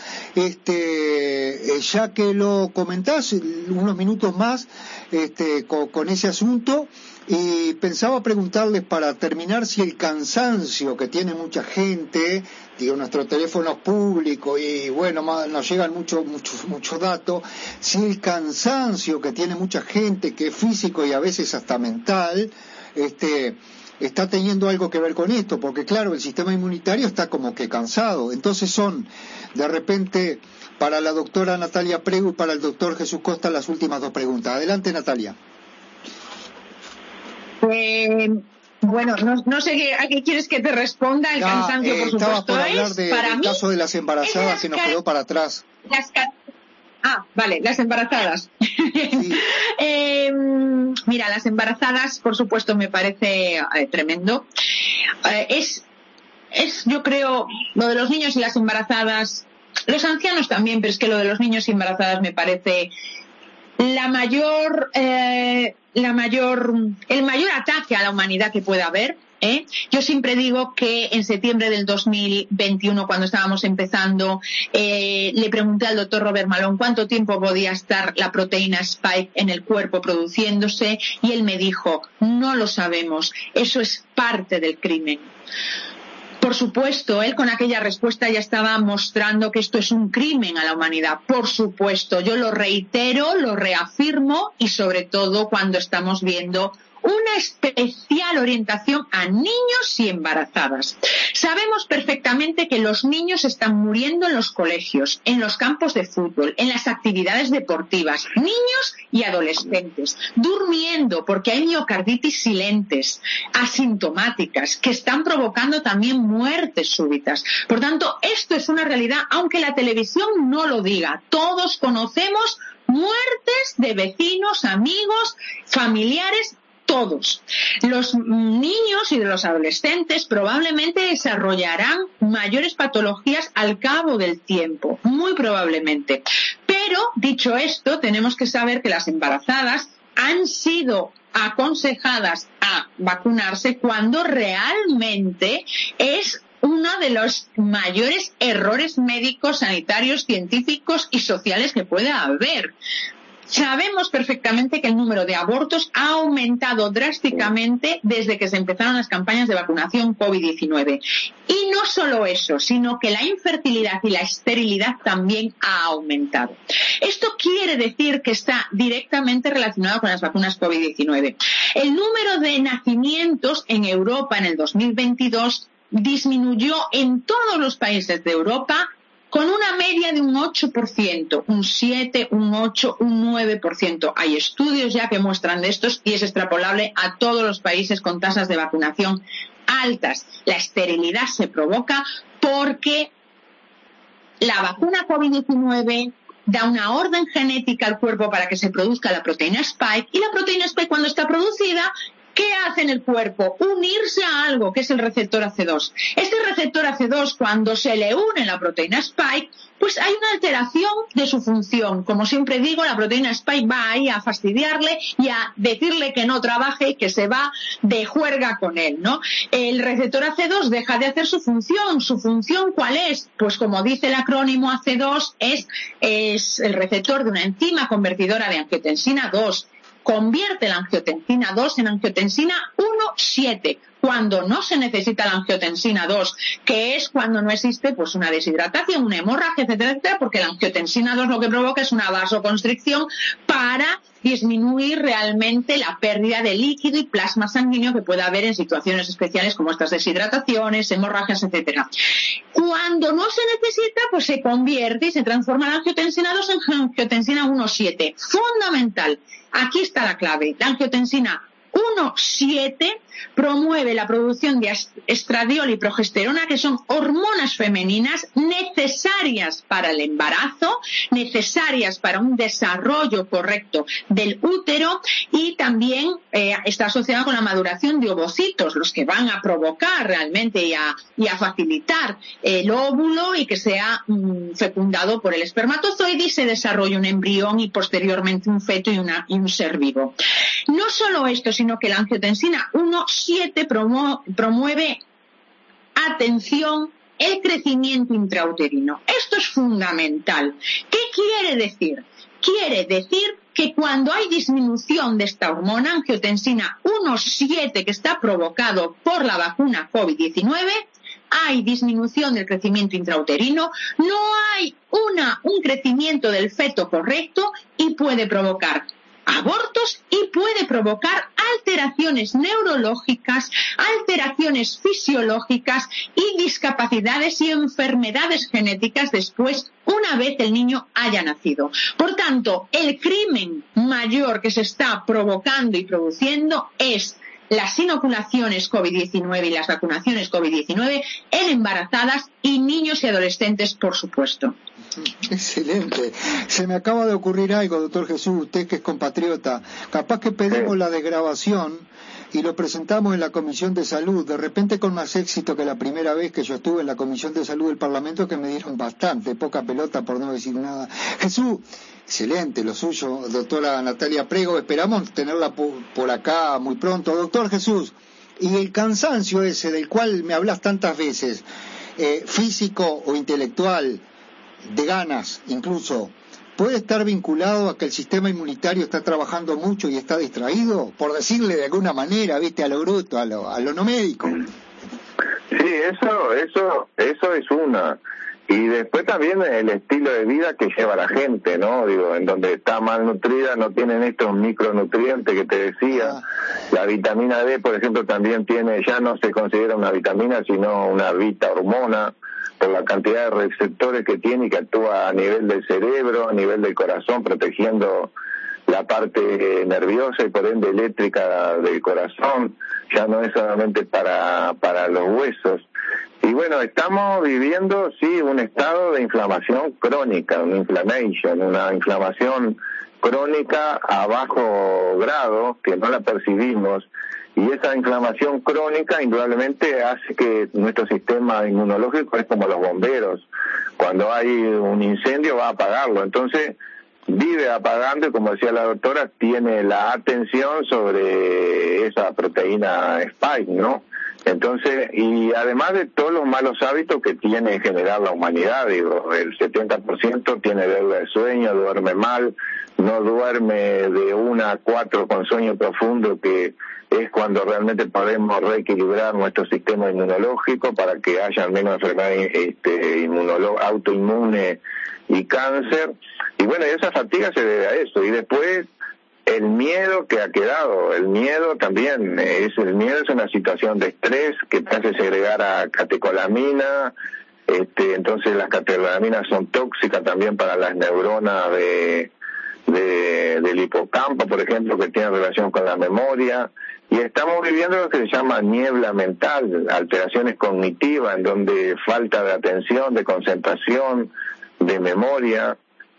Ya que lo comentás unos minutos más con ese asunto, y pensaba preguntarles para terminar si el cansancio que tiene mucha gente, nuestros teléfonos públicos, y bueno, nos llegan muchos datos, si el cansancio que tiene mucha gente, que es físico y a veces hasta mental, está teniendo algo que ver con esto, porque claro, el sistema inmunitario está como que cansado. Entonces son, de repente, para la doctora Natalia Prego y para el doctor Jesús Costa, las últimas 2 preguntas. Adelante, Natalia. Bueno, no sé a qué quieres que te responda. El cansancio, por supuesto, por hablar del caso de las embarazadas que nos quedó para atrás. Vale, las embarazadas. Sí. Mira, las embarazadas, por supuesto, me parece tremendo. Yo creo, lo de los niños y las embarazadas, los ancianos también, pero es que lo de los niños y embarazadas me parece el mayor ataque a la humanidad que pueda haber. Yo siempre digo que en septiembre del 2021, cuando estábamos empezando, le pregunté al doctor Robert Malone cuánto tiempo podía estar la proteína Spike en el cuerpo produciéndose, y él me dijo, no lo sabemos, eso es parte del crimen. Por supuesto, él con aquella respuesta ya estaba mostrando que esto es un crimen a la humanidad. Por supuesto, yo lo reitero, lo reafirmo, y sobre todo cuando estamos viendo una especial orientación a niños y embarazadas. Sabemos perfectamente que los niños están muriendo en los colegios, en los campos de fútbol, en las actividades deportivas, niños y adolescentes, durmiendo porque hay miocarditis silentes, asintomáticas, que están provocando también muertes súbitas. Por tanto, esto es una realidad, aunque la televisión no lo diga. Todos conocemos muertes de vecinos, amigos, familiares. Todos. Los niños y los adolescentes probablemente desarrollarán mayores patologías al cabo del tiempo, muy probablemente. Pero, dicho esto, tenemos que saber que las embarazadas han sido aconsejadas a vacunarse cuando realmente es uno de los mayores errores médicos, sanitarios, científicos y sociales que puede haber. Sabemos perfectamente que el número de abortos ha aumentado drásticamente desde que se empezaron las campañas de vacunación COVID-19. Y no solo eso, sino que la infertilidad y la esterilidad también ha aumentado. Esto quiere decir que está directamente relacionado con las vacunas COVID-19. El número de nacimientos en Europa en el 2022 disminuyó en todos los países de Europa con una media de un 8%, un 7, un 8, un 9%. Hay estudios ya que muestran de estos y es extrapolable a todos los países con tasas de vacunación altas. La esterilidad se provoca porque la vacuna COVID-19 da una orden genética al cuerpo para que se produzca la proteína Spike, y la proteína Spike, cuando está producida, ¿qué hace en el cuerpo? Unirse a algo, que es el receptor AC2. Este receptor AC2, cuando se le une la proteína Spike, pues hay una alteración de su función. Como siempre digo, la proteína Spike va ahí a fastidiarle y a decirle que no trabaje y que se va de juerga con él, ¿no? El receptor AC2 deja de hacer su función. ¿Su función cuál es? Pues como dice el acrónimo AC2, es el receptor de una enzima convertidora de angiotensina 2. Convierte la angiotensina 2 en angiotensina 1,7 cuando no se necesita la angiotensina 2, que es cuando no existe pues una deshidratación, una hemorragia, etcétera, etcétera, porque la angiotensina 2 lo que provoca es una vasoconstricción para disminuir realmente la pérdida de líquido y plasma sanguíneo que puede haber en situaciones especiales como estas deshidrataciones, hemorragias, etcétera. Cuando no se necesita, pues se convierte y se transforma la angiotensina 2 en angiotensina 1,7. Fundamental. Aquí está la clave. La angiotensina 1,7 promueve la producción de estradiol y progesterona, que son hormonas femeninas necesarias para el embarazo, necesarias para un desarrollo correcto del útero, y también está asociada con la maduración de ovocitos, los que van a provocar realmente y a facilitar el óvulo y que sea fecundado por el espermatozoide y se desarrolle un embrión y posteriormente un feto y un ser vivo. No solo esto, sino que la angiotensina 1,7 promueve, atención, el crecimiento intrauterino. Esto es fundamental. ¿Qué quiere decir? Quiere decir que cuando hay disminución de esta hormona, angiotensina 1,7, que está provocado por la vacuna COVID-19, hay disminución del crecimiento intrauterino, no hay un crecimiento del feto correcto y puede provocar abortos y puede provocar alteraciones neurológicas, alteraciones fisiológicas y discapacidades y enfermedades genéticas después, una vez el niño haya nacido. Por tanto, el crimen mayor que se está provocando y produciendo es las inoculaciones COVID-19 y las vacunaciones COVID-19 en embarazadas y niños y adolescentes, por supuesto. Excelente. Se me acaba de ocurrir algo, doctor Jesús, usted que es compatriota. Capaz que pedimos la desgrabación y lo presentamos en la Comisión de Salud, de repente con más éxito que la primera vez que yo estuve en la Comisión de Salud del Parlamento, que me dieron bastante, poca pelota por no decir nada. Jesús, excelente lo suyo, doctora Natalia Prego, esperamos tenerla por acá muy pronto. Doctor Jesús, y el cansancio ese del cual me hablas tantas veces, físico o intelectual, de ganas incluso, ¿puede estar vinculado a que el sistema inmunitario está trabajando mucho y está distraído? Por decirle de alguna manera, viste, a lo bruto, a lo no médico. Sí, eso es una. Y después también el estilo de vida que lleva la gente, ¿no? Digo, en donde está malnutrida no tienen estos micronutrientes que te decía. La vitamina D, por ejemplo, también ya no se considera una vitamina, sino una hormona, por la cantidad de receptores que tiene y que actúa a nivel del cerebro, a nivel del corazón, protegiendo la parte nerviosa y por ende eléctrica del corazón. Ya no es solamente para los huesos. Y bueno, estamos viviendo, sí, un estado de inflamación crónica, una inflamación crónica a bajo grado, que no la percibimos, y esa inflamación crónica indudablemente hace que nuestro sistema inmunológico es como los bomberos, cuando hay un incendio va a apagarlo, entonces vive apagando y, como decía la doctora, tiene la atención sobre esa proteína Spike, ¿no? Entonces, y además de todos los malos hábitos que tiene en general la humanidad, digo, el 70% tiene deuda de sueño, duerme mal, no duerme de 1 a 4 con sueño profundo, que es cuando realmente podemos reequilibrar nuestro sistema inmunológico para que haya menos enfermedades autoinmune y cáncer. Y bueno, esa fatiga se debe a eso. Y después el miedo que ha quedado, el miedo es una situación de estrés que te hace segregar a catecolamina, entonces las catecolaminas son tóxicas también para las neuronas del hipocampo, por ejemplo, que tienen relación con la memoria, y estamos viviendo lo que se llama niebla mental, alteraciones cognitivas, en donde falta de atención, de concentración, de memoria.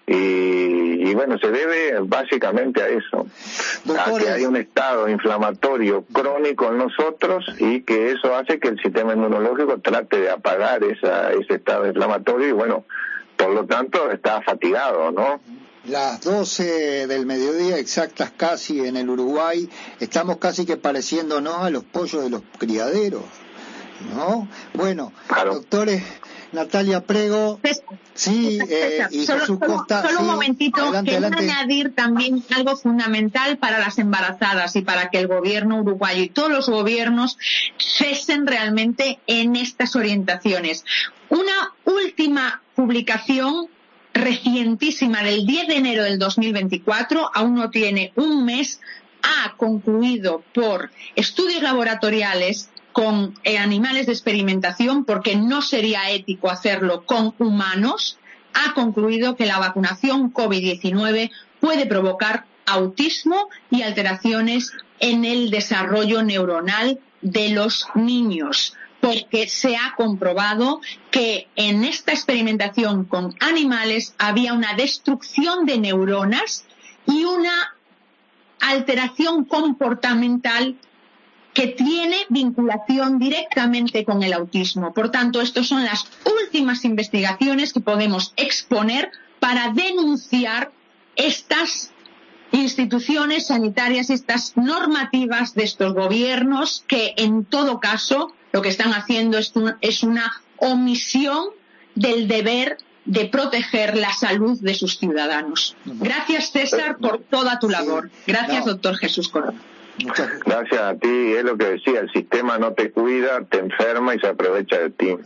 Y bueno, se debe básicamente a eso, a que hay un estado inflamatorio crónico en nosotros y que eso hace que el sistema inmunológico trate de apagar ese estado inflamatorio y bueno, por lo tanto está fatigado, ¿no? Las 12 del mediodía exactas casi en el Uruguay, estamos casi que pareciéndonos a los pollos de los criaderos, ¿no? Bueno, claro. Doctores Natalia Prego, sí, y Jesús Costa. Solo un momentito, quiero añadir también algo fundamental para las embarazadas y para que el gobierno uruguayo y todos los gobiernos cesen realmente en estas orientaciones. Una última publicación recientísima del 10 de enero del 2024, aún no tiene un mes, ha concluido por estudios laboratoriales con animales de experimentación, porque no sería ético hacerlo con humanos, ha concluido que la vacunación COVID-19 puede provocar autismo y alteraciones en el desarrollo neuronal de los niños, porque se ha comprobado que en esta experimentación con animales había una destrucción de neuronas y una alteración comportamental que tiene vinculación directamente con el autismo. Por tanto, estas son las últimas investigaciones que podemos exponer para denunciar estas instituciones sanitarias, estas normativas de estos gobiernos que, en todo caso, lo que están haciendo es una omisión del deber de proteger la salud de sus ciudadanos. Gracias, César, por toda tu labor. Gracias, doctor Jesús Corona. Gracias a ti, es lo que decía, el sistema no te cuida, te enferma y se aprovecha de ti.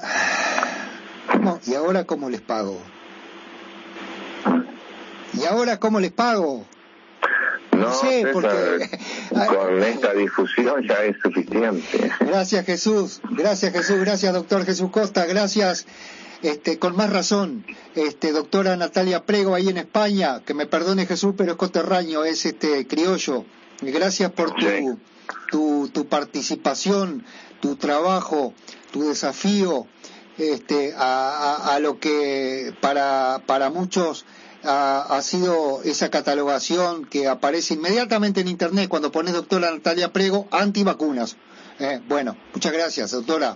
¿Y ahora cómo les pago? No sé, porque con esta difusión ya es suficiente. Gracias Jesús, gracias doctor Jesús Costa, gracias. Con más razón, doctora Natalia Prego ahí en España, que me perdone Jesús, pero es coterráneo, es criollo. Gracias por tu participación, tu trabajo, tu desafío, a lo que para muchos ha sido esa catalogación que aparece inmediatamente en internet cuando pones doctora Natalia Prego antivacunas. Bueno, muchas gracias, doctora.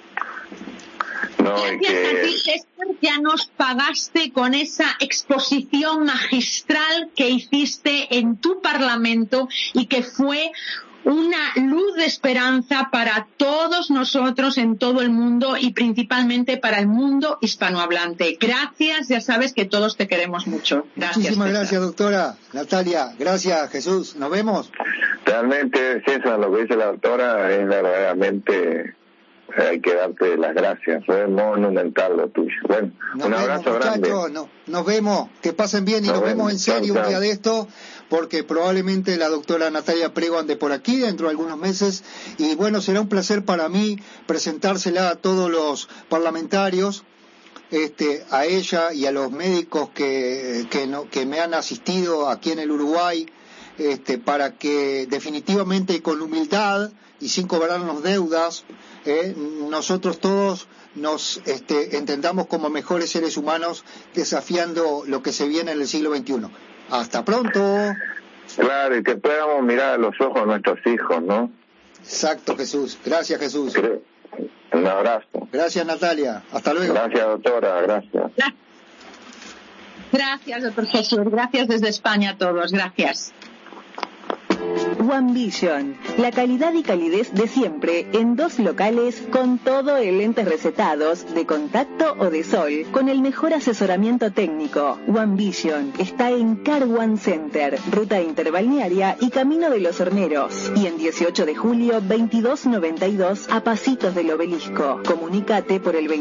Gracias a ti, César, ya nos pagaste con esa exposición magistral que hiciste en tu Parlamento y que fue una luz de esperanza para todos nosotros en todo el mundo y principalmente para el mundo hispanohablante. Gracias, ya sabes que todos te queremos mucho. Gracias, muchísimas César. Gracias, doctora Natalia. Gracias, Jesús. Nos vemos. Realmente, César, lo que dice la doctora es verdaderamente... hay que darte las gracias, es monumental lo tuyo. Bueno, un abrazo grande. Nos vemos, que pasen bien y nos vemos en serio un día de esto, porque probablemente la doctora Natalia Prego ande por aquí dentro de algunos meses, y bueno, será un placer para mí presentársela a todos los parlamentarios, a ella y a los médicos que me han asistido aquí en el Uruguay, para que definitivamente y con humildad y sin cobrarnos deudas, nosotros todos nos entendamos como mejores seres humanos desafiando lo que se viene en el siglo XXI. Hasta pronto. Claro, y que podamos mirar a los ojos a nuestros hijos, ¿no? Exacto, Jesús. Gracias, Jesús. Un abrazo. Gracias, Natalia. Hasta luego. Gracias, doctora. Gracias. Gracias, doctor Jesús. Gracias desde España a todos. Gracias. One Vision, la calidad y calidez de siempre en 2 locales con todo en lentes recetados, de contacto o de sol, con el mejor asesoramiento técnico. One Vision está en Car One Center, ruta interbalnearia y Camino de los Horneros, y en 18 de julio 2292 a pasitos del Obelisco. Comunícate por el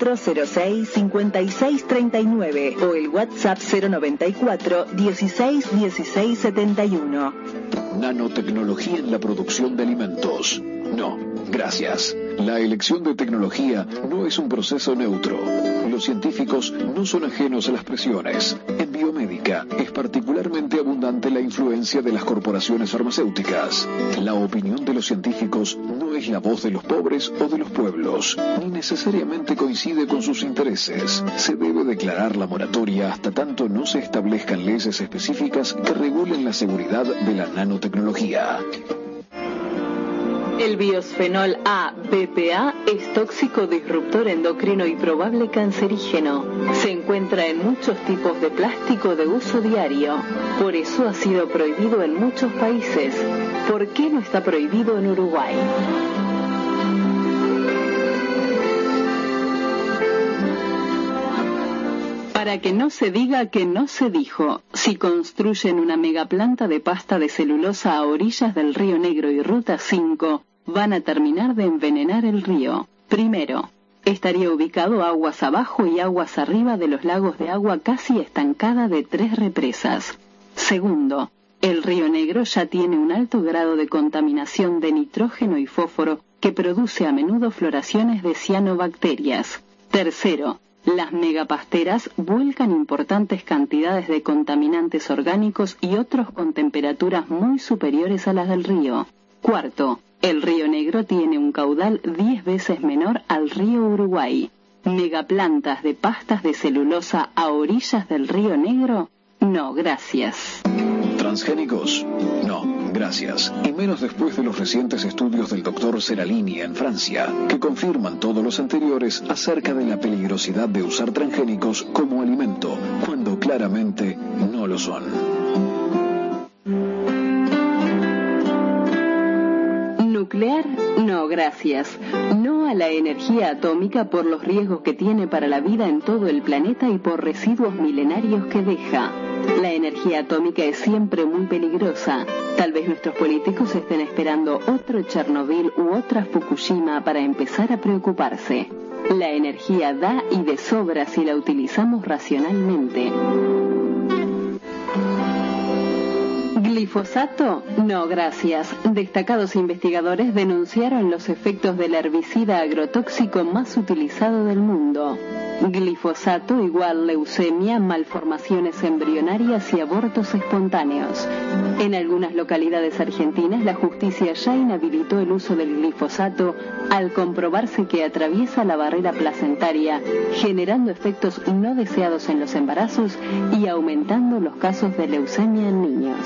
2406-5639 o el WhatsApp 094 16 16 71. Nanotecnología en la producción de alimentos. No, gracias. La elección de tecnología no es un proceso neutro. Los científicos no son ajenos a las presiones. En biomédica es particularmente abundante la influencia de las corporaciones farmacéuticas. La opinión de los científicos no es la voz de los pobres o de los pueblos, ni necesariamente coincide con sus intereses. Se debe declarar la moratoria hasta tanto no se establezcan leyes específicas que regulen la seguridad de la nanotecnología. El biosfenol A, BPA, es tóxico, disruptor endocrino y probable cancerígeno. Se encuentra en muchos tipos de plástico de uso diario. Por eso ha sido prohibido en muchos países. ¿Por qué no está prohibido en Uruguay? Para que no se diga que no se dijo, si construyen una megaplanta de pasta de celulosa a orillas del Río Negro y Ruta 5, van a terminar de envenenar el río. Primero, estaría ubicado aguas abajo y aguas arriba de los lagos de agua casi estancada de 3 represas. Segundo, el Río Negro ya tiene un alto grado de contaminación de nitrógeno y fósforo que produce a menudo floraciones de cianobacterias. Tercero, las megapasteras vuelcan importantes cantidades de contaminantes orgánicos y otros con temperaturas muy superiores a las del río. Cuarto, el Río Negro tiene un caudal 10 veces menor al río Uruguay. ¿Megaplantas de pastas de celulosa a orillas del Río Negro? No, gracias. ¿Transgénicos? No, gracias. Y menos después de los recientes estudios del doctor Seralini en Francia, que confirman todos los anteriores acerca de la peligrosidad de usar transgénicos como alimento, cuando claramente no lo son. Nuclear, no gracias. No a la energía atómica por los riesgos que tiene para la vida en todo el planeta y por residuos milenarios que deja. La energía atómica es siempre muy peligrosa. Tal vez nuestros políticos estén esperando otro Chernobyl u otra Fukushima para empezar a preocuparse. La energía da y de sobra si la utilizamos racionalmente. ¿Glifosato? No, gracias. Destacados investigadores denunciaron los efectos del herbicida agrotóxico más utilizado del mundo. Glifosato igual leucemia, malformaciones embrionarias y abortos espontáneos. En algunas localidades argentinas, la justicia ya inhabilitó el uso del glifosato al comprobarse que atraviesa la barrera placentaria, generando efectos no deseados en los embarazos y aumentando los casos de leucemia en niños.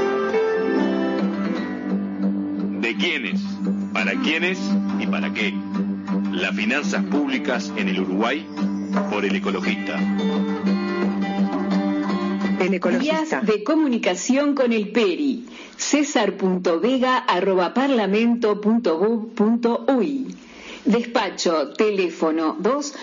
¿De quiénes? ¿Para quiénes? ¿Y para qué? Las finanzas públicas en el Uruguay por El Ecologista. El Ecologista. Vías de comunicación con el PERI. cesar.vega@parlamento.gov.uy. Despacho, teléfono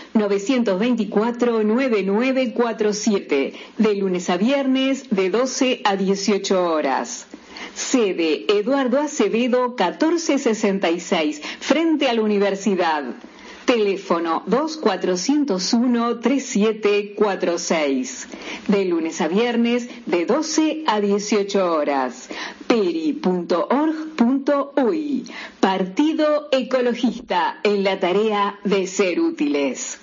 2-924-9947, de lunes a viernes de 12 a 18 horas. Sede, Eduardo Acevedo, 1466, frente a la Universidad. Teléfono 2401-3746. De lunes a viernes de 12 a 18 horas. peri.org.uy. Partido Ecologista, en la tarea de ser útiles.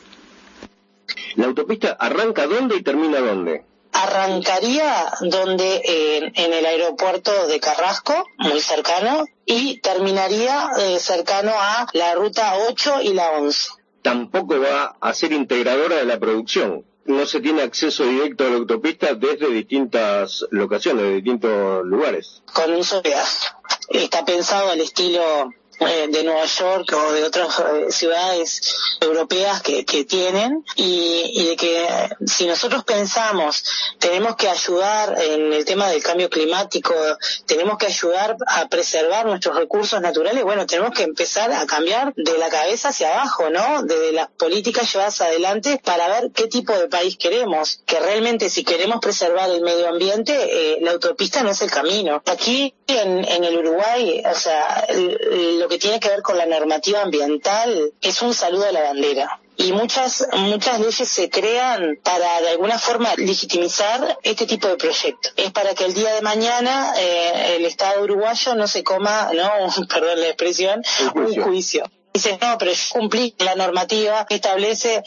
¿La autopista arranca dónde y termina dónde? Arrancaría en el aeropuerto de Carrasco, muy cercano, y terminaría cercano a la ruta 8 y la 11. Tampoco va a ser integradora de la producción. No se tiene acceso directo a la autopista desde distintas locaciones, de distintos lugares. Con un solo pedazo. Está pensado al estilo de Nueva York o de otras ciudades europeas que tienen, y de que si nosotros pensamos tenemos que ayudar en el tema del cambio climático, tenemos que ayudar a preservar nuestros recursos naturales, bueno, tenemos que empezar a cambiar de la cabeza hacia abajo, ¿no? Desde las políticas llevadas adelante para ver qué tipo de país queremos, que realmente si queremos preservar el medio ambiente, la autopista no es el camino. Aquí en el Uruguay, o sea, lo que tiene que ver con la normativa ambiental es un saludo a la bandera. Y muchas leyes se crean para de alguna forma legitimizar este tipo de proyectos. Es para que el día de mañana el Estado uruguayo no se coma, perdón la expresión, un juicio. Dice, no, pero yo cumplí la normativa que establece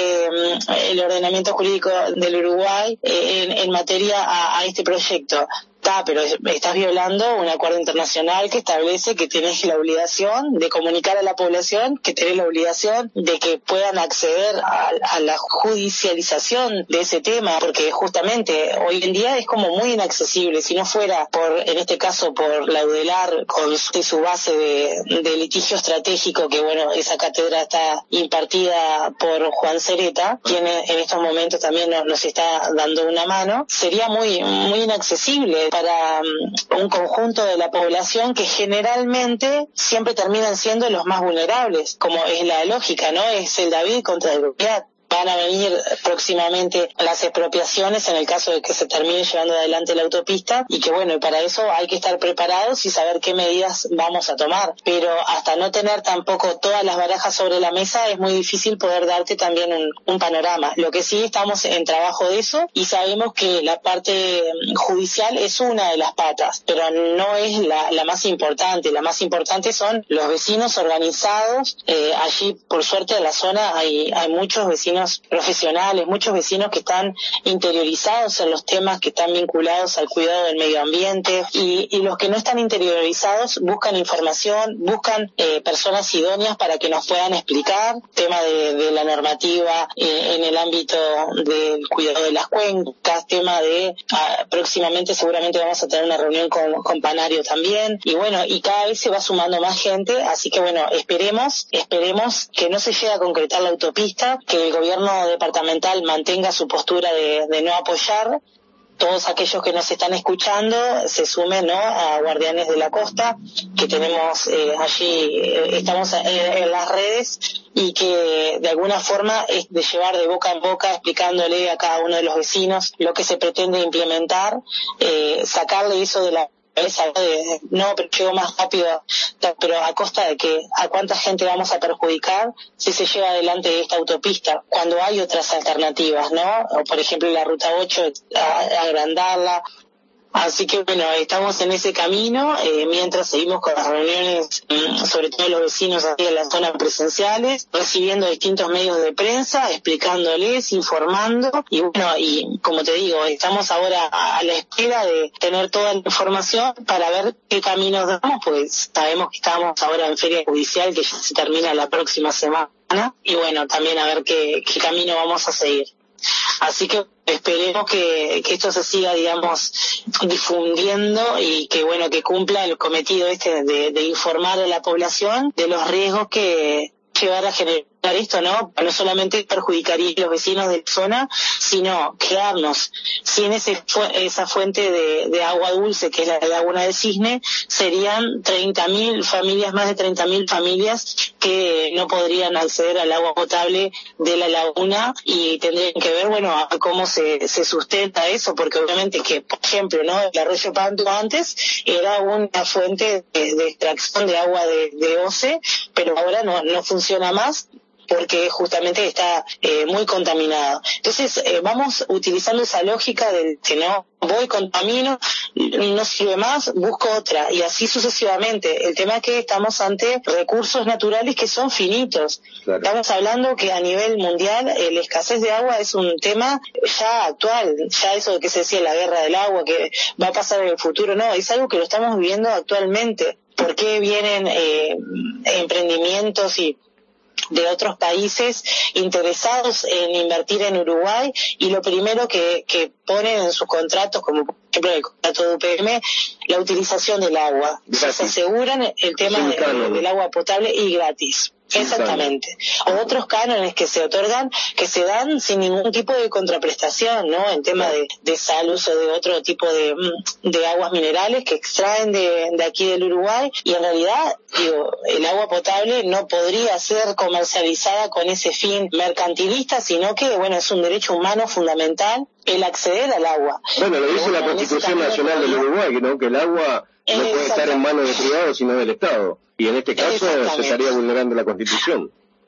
el ordenamiento jurídico del Uruguay en materia a este proyecto. Pero estás violando un acuerdo internacional que establece que tenés la obligación de comunicar a la población, que tenés la obligación de que puedan acceder a la judicialización de ese tema, porque justamente hoy en día es como muy inaccesible. Si no fuera en este caso por la UDELAR con su base de litigio estratégico, que bueno, esa cátedra está impartida por Juan Cereta, quien en estos momentos también nos está dando una mano, sería muy, muy inaccesible para un conjunto de la población que generalmente siempre terminan siendo los más vulnerables, como es la lógica, ¿no? Es el David contra el Goliat. Van a venir próximamente las expropiaciones en el caso de que se termine llevando adelante la autopista, y que bueno, para eso hay que estar preparados y saber qué medidas vamos a tomar, pero hasta no tener tampoco todas las barajas sobre la mesa es muy difícil poder darte también un panorama. Lo que sí, estamos en trabajo de eso y sabemos que la parte judicial es una de las patas, pero no es la más importante. La más importante son los vecinos organizados. Allí, por suerte, en la zona hay muchos vecinos profesionales, muchos vecinos que están interiorizados en los temas que están vinculados al cuidado del medio ambiente, y los que no están interiorizados buscan información, buscan personas idóneas para que nos puedan explicar tema de la normativa en el ámbito del cuidado de las cuencas, tema de próximamente seguramente vamos a tener una reunión con Panario también, y bueno, y cada vez se va sumando más gente, así que bueno, esperemos que no se llegue a concretar la autopista, que el gobierno departamental mantenga su postura de no apoyar. Todos aquellos que nos están escuchando se sumen, ¿no?, a Guardianes de la Costa, que tenemos allí, estamos en las redes, y que de alguna forma es de llevar de boca en boca explicándole a cada uno de los vecinos lo que se pretende implementar, sacarle eso de la no, pero llego más rápido, pero a costa de que a cuánta gente vamos a perjudicar si se lleva adelante esta autopista, cuando hay otras alternativas, ¿no? O por ejemplo la ruta 8, agrandarla, Así que bueno, estamos en ese camino, mientras seguimos con las reuniones, sobre todo los vecinos aquí en la zona presenciales, recibiendo distintos medios de prensa, explicándoles, informando, y bueno, y como te digo, estamos ahora a la espera de tener toda la información para ver qué caminos damos, pues sabemos que estamos ahora en feria judicial que ya se termina la próxima semana, y bueno, también a ver qué camino vamos a seguir. Así que esperemos que esto se siga, digamos, difundiendo y que bueno, que cumpla el cometido de informar a la población de los riesgos que van a generar esto, ¿no? No solamente perjudicaría a los vecinos de la zona, sino quedarnos sin esa fuente de agua dulce que es la laguna del Cisne. Serían 30.000 familias, más de 30.000 familias que no podrían acceder al agua potable de la laguna, y tendrían que ver, bueno, a cómo se sustenta eso, porque obviamente que, por ejemplo, ¿no? El arroyo Panto antes era una fuente de extracción de agua de OCE, pero ahora no funciona más, porque justamente está muy contaminado. Entonces vamos utilizando esa lógica del que no voy, contamino, no sirve más, busco otra, y así sucesivamente. El tema es que estamos ante recursos naturales que son finitos. Claro. Estamos hablando que a nivel mundial la escasez de agua es un tema ya actual, ya eso de que se decía la guerra del agua, que va a pasar en el futuro, no, es algo que lo estamos viviendo actualmente. ¿Por qué vienen emprendimientos y de otros países interesados en invertir en Uruguay, y lo primero que ponen en sus contratos, como por ejemplo el contrato de UPM, la utilización del agua? Se aseguran el tema del agua potable y gratis. Exactamente. O otros cánones que se otorgan, que se dan sin ningún tipo de contraprestación, ¿no? En tema de sal, uso de otro tipo de aguas minerales que extraen de aquí del Uruguay, y en realidad, digo, el agua potable no podría ser comercializada con ese fin mercantilista, sino que, bueno, es un derecho humano fundamental el acceder al agua. Bueno, lo dice la Constitución Nacional del Uruguay, ¿no? Que el agua no puede estar en manos de privados, sino del Estado. Y en este caso se estaría vulnerando la Constitución.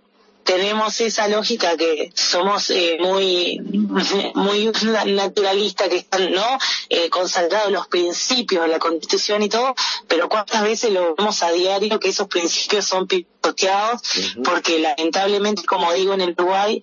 Tenemos esa lógica que somos muy naturalistas, que están, ¿no? Consagrados los principios de la Constitución y todo, pero cuántas veces lo vemos a diario que esos principios son pisoteados, porque lamentablemente, como digo, en el Uruguay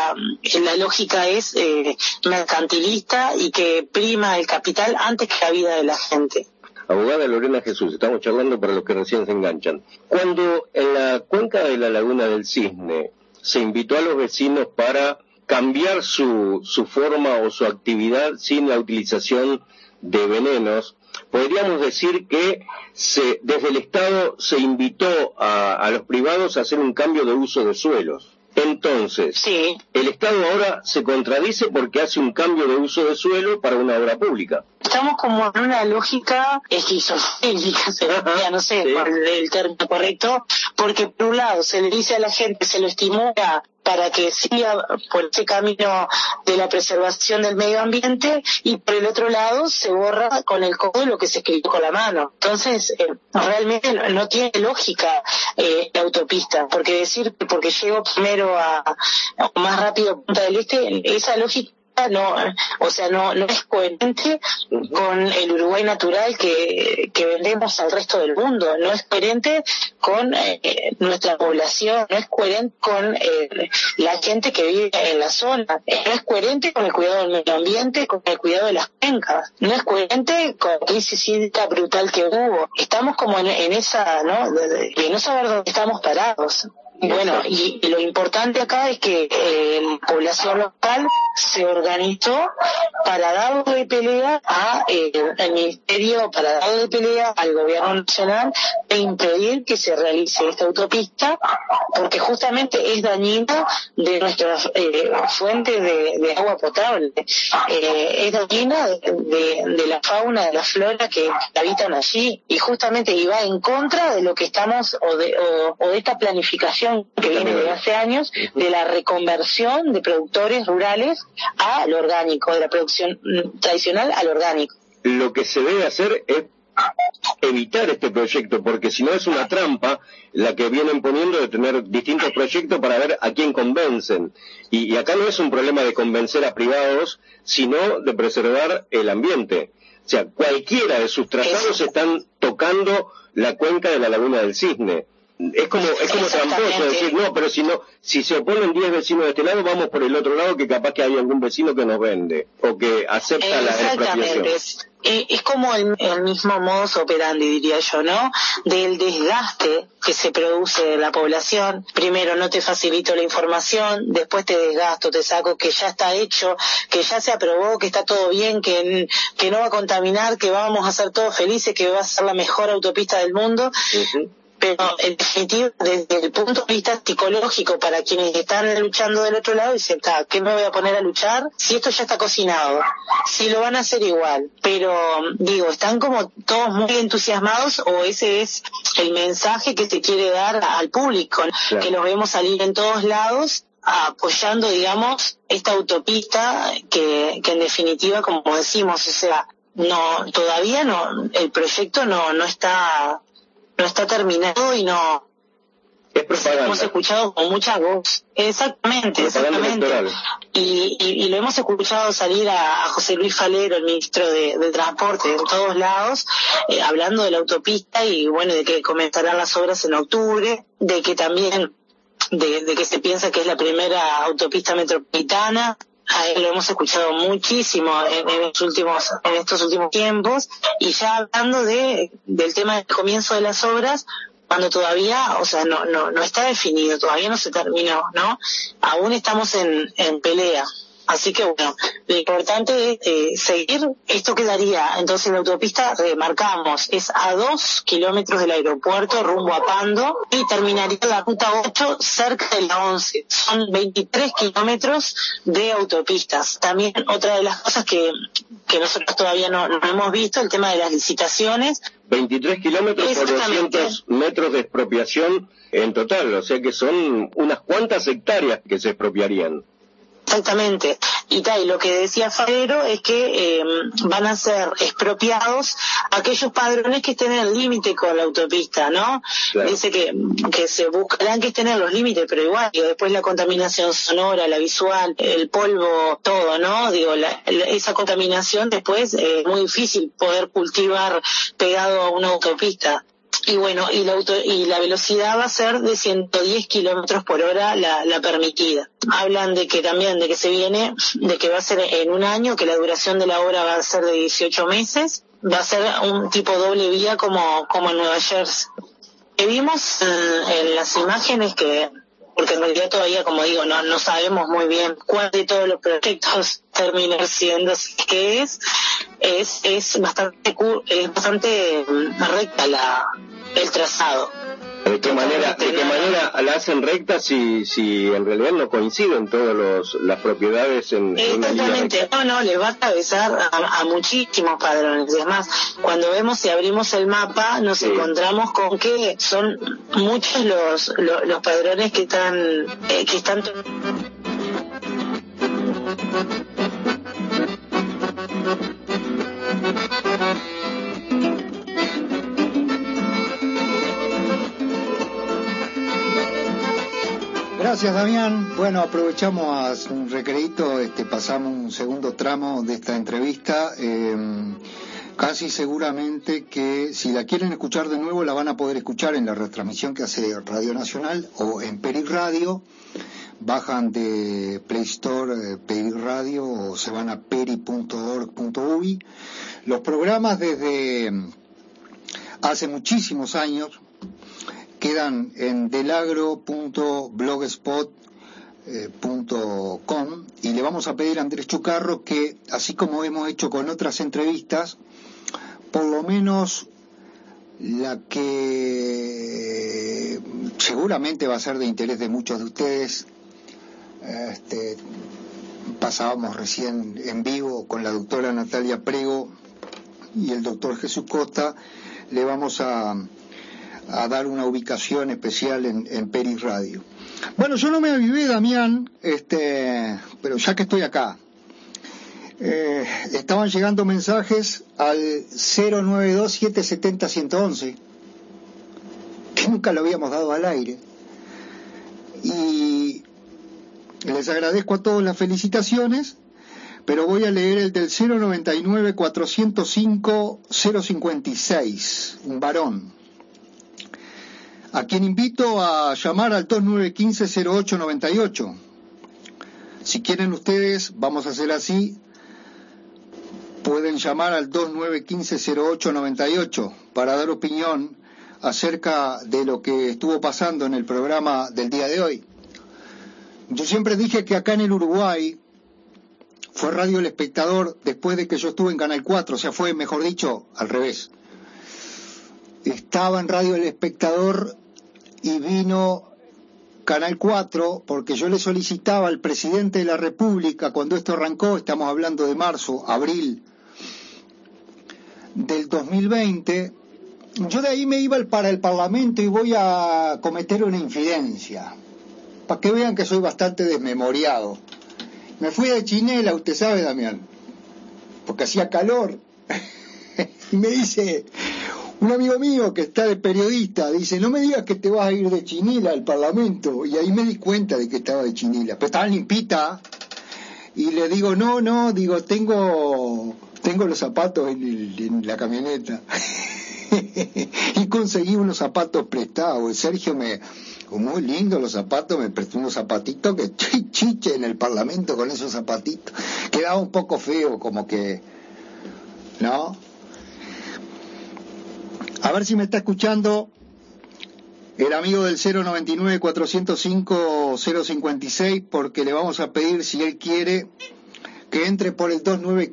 la lógica es mercantilista y que prima el capital antes que la vida de la gente. Abogada Lorena Jesús, estamos charlando para los que recién se enganchan. Cuando en la cuenca de la laguna del Cisne se invitó a los vecinos para cambiar su forma o su actividad sin la utilización de venenos, podríamos decir que desde el Estado se invitó a los privados a hacer un cambio de uso de suelos. Entonces, sí, el Estado ahora se contradice porque hace un cambio de uso de suelo para una obra pública. Estamos como en una lógica esquizofrénica, no sé cuál es el término correcto, porque por un lado se le dice a la gente, se lo estimula para que siga por ese camino de la preservación del medio ambiente, y por el otro lado se borra con el codo lo que se escribió con la mano. Entonces, realmente no tiene lógica la autopista, porque decir que porque llego primero más rápido a Punta del Este, esa lógica no es coherente con el Uruguay natural que vendemos al resto del mundo, no es coherente con nuestra población, no es coherente con la gente que vive en la zona, no es coherente con el cuidado del medio ambiente, con el cuidado de las cuencas, no es coherente con la crisis hídrica brutal que hubo. Estamos como en esa, ¿no? De no saber dónde estamos parados. Bueno, y lo importante acá es que la población local se organizó para darle pelea al ministerio, para darle pelea al gobierno nacional e impedir que se realice esta autopista, porque justamente es dañina de nuestras fuentes de agua potable, es dañina de la fauna, de la flora que habitan allí, y justamente iba en contra de lo que estamos o de esta planificación que viene de hace años de la reconversión de productores rurales a lo orgánico, de la producción tradicional al orgánico. Lo que se debe hacer es evitar este proyecto, porque si no es una trampa la que vienen poniendo de tener distintos proyectos para ver a quién convencen, y acá no es un problema de convencer a privados, sino de preservar el ambiente. O sea, cualquiera de sus trazados están tocando la cuenca de la Laguna del Cisne. Es como tramposo decir, no, pero si se oponen 10 vecinos de este lado, vamos por el otro lado, que capaz que hay algún vecino que nos vende o que acepta la expropiación. Es como el mismo modus operandi, diría yo, ¿no? Del desgaste que se produce en la población. Primero no te facilito la información, después te desgasto, te saco que ya está hecho, que ya se aprobó, que está todo bien, que no va a contaminar, que vamos a ser todos felices, que va a ser la mejor autopista del mundo. Uh-huh. Pero en definitiva, desde el punto de vista psicológico, para quienes están luchando del otro lado, dicen, ¿qué me voy a poner a luchar? Si esto ya está cocinado, si lo van a hacer igual. Pero, digo, están como todos muy entusiasmados, o ese es el mensaje que se quiere dar al público, claro, que los vemos salir en todos lados apoyando, digamos, esta autopista que en definitiva, como decimos, o sea, no, todavía no, el proyecto no está terminado y no es propaganda. Hemos escuchado con mucha voz, exactamente. Y lo hemos escuchado salir a José Luis Falero, el ministro de Transporte, en todos lados, hablando de la autopista y bueno, de que comenzarán las obras en octubre, de que también de que se piensa que es la primera autopista metropolitana. A él lo hemos escuchado muchísimo en estos últimos tiempos, y ya hablando del tema del comienzo de las obras, cuando todavía, o sea, no está definido, todavía no se terminó, ¿no? Aún estamos en pelea. Así que bueno, lo importante es seguir. Esto quedaría, entonces la autopista, remarcamos, es a 2 kilómetros del aeropuerto rumbo a Pando, y terminaría la ruta 8 cerca de la 11. Son 23 kilómetros de autopistas. También otra de las cosas que nosotros todavía no hemos visto, el tema de las licitaciones. 23 kilómetros por 200 metros de expropiación en total, o sea que son unas cuantas hectáreas que se expropiarían. Exactamente. Y lo que decía Falero es que van a ser expropiados aquellos padrones que estén en el límite con la autopista, ¿no? Claro. Dice que se buscarán que estén en los límites, pero igual, después la contaminación sonora, la visual, el polvo, todo, ¿no? Esa contaminación después es muy difícil poder cultivar pegado a una autopista. Y bueno, y la velocidad va a ser de 110 kilómetros por hora la permitida. Hablan de que se viene, de que va a ser en un año, que la duración de la obra va a ser de 18 meses. Va a ser un tipo doble vía como en Nueva Jersey. Que vimos en las imágenes porque en realidad todavía, como digo, no sabemos muy bien cuál de todos los proyectos termina siendo, que es bastante recta el trazado. ¿De qué manera la hacen recta si en realidad no coinciden todas las propiedades en una línea recta? Exactamente, no, les va a atravesar a muchísimos padrones. Es más, cuando vemos y abrimos el mapa, nos encontramos con que son muchos los padrones que están Gracias, Damián. Bueno, aprovechamos un recreíto, pasamos un segundo tramo de esta entrevista. Casi seguramente que si la quieren escuchar de nuevo la van a poder escuchar en la retransmisión que hace Radio Nacional o en Peri Radio. Bajan de Play Store Peri Radio o se van a peri.org.uy. Los programas desde hace muchísimos años quedan en delagro.blogspot.com y le vamos a pedir a Andrés Chucarro que, así como hemos hecho con otras entrevistas, por lo menos la que seguramente va a ser de interés de muchos de ustedes, pasábamos recién en vivo con la doctora Natalia Prego y el doctor Jesús Costa, le vamos a dar una ubicación especial en Peri Radio. Bueno, yo no me avivé, Damián, pero ya que estoy acá, estaban llegando mensajes al 092-770-111, que nunca lo habíamos dado al aire, y les agradezco a todos las felicitaciones, pero voy a leer el del 099-405-056, un varón, a quien invito a llamar al 2915-0898. Si quieren ustedes, vamos a hacer así, pueden llamar al 2915-0898 para dar opinión acerca de lo que estuvo pasando en el programa del día de hoy. Yo siempre dije que acá en el Uruguay fue Radio El Espectador después de que yo estuve en Canal 4, o sea, fue, mejor dicho, al revés. Estaba en Radio El Espectador y vino Canal 4 porque yo le solicitaba al presidente de la República, cuando esto arrancó, estamos hablando de marzo, abril del 2020, yo de ahí me iba para el Parlamento y voy a cometer una infidencia, para que vean que soy bastante desmemoriado. Me fui de Chinela, usted sabe, Damián, porque hacía calor, y me dice un amigo mío que está de periodista, dice, no me digas que te vas a ir de Chinela al Parlamento, y ahí me di cuenta de que estaba de Chinela, pero estaba limpita, y le digo, no, digo, tengo los zapatos en la camioneta, y conseguí unos zapatos prestados, Sergio muy lindo los zapatos, me prestó unos zapatitos que chiche en el Parlamento con esos zapatitos, quedaba un poco feo, como que, ¿no? A ver si me está escuchando el amigo del 099-405-056, porque le vamos a pedir, si él quiere, que entre por el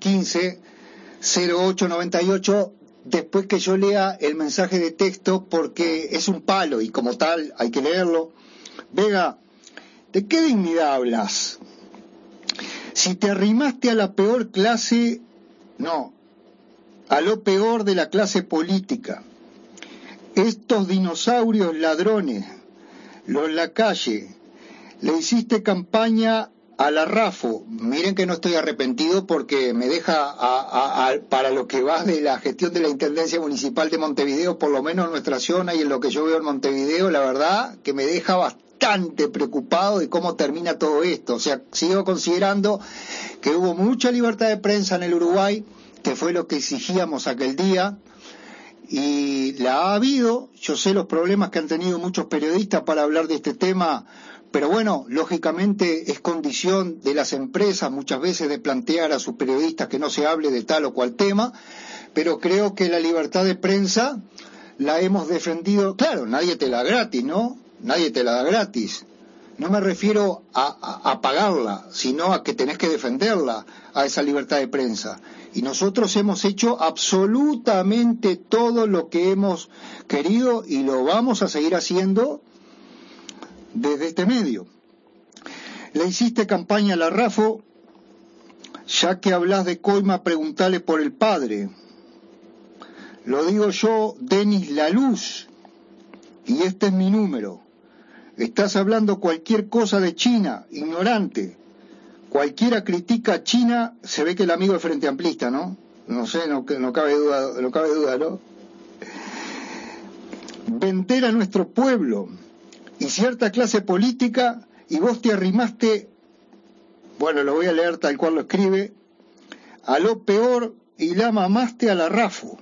2915-0898 después que yo lea el mensaje de texto, porque es un palo y como tal hay que leerlo. Vega, ¿de qué dignidad hablas? Si te arrimaste a la peor clase, no, a lo peor de la clase política. Estos dinosaurios ladrones, los Lacalle, le hiciste campaña a la Rafo. Miren que no estoy arrepentido porque me deja para lo que va de la gestión de la Intendencia Municipal de Montevideo, por lo menos en nuestra zona y en lo que yo veo en Montevideo, la verdad que me deja bastante preocupado de cómo termina todo esto. O sea, sigo considerando que hubo mucha libertad de prensa en el Uruguay, que fue lo que exigíamos aquel día, y la ha habido. Yo sé los problemas que han tenido muchos periodistas para hablar de este tema, pero bueno, lógicamente es condición de las empresas muchas veces de plantear a sus periodistas que no se hable de tal o cual tema, pero creo que la libertad de prensa la hemos defendido. Claro, nadie te la da gratis, ¿no? Nadie te la da gratis. No me refiero a pagarla, sino a que tenés que defenderla, a esa libertad de prensa. Y nosotros hemos hecho absolutamente todo lo que hemos querido y lo vamos a seguir haciendo desde este medio. Le hiciste campaña a la Rafo, ya que hablas de coima, preguntale por el padre. Lo digo yo, Denis Laluz, y este es mi número. Estás hablando cualquier cosa de China, ignorante. Cualquiera critica a China, se ve que el amigo es Frente Amplista, ¿no? No sé, no cabe duda, ¿no? Vender a nuestro pueblo y cierta clase política, y vos te arrimaste, bueno, lo voy a leer tal cual lo escribe, a lo peor y la mamaste a la Rafo.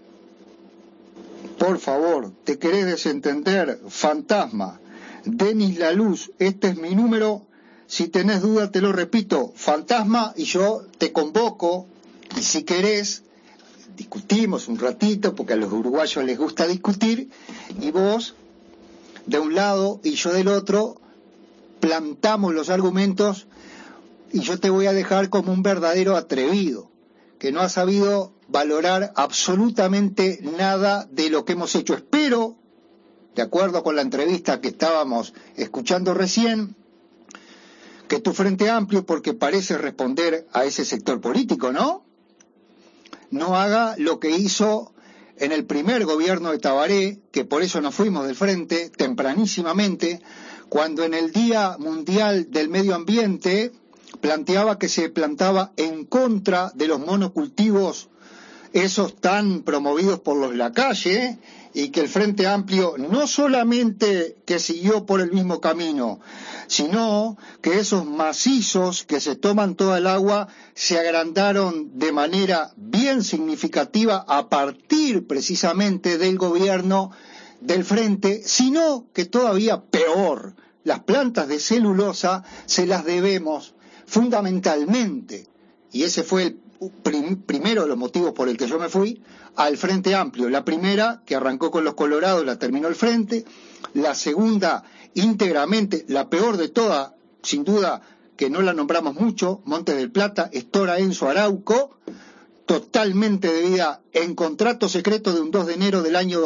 Por favor, te querés desentender, fantasma. Denis Laluz, este es mi número, si tenés duda te lo repito, fantasma, y yo te convoco, y si querés, discutimos un ratito, porque a los uruguayos les gusta discutir, y vos de un lado y yo del otro, plantamos los argumentos, y yo te voy a dejar como un verdadero atrevido, que no ha sabido valorar absolutamente nada de lo que hemos hecho. Espero, de acuerdo con la entrevista que estábamos escuchando recién, que tu Frente Amplio, porque parece responder a ese sector político, ¿no haga lo que hizo en el primer gobierno de Tabaré, que por eso nos fuimos del frente tempranísimamente, cuando en el Día Mundial del Medio Ambiente planteaba que se plantaba en contra de los monocultivos, esos tan promovidos por los Lacalle, y que el Frente Amplio no solamente que siguió por el mismo camino, sino que esos macizos que se toman toda el agua se agrandaron de manera bien significativa a partir precisamente del gobierno del Frente, sino que todavía peor, las plantas de celulosa se las debemos fundamentalmente, y ese fue el primero de los motivos por el que yo me fui, al Frente Amplio. La primera, que arrancó con los Colorados, la terminó el Frente. La segunda, íntegramente, la peor de todas, sin duda, que no la nombramos mucho, Montes del Plata, Estora Enzo Arauco, totalmente debida en contrato secreto de un 2 de enero del año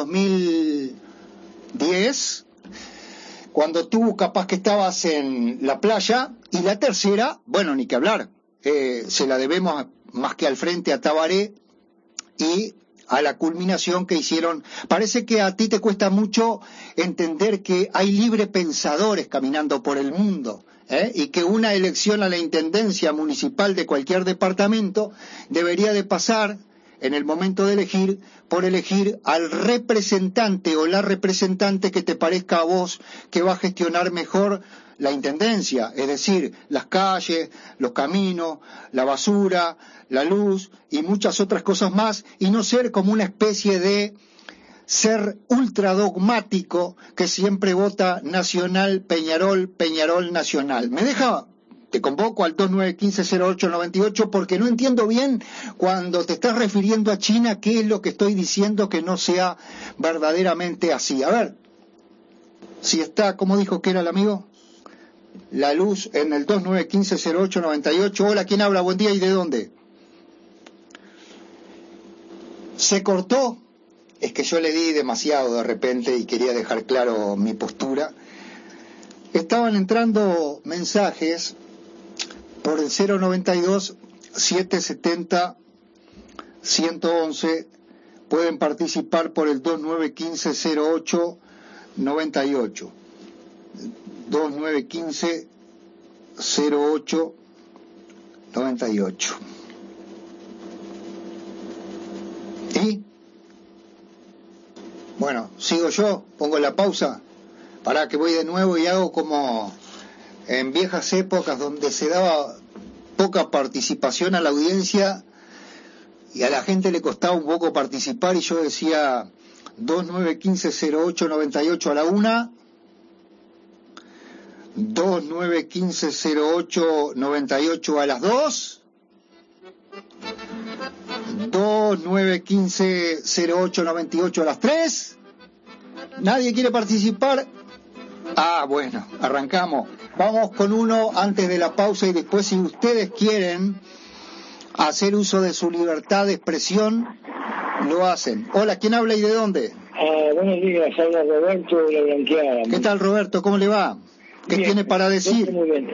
2010, cuando tú capaz que estabas en la playa. Y la tercera, bueno, ni que hablar, se la debemos más que al Frente, a Tabaré y a la culminación que hicieron. Parece que a ti te cuesta mucho entender que hay libre pensadores caminando por el mundo, y que una elección a la intendencia municipal de cualquier departamento debería de pasar, en el momento de elegir, por elegir al representante o la representante que te parezca a vos que va a gestionar mejor la intendencia, es decir, las calles, los caminos, la basura, la luz y muchas otras cosas más, y no ser como una especie de ser ultradogmático que siempre vota Nacional, Peñarol, Peñarol, Nacional. ¿Me deja? Te convoco al 2915-0898 porque no entiendo bien cuando te estás refiriendo a China qué es lo que estoy diciendo que no sea verdaderamente así. A ver, si está, ¿cómo dijo que era el amigo? La luz en el 2915-0898. Hola, ¿quién habla? Buen día, ¿y de dónde? ¿Se cortó? Es que yo le di demasiado de repente y quería dejar claro mi postura. Estaban entrando mensajes por el 092-770-111. Pueden participar por el 2915-0898. 2915-0898. ¿Y? Bueno, sigo yo, pongo la pausa, para que voy de nuevo y hago como en viejas épocas donde se daba poca participación a la audiencia y a la gente le costaba un poco participar, y yo decía 2915-0898 a la 1, 2915-0898 a las 2, 2915-0898 a las 3. ¿Nadie quiere participar? Ah, bueno, arrancamos. Vamos con uno antes de la pausa y después, si ustedes quieren hacer uso de su libertad de expresión, lo hacen. Hola, ¿quién habla y de dónde? Buenos días, habla Roberto de La Blanqueada. ¿Qué tal, Roberto? ¿Cómo le va? ¿Qué bien, tiene para decir? Muy bien.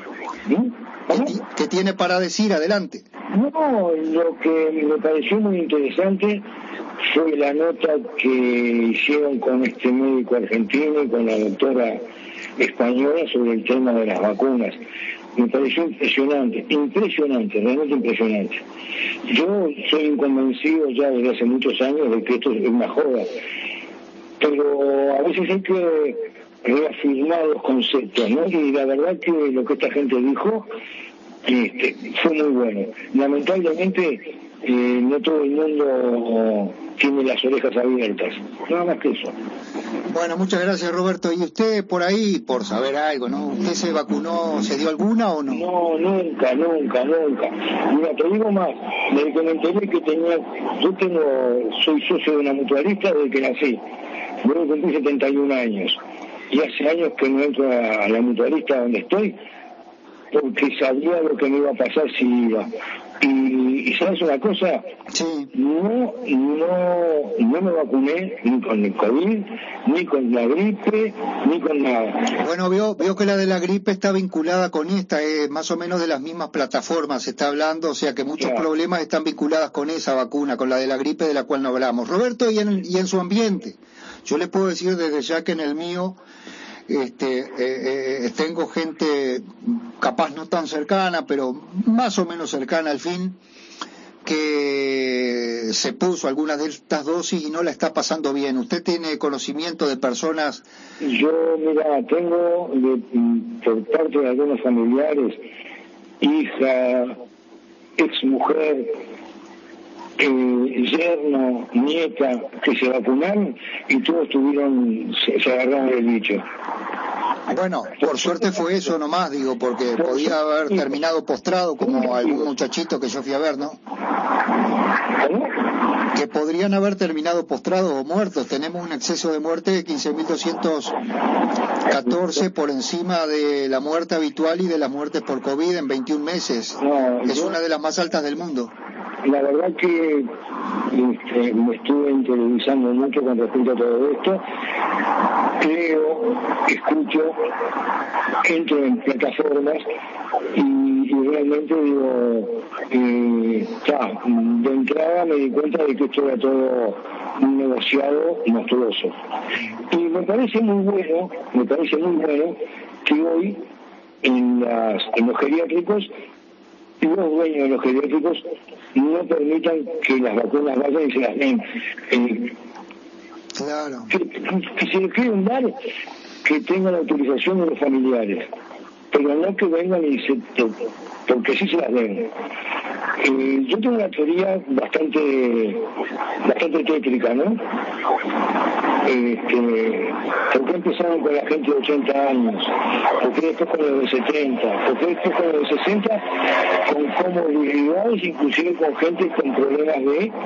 ¿Qué tiene para decir? Adelante. No, lo que me pareció muy interesante fue la nota que hicieron con este médico argentino y con la doctora española sobre el tema de las vacunas. Me pareció impresionante, realmente impresionante. Yo soy convencido ya desde hace muchos años de que esto es una joda, pero a veces hay que reafirmar los conceptos, ¿no? Y la verdad que lo que esta gente dijo fue muy bueno. Lamentablemente no todo el mundo tiene las orejas abiertas, nada más que eso. Bueno, muchas gracias, Roberto. ¿Y usted por ahí, por saber algo, no? ¿Usted se vacunó, se dio alguna o no? No, nunca. Mira, te digo más, desde que me enteré que soy socio de una mutualista desde que nací. Luego cumplí 71 años. Y hace años que no entro a la mutualista donde estoy, porque sabía lo que me iba a pasar si iba. Y ¿sabes una cosa? Sí. No me vacuné ni con el COVID, ni con la gripe, ni con nada. Bueno, vio que la de la gripe está vinculada con esta, más o menos de las mismas plataformas se está hablando, o sea que muchos problemas están vinculados con esa vacuna, con la de la gripe de la cual no hablamos. Roberto, y en su ambiente, yo le puedo decir desde ya que en el mío tengo gente capaz no tan cercana, pero más o menos cercana al fin, que se puso algunas de estas dosis y no la está pasando bien. ¿Usted tiene conocimiento de personas? Yo, mira, tengo por parte de algunos familiares, hija, exmujer, yerno, nieta, que se vacunaron y todos se agarraron el bicho. Bueno, por suerte fue eso nomás, digo, porque podía haber terminado postrado como algún muchachito que yo fui a ver, ¿no? ¿Cómo? Que podrían haber terminado postrados o muertos. Tenemos un exceso de muerte de 15.214 por encima de la muerte habitual y de las muertes por COVID en 21 meses. Es una de las más altas del mundo. La verdad que me estuve interiorizando mucho con respecto a todo esto. Leo, escucho, entro en plataformas y realmente digo, de entrada me di cuenta de que esto era todo un negociado monstruoso. Y me parece muy bueno que hoy en los geriátricos, los dueños de los geriátricos no permitan que las vacunas vayan y se las den. Claro. Que si le quieren dar, que tengan la autorización de los familiares, pero no que vengan porque sí se las den. Yo tengo una teoría bastante tétrica, ¿no? ¿Por qué empezaron con la gente de 80 años? ¿Por qué después con los de 70? ¿Por qué después con los de 60? Con comorbilidades, inclusive con gente con problemas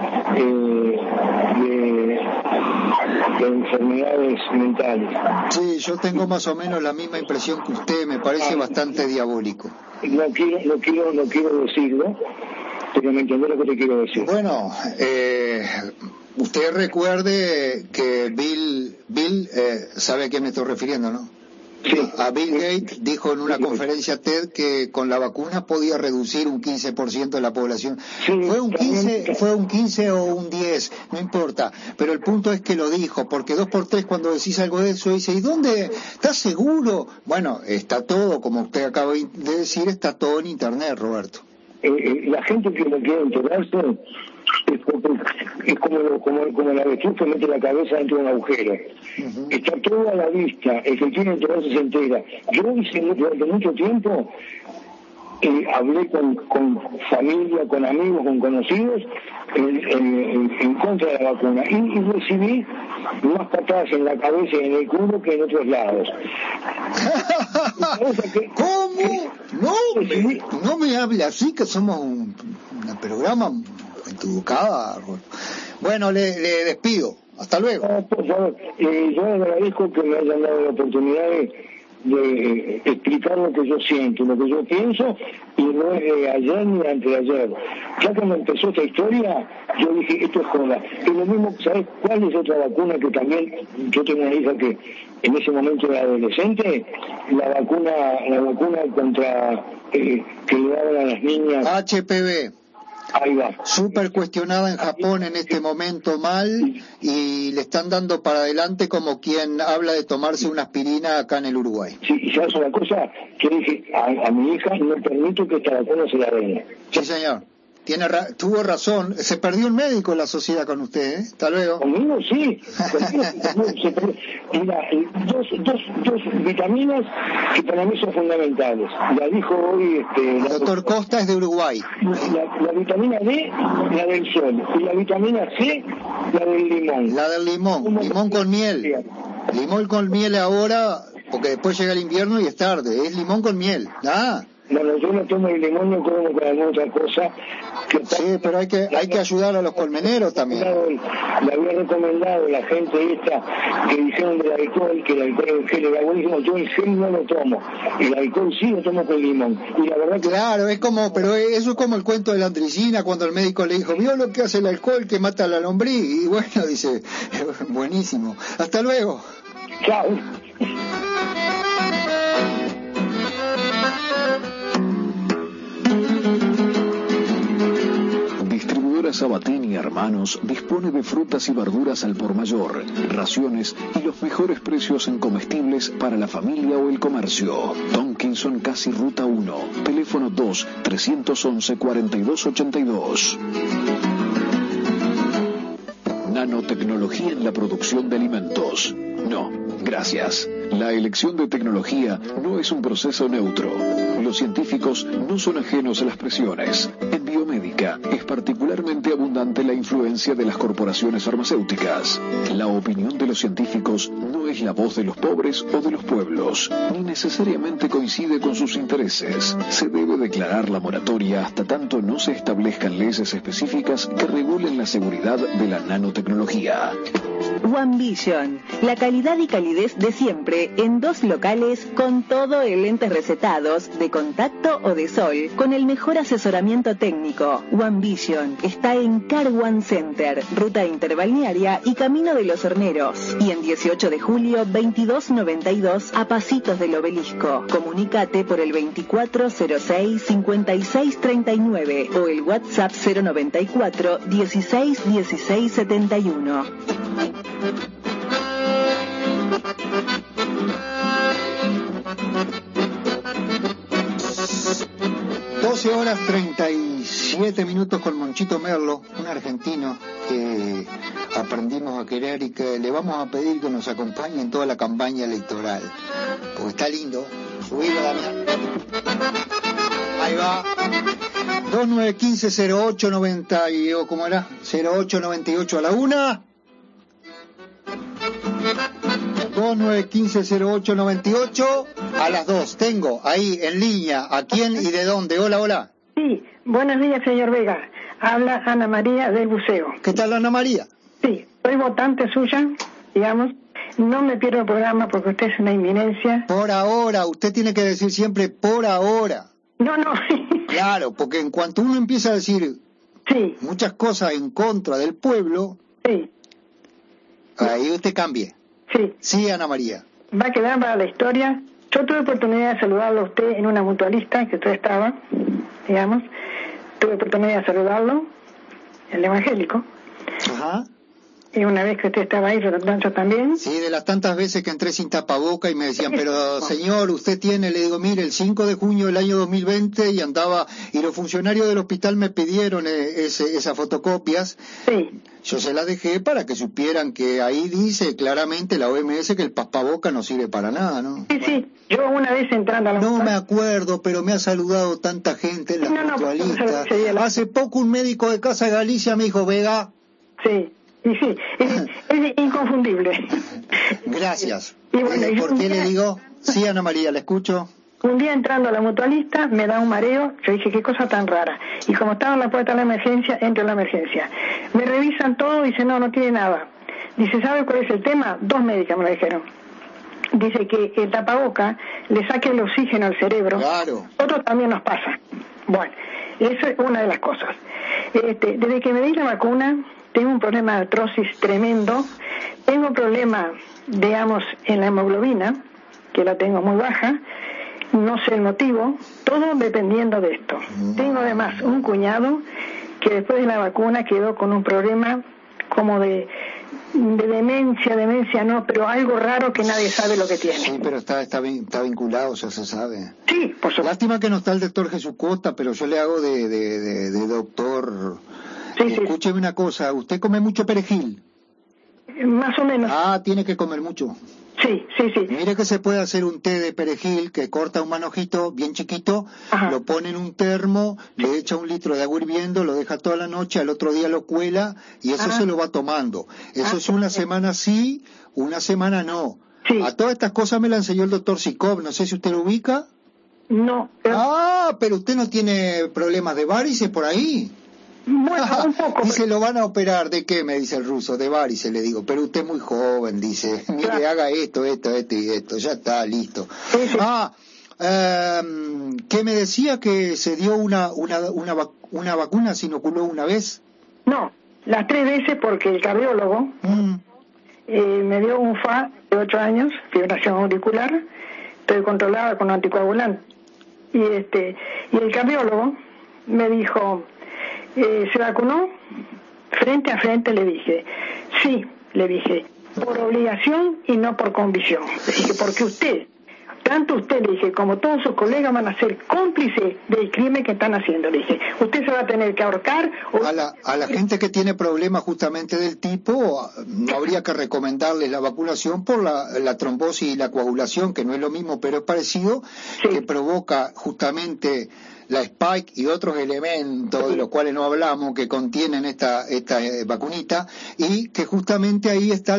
de enfermedades mentales. Sí, yo tengo más o menos la misma impresión que usted, me parece bastante diabólico. No quiero decirlo, pero me entiende lo que te quiero decir. Bueno, usted recuerde que Bill sabe a qué me estoy refiriendo, ¿no? Sí. A Bill Gates dijo en una conferencia TED que con la vacuna podía reducir un 15% de la población. Sí, fue un 15 o un 10, no importa, pero el punto es que lo dijo, porque 2x3 cuando decís algo de eso dice, ¿y dónde? ¿Estás seguro? Bueno, está todo, como usted acaba de decir, está todo en internet, Roberto. La gente que no quiere enterarse es como la avestruz que mete la cabeza dentro de un agujero. Uh-huh. Está todo a la vista, el que quiere enterarse se entera. Yo hice durante mucho tiempo, hablé con familia, con amigos, con conocidos en contra de la vacuna y recibí más patadas en la cabeza y en el culo que en otros lados. ¿Cómo? No me hable así, que somos un programa educada. Bueno, le despido. Hasta luego. Por favor, yo agradezco que me hayan dado la oportunidad de explicar lo que yo siento, lo que yo pienso, y no es de ayer ni antes de ayer. Ya cuando empezó esta historia, yo dije, esto es joda. Y lo mismo, ¿sabes cuál es otra vacuna que también, yo tengo una hija que en ese momento era adolescente, la vacuna contra que le daban a las niñas? HPV. Ahí va. Súper cuestionada en Japón en este momento mal, y le están dando para adelante como quien habla de tomarse una aspirina acá en el Uruguay. Sí, y sabes una cosa, que dije a mi hija, no permito que esta vacuna se la den. Sí, señor. Tuvo razón. Se perdió un médico en la sociedad con usted, ¿eh? Hasta luego. Conmigo sí. Mira, dos vitaminas que para mí son fundamentales. La dijo hoy el doctor Costa, es de Uruguay. La vitamina D, la del sol. Y la vitamina C, la del limón. La del limón. Limón con miel. Limón con miel ahora, porque después llega el invierno y es tarde. Es limón con miel. Bueno, yo no tomo el limón, no como con alguna otra cosa. Sí, pero hay que ayudar a los colmeneros también. Le había recomendado la gente esta que dijeron del alcohol, que el alcohol en gel era buenísimo. Yo el gel no lo tomo, el alcohol sí lo tomo con limón. Y la verdad que... Claro, pero eso es como el cuento de la andricina, cuando el médico le dijo, ¿vio lo que hace el alcohol que mata a la lombriz? Y bueno, dice, buenísimo. Hasta luego. Chao. Sabatini Fini Hermanos dispone de frutas y verduras al por mayor, raciones y los mejores precios en comestibles para la familia o el comercio. Tonkinson Casi Ruta 1, teléfono 2-311-4282. Nanotecnología en la producción de alimentos. No, gracias. La elección de tecnología no es un proceso neutro. Los científicos no son ajenos a las presiones. En biomédica es particularmente abundante la influencia de las corporaciones farmacéuticas. La opinión de los científicos no es la voz de los pobres o de los pueblos, ni necesariamente coincide con sus intereses. Se debe declarar la moratoria hasta tanto no se establezcan leyes específicas que regulen la seguridad de la nanotecnología. One Vision, la calidad y calidez de siempre en 2 locales con todo el lentes recetados, de contacto o de sol, con el mejor asesoramiento técnico. One Vision está en Car One Center, ruta interbalnearia y Camino de los Horneros, y en 18 de julio 2292 a pasitos del Obelisco. Comunícate por el 2406-5639 o el WhatsApp 094 16 16 71. 12:37 con Monchito Merlo, un argentino que aprendimos a querer y que le vamos a pedir que nos acompañe en toda la campaña electoral, porque está lindo. Subilo, Damián. Ahí va. 2915-0890 ¿cómo era? 0898 a la 1. 2915-0898 a las 2. Tengo ahí en línea a quién y de dónde. Hola, hola. Sí, buenos días, señor Vega. Habla Ana María del Buceo. ¿Qué tal, Ana María? Sí, soy votante suya, digamos. No me pierdo el programa porque usted es una inminencia. Por ahora, usted tiene que decir siempre por ahora. No. Claro, porque en cuanto uno empieza a decir muchas cosas en contra del pueblo, ahí usted cambie. Sí, Ana María. Va a quedar para la historia. Yo tuve oportunidad de saludarlo a usted en una mutualista que usted estaba, digamos. Tuve oportunidad de saludarlo, el evangélico. Ajá. Y una vez que usted estaba ahí, yo también. Sí, de las tantas veces que entré sin tapaboca y me decían, pero señor, usted tiene, le digo, mire, el 5 de junio del año 2020 y andaba, y los funcionarios del hospital me pidieron esas fotocopias. Sí. Yo se las dejé para que supieran que ahí dice claramente la OMS que el tapaboca no sirve para nada, ¿no? Sí, yo una vez entrando a la No me acuerdo, pero me ha saludado tanta gente en las mutualistas. Hace poco un médico de Casa de Galicia me dijo, Vega. Sí. Y sí, es inconfundible. Gracias. ¿Por qué le digo? Sí, Ana María, le escucho. Un día entrando a la mutualista me da un mareo, yo dije, qué cosa tan rara. Y como estaba en la puerta de la emergencia, entro en la emergencia. Me revisan todo y dice, no tiene nada. Dice, ¿sabe cuál es el tema? 2 médicas me lo dijeron. Dice que el tapaboca le saque el oxígeno al cerebro. Claro. Otro también nos pasa. Bueno, eso es una de las cosas. Desde que me di la vacuna, tengo un problema de artrosis tremendo, tengo un problema, digamos, en la hemoglobina, que la tengo muy baja, no sé el motivo, todo dependiendo de esto. Tengo además un cuñado que después de la vacuna quedó con un problema como de demencia no, pero algo raro que nadie sabe lo que tiene. Sí, pero está vinculado, ya se sabe. Sí, por supuesto. Lástima que no está el doctor Jesús Costa, pero yo le hago de doctor. Escúcheme una cosa, ¿usted come mucho perejil? Más o menos. Tiene que comer mucho. Sí. Mire que se puede hacer un té de perejil que corta un manojito bien chiquito, lo pone en un termo, le echa 1 litro de agua hirviendo, lo deja toda la noche, al otro día lo cuela y eso se lo va tomando. Eso es una semana sí, una semana no. Sí. A todas estas cosas me la enseñó el doctor Sikov, no sé si usted lo ubica. No. Pero usted no tiene problemas de varices por ahí. Bueno, un poco. Dice, lo van a operar, ¿de qué? Me dice el ruso, de varices, le digo, pero usted es muy joven, dice, mire, haga esto y esto, ya está, listo. Sí. ¿Qué me decía que se dio una vacuna, se inoculó una vez? No, las 3 veces porque el cardiólogo me dio un FA de 8 años, fibración auricular, estoy controlada con anticoagulante. Y el cardiólogo me dijo, ¿se vacunó? frente a frente le dije, sí, le dije, por obligación y no por convicción. Le dije, porque usted, tanto usted, le dije, como todos sus colegas van a ser cómplices del crimen que están haciendo. Le dije, usted se va a tener que ahorcar. A la gente que tiene problemas justamente del tipo, no habría que recomendarles la vacunación por la trombosis y la coagulación, que no es lo mismo, pero es parecido, sí, que provoca justamente la Spike y otros elementos, sí, de los cuales no hablamos, que contienen esta vacunita, y que justamente ahí está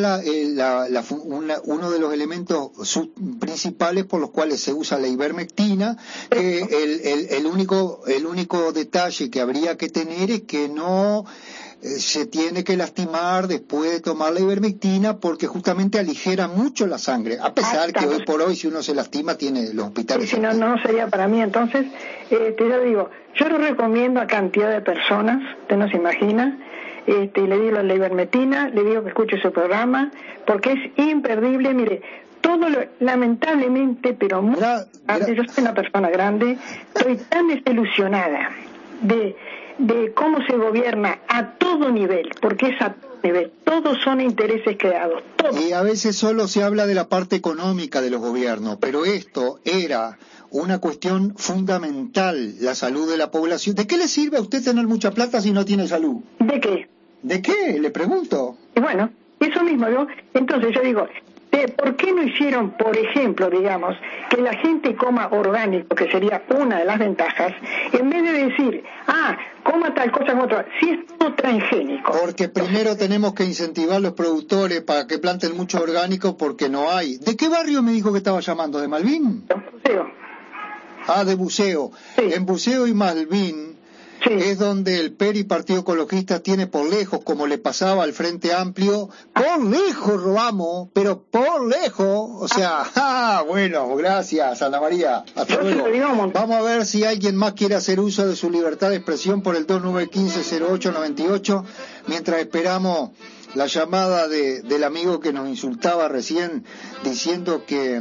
uno de los elementos principales por los cuales se usa la ivermectina, que el único detalle que habría que tener es que no se tiene que lastimar después de tomar la ivermectina, porque justamente aligera mucho la sangre, a pesar que hoy por hoy si uno se lastima tiene los hospitales. Si no, no sería para mí. Entonces, ya digo, yo lo recomiendo a cantidad de personas, usted no se imagina, le digo la ivermectina, le digo que escuche su programa, porque es imperdible. Mire, lamentablemente, pero muy yo soy una persona grande, estoy tan desilusionada de cómo se gobierna a todo nivel, porque es a todo nivel, todos son intereses creados, todos. Y a veces solo se habla de la parte económica de los gobiernos, pero esto era una cuestión fundamental, la salud de la población. ¿De qué le sirve a usted tener mucha plata si no tiene salud? ¿De qué? ¿De qué? Le pregunto. Y bueno, eso mismo, entonces yo digo, ¿por qué no hicieron, por ejemplo, digamos, que la gente coma orgánico, que sería una de las ventajas, en vez de decir, coma tal cosa como otra, si es todo transgénico? Porque primero tenemos que incentivar a los productores para que planten mucho orgánico, porque no hay. ¿De qué barrio me dijo que estaba llamando? ¿De Malvin? Buceo. De Buceo. Sí. En Buceo y Malvin, sí, es donde el PERI, Partido Ecologista, tiene por lejos, como le pasaba al Frente Amplio, por lejos robamos, pero por lejos, o sea, bueno, gracias Ana María, hasta luego. Vamos a ver si alguien más quiere hacer uso de su libertad de expresión por el 2915-0898, mientras esperamos la llamada del amigo que nos insultaba recién, diciendo que...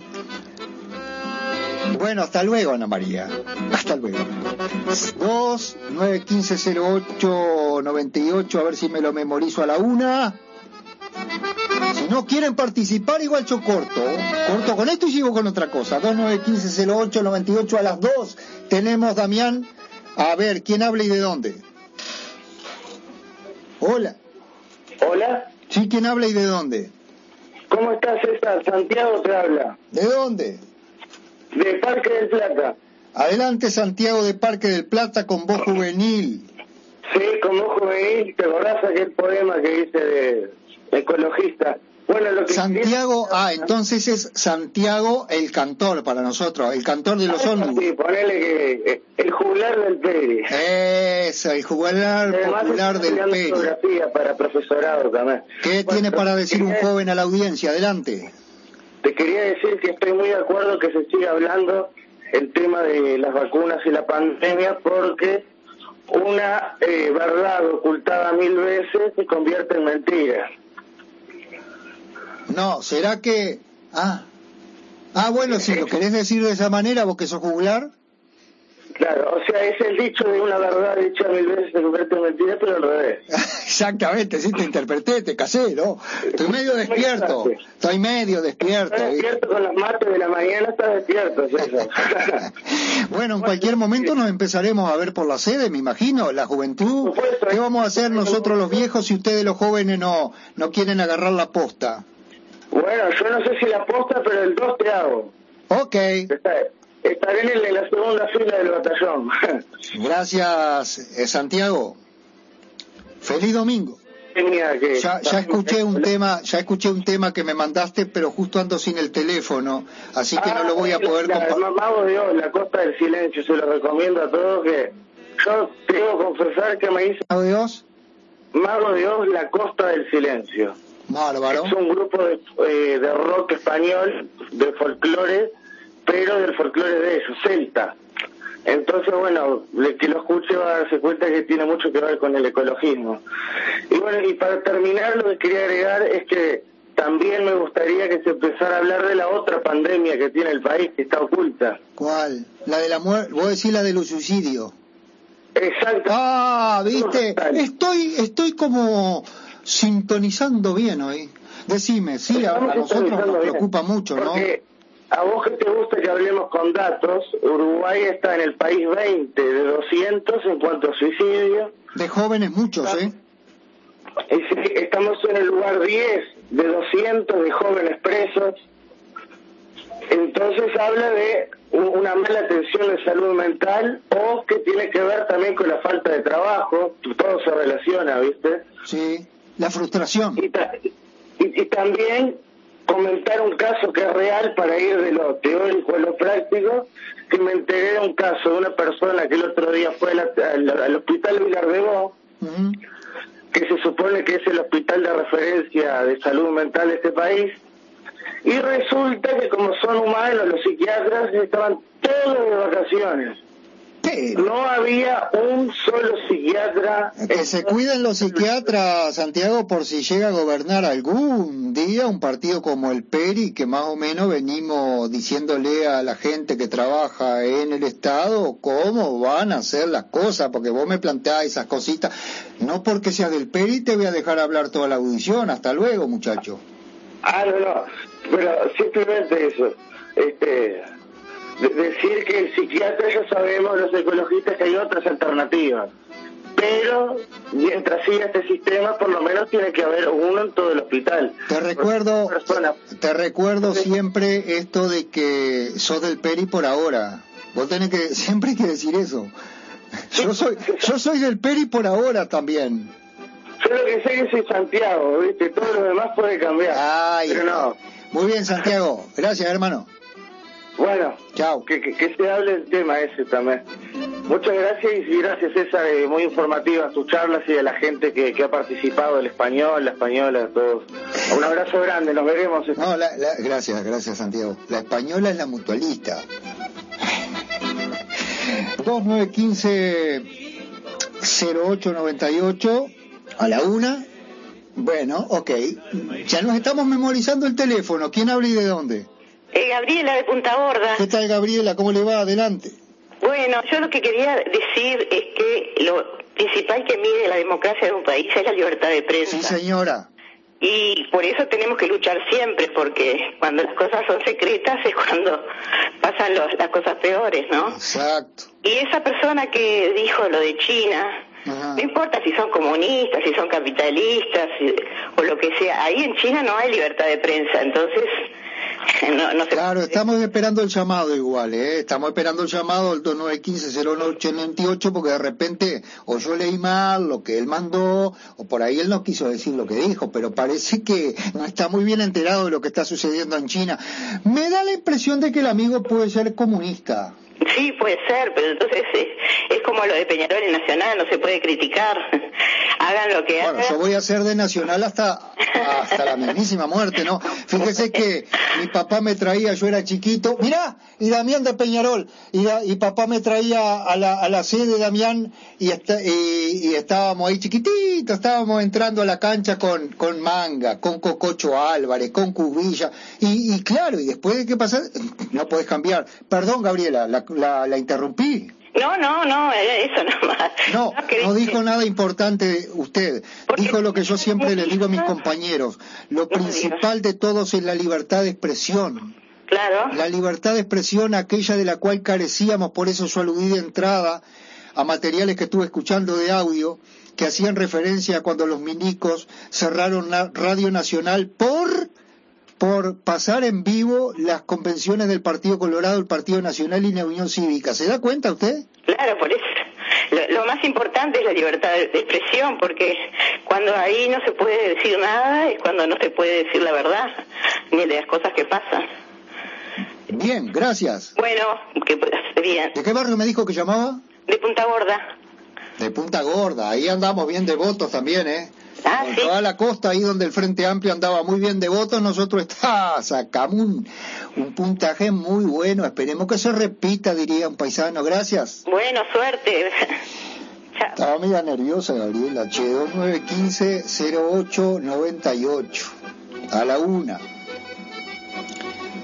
Bueno, hasta luego, Ana María. Hasta luego. 2915-0898, a ver si me lo memorizo a la 1. Si no quieren participar, igual yo corto con esto y sigo con otra cosa. 2915-0898 a las 2. Tenemos, Damián, a ver, ¿quién habla y de dónde? Hola. Hola. Sí, ¿quién habla y de dónde? ¿Cómo estás, César? Santiago te habla. ¿De dónde? De Parque del Plata. Adelante, Santiago de Parque del Plata, con voz juvenil. Sí, con voz juvenil. ¿Te acordás aquel poema que hice de ecologista? Bueno, lo que Santiago, entonces es Santiago el cantor para nosotros, el cantor de los ómnibus. Sí, ponele que el juglar del Peri. Eso, el juglar popular del Peri. Fotografía para profesorado también. ¿Qué tiene para decir un joven a la audiencia? Adelante. Te quería decir que estoy muy de acuerdo que se siga hablando el tema de las vacunas y la pandemia, porque una verdad ocultada 1000 veces se convierte en mentira. No, ¿será que...? Bueno, si lo querés decir de esa manera, vos que sos juglar. Claro, o sea, es el dicho de una verdad dicha 1000 veces se convierte en mentira, pero al revés. Exactamente, sí, te interpreté, te casé, ¿no? Estoy medio despierto, Estás despierto con los mates de la mañana, estás despierto, César. Bueno, en cualquier momento nos empezaremos a ver por la sede, me imagino, la juventud. ¿Qué vamos a hacer nosotros los viejos si ustedes los jóvenes no quieren agarrar la posta? Bueno, yo no sé si la posta, pero el 2 te hago. Ok. Estaré en la segunda fila del batallón. Gracias, Santiago. Feliz domingo. Ya escuché un tema que me mandaste, pero justo ando sin el teléfono, así que no lo voy a poder compartir. Mago de Dios, La Costa del Silencio, se lo recomiendo a todos, que yo tengo que confesar que me hice... ¿Mago de Dios? Mago de Dios, La Costa del Silencio. Bárbaro. Es un grupo de rock español, de folclore, pero del folclore de ellos, celta. Entonces, bueno, el que lo escuche va a darse cuenta que tiene mucho que ver con el ecologismo. Y bueno, y para terminar, lo que quería agregar es que también me gustaría que se empezara a hablar de la otra pandemia que tiene el país, que está oculta. ¿Cuál? La de la muerte, vos decís la del suicidio. Exacto. Ah, viste, estoy como sintonizando bien hoy. Decime, sí, a nosotros nos preocupa mucho, ¿no? Porque a vos que te gusta que hablemos con datos, Uruguay está en el país 20 de 200 en cuanto a suicidio. De jóvenes muchos, ¿eh? Y sí, estamos en el lugar 10 de 200 de jóvenes presos. Entonces habla de una mala atención de salud mental, o que tiene que ver también con la falta de trabajo. Todo se relaciona, ¿viste? Sí, la frustración. Y también comentar un caso que es real para ir de lo teórico a lo práctico, que me enteré de un caso de una persona que el otro día fue al hospital Vilar de Bo, que se supone que es el hospital de referencia de salud mental de este país, y resulta que como son humanos los psiquiatras estaban todos de vacaciones. No había un solo psiquiatra. Que se cuiden los psiquiatras, Santiago, por si llega a gobernar algún día un partido como el PERI, que más o menos venimos diciéndole a la gente que trabaja en el Estado cómo van a hacer las cosas, porque vos me planteás esas cositas. No porque seas del PERI te voy a dejar hablar toda la audición. Hasta luego, muchacho. No, pero simplemente eso. Decir que el psiquiatra, ya sabemos los ecologistas que hay otras alternativas, pero mientras siga este sistema por lo menos tiene que haber uno en todo el hospital. Te recuerdo siempre esto de que sos del PERI por ahora. Vos tenés que siempre hay que decir eso. Yo soy del PERI por ahora también. Yo lo que sé es que soy Santiago, ¿viste? Todo lo demás puede cambiar. Pero no. Muy bien, Santiago. Gracias, hermano. Bueno, chao. Que se hable el tema ese también. Muchas gracias, y gracias, César, muy informativas tus charlas, y a la gente que ha participado, el español, la española, todos. Un abrazo grande, nos veremos. No, gracias, Santiago. La española es la mutualista. 2915-0898 a la 1. Bueno, ok. Ya nos estamos memorizando el teléfono. ¿Quién habla y de dónde? Gabriela de Punta Gorda. ¿Qué tal, Gabriela? ¿Cómo le va? Adelante. Bueno, yo lo que quería decir es que lo principal que mide la democracia de un país es la libertad de prensa. Sí, señora. Y por eso tenemos que luchar siempre, porque cuando las cosas son secretas es cuando pasan las cosas peores, ¿no? Exacto. Y esa persona que dijo lo de China, no importa si son comunistas, si son capitalistas, o lo que sea, ahí en China no hay libertad de prensa, entonces... No claro, estamos esperando el llamado igual, estamos esperando el llamado del 2915-0898, porque de repente o yo leí mal lo que él mandó, o por ahí él no quiso decir lo que dijo, pero parece que no está muy bien enterado de lo que está sucediendo en China. Me da la impresión de que el amigo puede ser comunista. Sí, puede ser, pero entonces es como lo de Peñarol en Nacional, no se puede criticar. Hagan lo que hagan. Bueno, yo voy a ser de Nacional hasta la mismísima muerte, ¿no? Fíjese que mi papá me traía, yo era chiquito, mirá, y Damián de Peñarol, y papá me traía a la sede de Damián, y estábamos ahí chiquititos, estábamos entrando a la cancha con Manga, con Cococho Álvarez, con Cubilla, y claro, y después de qué pasa, no podés cambiar. Perdón, Gabriela, la interrumpí. No, eso nomás. No dijo nada importante usted. Dijo lo que yo siempre le digo a mis compañeros. Lo principal de todos es la libertad de expresión. Claro. La libertad de expresión, aquella de la cual carecíamos, por eso yo aludí de entrada a materiales que estuve escuchando de audio, que hacían referencia a cuando los milicos cerraron la Radio Nacional por pasar en vivo las convenciones del Partido Colorado, el Partido Nacional y la Unión Cívica. ¿Se da cuenta usted? Claro, por eso. Lo más importante es la libertad de expresión, porque cuando ahí no se puede decir nada es cuando no se puede decir la verdad, ni de las cosas que pasan. Bien, gracias. Bueno, que bien. ¿De qué barrio me dijo que llamaba? De Punta Gorda. De Punta Gorda, ahí andamos bien de votos también, Con sí. toda la costa, ahí donde el Frente Amplio andaba muy bien de votos, nosotros sacamos un puntaje muy bueno. Esperemos que se repita, diría un paisano. Gracias. Bueno, suerte. Estaba media nerviosa, Gabriela. 2915-0898 a la 1.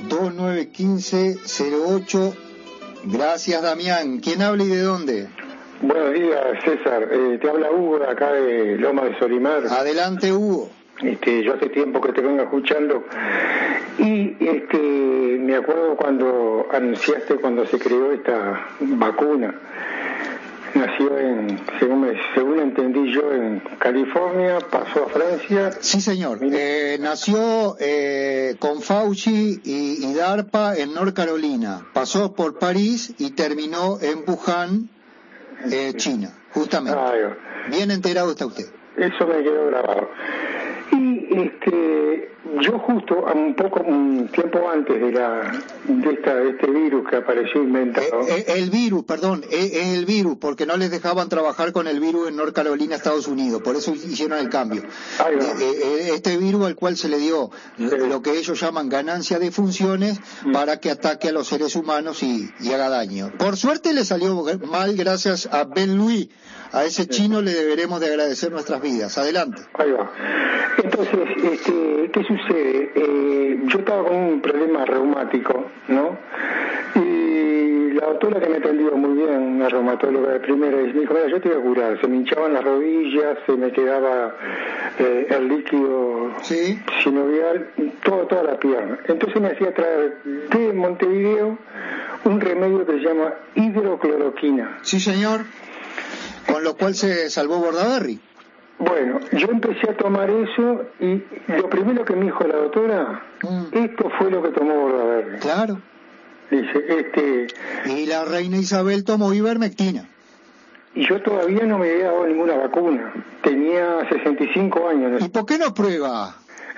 2915-08. Gracias, Damián. ¿Quién habla y de dónde? Buenos días, César. Te habla Hugo de acá de Loma de Solimar. Adelante, Hugo. Yo hace tiempo que te vengo escuchando y me acuerdo cuando anunciaste cuando se creó esta vacuna. Nació según entendí yo, en California, pasó a Francia. Sí, señor. Nació con Fauci y DARPA en North Carolina. Pasó por París y terminó en Wuhan, China, justamente. Bien enterado está usted. Eso me quedó grabado. Y yo justo un tiempo antes de este virus que apareció inventado. El virus, perdón, es el virus, porque no les dejaban trabajar con el virus en North Carolina, Estados Unidos, por eso hicieron el cambio. Este virus al cual se le dio lo que ellos llaman ganancia de funciones para que ataque a los seres humanos y haga daño. Por suerte le salió mal gracias a Ben Louis. A ese chino le deberemos de agradecer nuestras vidas. Adelante. Ahí va. Entonces, ¿qué sucede? Yo estaba con un problema reumático, ¿no? Y la doctora que me atendió muy bien, una reumatóloga de primera, me dijo, mira, yo te voy a curar. Se me hinchaban las rodillas, se me quedaba el líquido sinovial, toda la pierna. Entonces me hacía traer de Montevideo un remedio que se llama hidrocloroquina. Sí, señor. Con lo cual se salvó Bordaberry. Bueno, yo empecé a tomar eso y lo primero que me dijo la doctora, esto fue lo que tomó Bordaberry. Claro. Dice, Y la reina Isabel tomó ivermectina. Y yo todavía no me había dado ninguna vacuna. Tenía 65 años. ¿Y por qué no prueba?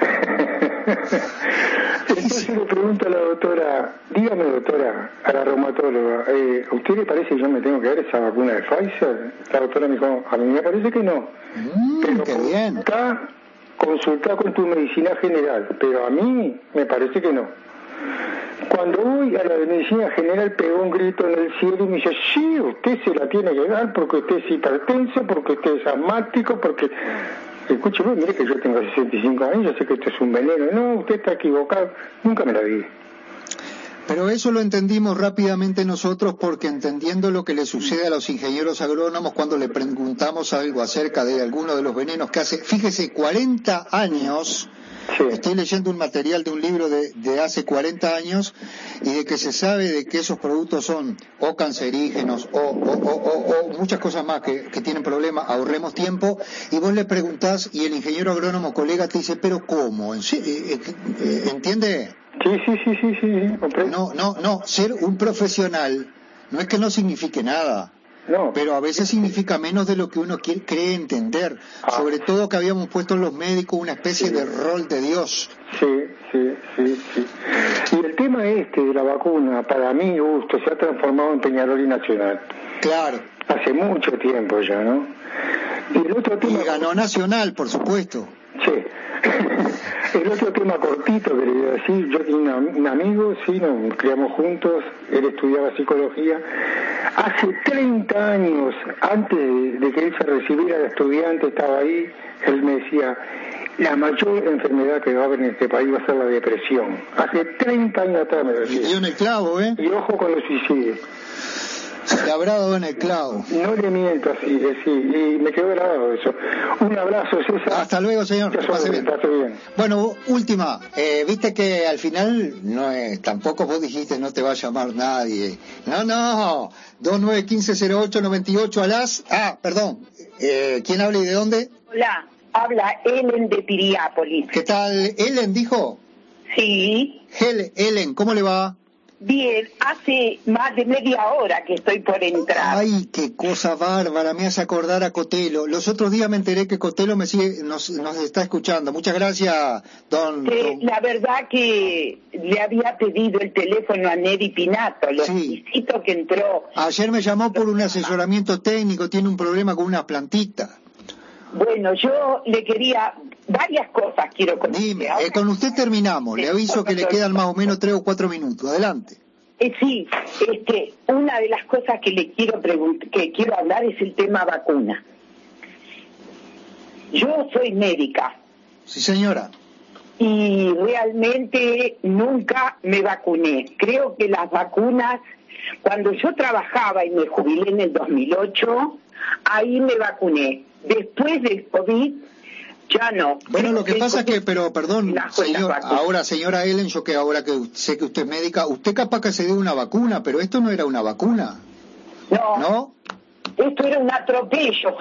Entonces le pregunto a la doctora, dígame doctora, a la reumatóloga, ¿a usted le parece que yo me tengo que dar esa vacuna de Pfizer? La doctora me dijo, a mí me parece que no. Pero qué bien. Consultá con tu medicina general, pero a mí me parece que no. Cuando voy a la de medicina general pegó un grito en el cielo y me dice, sí, usted se la tiene que dar porque usted es hipertenso, porque usted es asmático, porque... Escúcheme, mire que yo tengo 65 años, yo sé que esto es un veneno. No, usted está equivocado. Nunca me la di. Pero eso lo entendimos rápidamente nosotros porque entendiendo lo que le sucede a los ingenieros agrónomos cuando le preguntamos algo acerca de alguno de los venenos que hace, fíjese, 40 años... Estoy leyendo un material de un libro de hace 40 años y de que se sabe de que esos productos son o cancerígenos o muchas cosas más que tienen problemas. Ahorremos tiempo y vos le preguntás y el ingeniero agrónomo colega te dice, pero ¿cómo? ¿Entiende? Sí. No, ser un profesional no es que no signifique nada. No. Pero a veces significa menos de lo que uno cree entender, sobre todo que habíamos puesto en los médicos una especie de rol de Dios. Sí. Y el tema de la vacuna, para mi gusto, se ha transformado en Peñarol y Nacional. Claro. Hace mucho tiempo ya, ¿no? Y el otro tema... Y ganó Nacional, por supuesto. Sí. El otro tema cortito que le voy a decir, yo tenía un amigo, nos criamos juntos, él estudiaba psicología. Hace 30 años, antes de que él se recibiera de estudiante, estaba ahí, él me decía, la mayor enfermedad que va a haber en este país va a ser la depresión. Hace 30 años atrás me decía. Y dio en el clavo, ¿eh? Y ojo con los suicidios. Se habrá dado en el clavo. No le miento así, y me quedó grabado eso. Un abrazo, César. Hasta luego, señor. Que pase bien. Bueno, última, viste que al final tampoco vos dijiste no te va a llamar nadie. No, 2915-0898 a las... perdón, ¿quién habla y de dónde? Hola, habla Ellen de Piriápolis. ¿Qué tal? ¿Ellen dijo? Sí. Ellen, ¿cómo le va? Bien, hace más de media hora que estoy por entrar. Ay, qué cosa bárbara, me hace acordar a Cotelo. Los otros días me enteré que Cotelo nos está escuchando. Muchas gracias, don... La verdad que le había pedido el teléfono a Neri Pinato, lo felicito que entró. Ayer me llamó por un asesoramiento técnico, tiene un problema con una plantita. Bueno, yo le quería... Varias cosas quiero contar. Dime, con usted terminamos. Le aviso que le quedan más o menos 3 o 4 minutos. Adelante. Sí, una de las cosas que le quiero hablar es el tema vacuna. Yo soy médica. Sí, señora. Y realmente nunca me vacuné. Creo que las vacunas Cuando yo trabajaba y me jubilé en el 2008, ahí me vacuné. Después del COVID, ya no. Bueno, lo que pasa es que, pero perdón, señora Ellen, yo que ahora que sé que usted es médica, usted capaz que se dio una vacuna, pero esto no era una vacuna. ¿No? Esto era un atropello.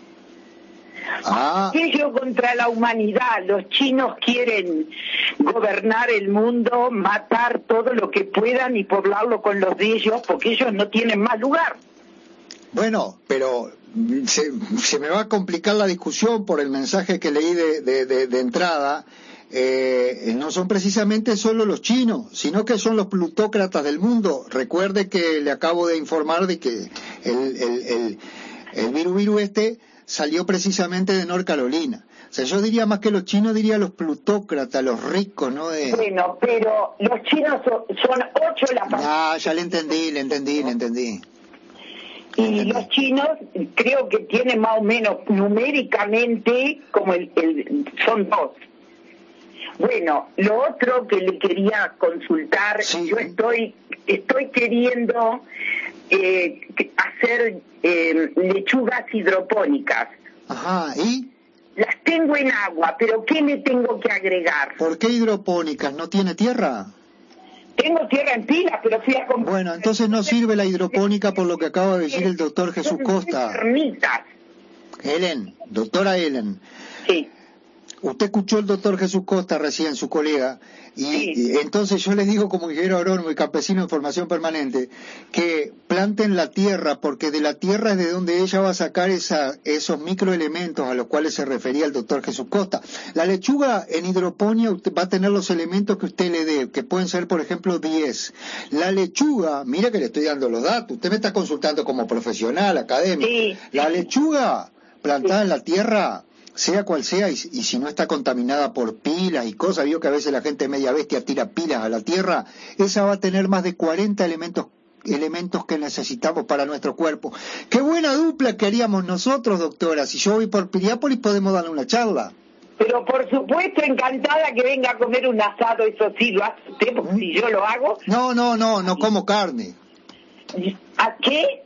Atropello contra la humanidad. Los chinos quieren gobernar el mundo, matar todo lo que puedan y poblarlo con los de ellos, porque ellos no tienen más lugar. Bueno, pero se me va a complicar la discusión por el mensaje que leí de entrada. No son precisamente solo los chinos, sino que son los plutócratas del mundo. Recuerde que le acabo de informar de que el virus este salió precisamente de North Carolina. O sea, yo diría más que los chinos, diría los plutócratas, los ricos, ¿no? Bueno, pero los chinos son 8 la... Ya le entendí. Y los chinos creo que tienen más o menos numéricamente como son 2. Bueno, lo otro que le quería consultar, yo estoy queriendo hacer lechugas hidropónicas. Ajá, ¿y? Las tengo en agua, pero ¿qué le tengo que agregar? ¿Por qué hidropónicas? ¿No tiene tierra? Tengo tierra en pila, pero fui a comprar... Bueno, entonces no sirve la hidropónica por lo que acaba de decir el doctor Jesús Costa. Doctora Ellen. Sí. Usted escuchó el doctor Jesús Costa recién, su colega, y entonces yo les digo como ingeniero agrónomo y campesino en formación permanente, que planten la tierra, porque de la tierra es de donde ella va a sacar esos microelementos a los cuales se refería el doctor Jesús Costa. La lechuga en hidroponía va a tener los elementos que usted le dé, que pueden ser, por ejemplo, 10. La lechuga, mira que le estoy dando los datos, usted me está consultando como profesional, académico. La lechuga plantada en la tierra, sea cual sea, y si no está contaminada por pilas y cosas, vio que a veces la gente media bestia tira pilas a la tierra, esa va a tener más de 40 elementos que necesitamos para nuestro cuerpo. ¡Qué buena dupla que haríamos nosotros, doctora! Si yo voy por Piriápolis podemos darle una charla. Pero por supuesto, encantada que venga a comer un asado, eso sí lo hace usted, porque si yo lo hago... No como carne. ¿A qué?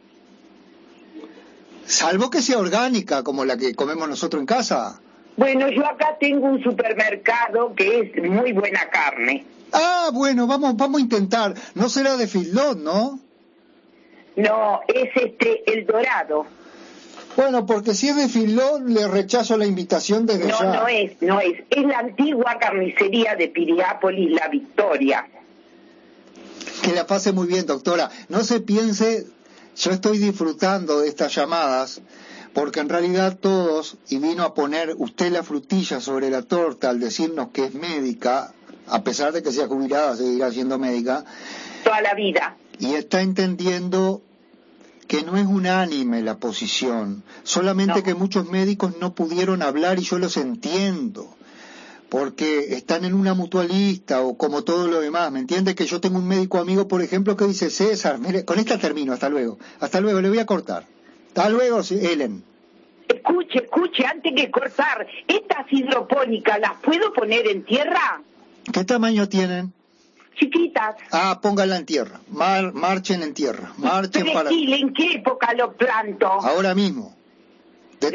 Salvo que sea orgánica, como la que comemos nosotros en casa. Bueno, yo acá tengo un supermercado que es muy buena carne. Bueno, vamos a intentar. No será de feedlot, ¿no? No, es el Dorado. Bueno, porque si es de feedlot, le rechazo la invitación desde ya. No es. Es la antigua carnicería de Piriápolis, La Victoria. Que la pase muy bien, doctora. No se piense... Yo estoy disfrutando de estas llamadas porque en realidad todos, y vino a poner usted la frutilla sobre la torta al decirnos que es médica, a pesar de que sea jubilada, seguirá siendo médica. Toda la vida. Y está entendiendo que no es unánime la posición, solamente que muchos médicos no pudieron hablar y yo los entiendo. Porque están en una mutualista o como todo lo demás, ¿me entiende? Que yo tengo un médico amigo, por ejemplo, que dice, César, mire, con esta termino, hasta luego, le voy a cortar. Hasta luego, Ellen. Escuche, antes que cortar, estas hidropónicas, ¿las puedo poner en tierra? ¿Qué tamaño tienen? Chiquitas. Póngala en tierra, marchen en tierra, ¿En qué época lo planto? Ahora mismo, de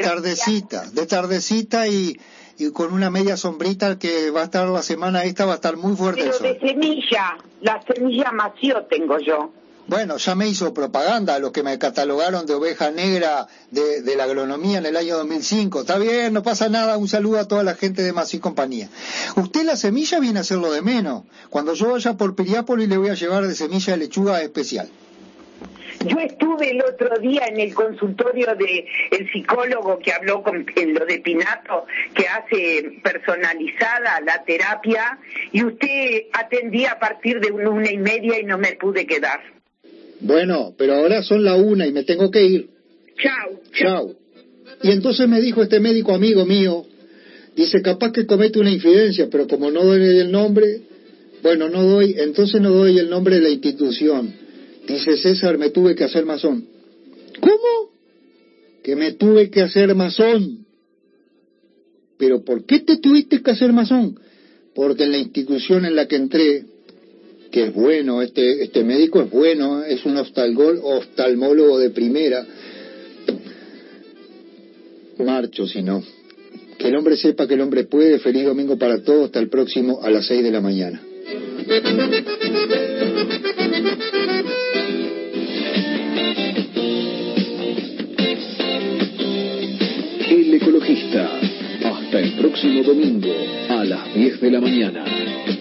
tardecita y con una media sombrita que va a estar la semana esta, va a estar muy fuerte. Pero de semilla, la semilla Mació tengo yo. Bueno, ya me hizo propaganda los que me catalogaron de oveja negra de la agronomía en el año 2005. Está bien, no pasa nada, un saludo a toda la gente de Mació y compañía. Usted la semilla viene a ser lo de menos. Cuando yo vaya por Piriápolis le voy a llevar de semilla de lechuga especial. Yo estuve el otro día en el consultorio de el psicólogo que habló en lo de Pinato, que hace personalizada la terapia, y usted atendía a partir de 1:30 y no me pude quedar. Bueno, pero ahora son la 1 y me tengo que ir. Chao. Y entonces me dijo este médico amigo mío, dice, capaz que comete una infidencia, pero como no doy el nombre, no doy el nombre de la institución. Dice, César, me tuve que hacer masón. ¿Cómo? Que me tuve que hacer masón. ¿Pero por qué te tuviste que hacer masón? Porque en la institución en la que entré que es bueno, este médico es bueno, es un oftalmólogo de primera. Marcho, si no. Que el hombre sepa que el hombre puede. Feliz domingo para todos, hasta el próximo a las 6 de la mañana. El Ecologista, hasta el próximo domingo a las 10 de la mañana.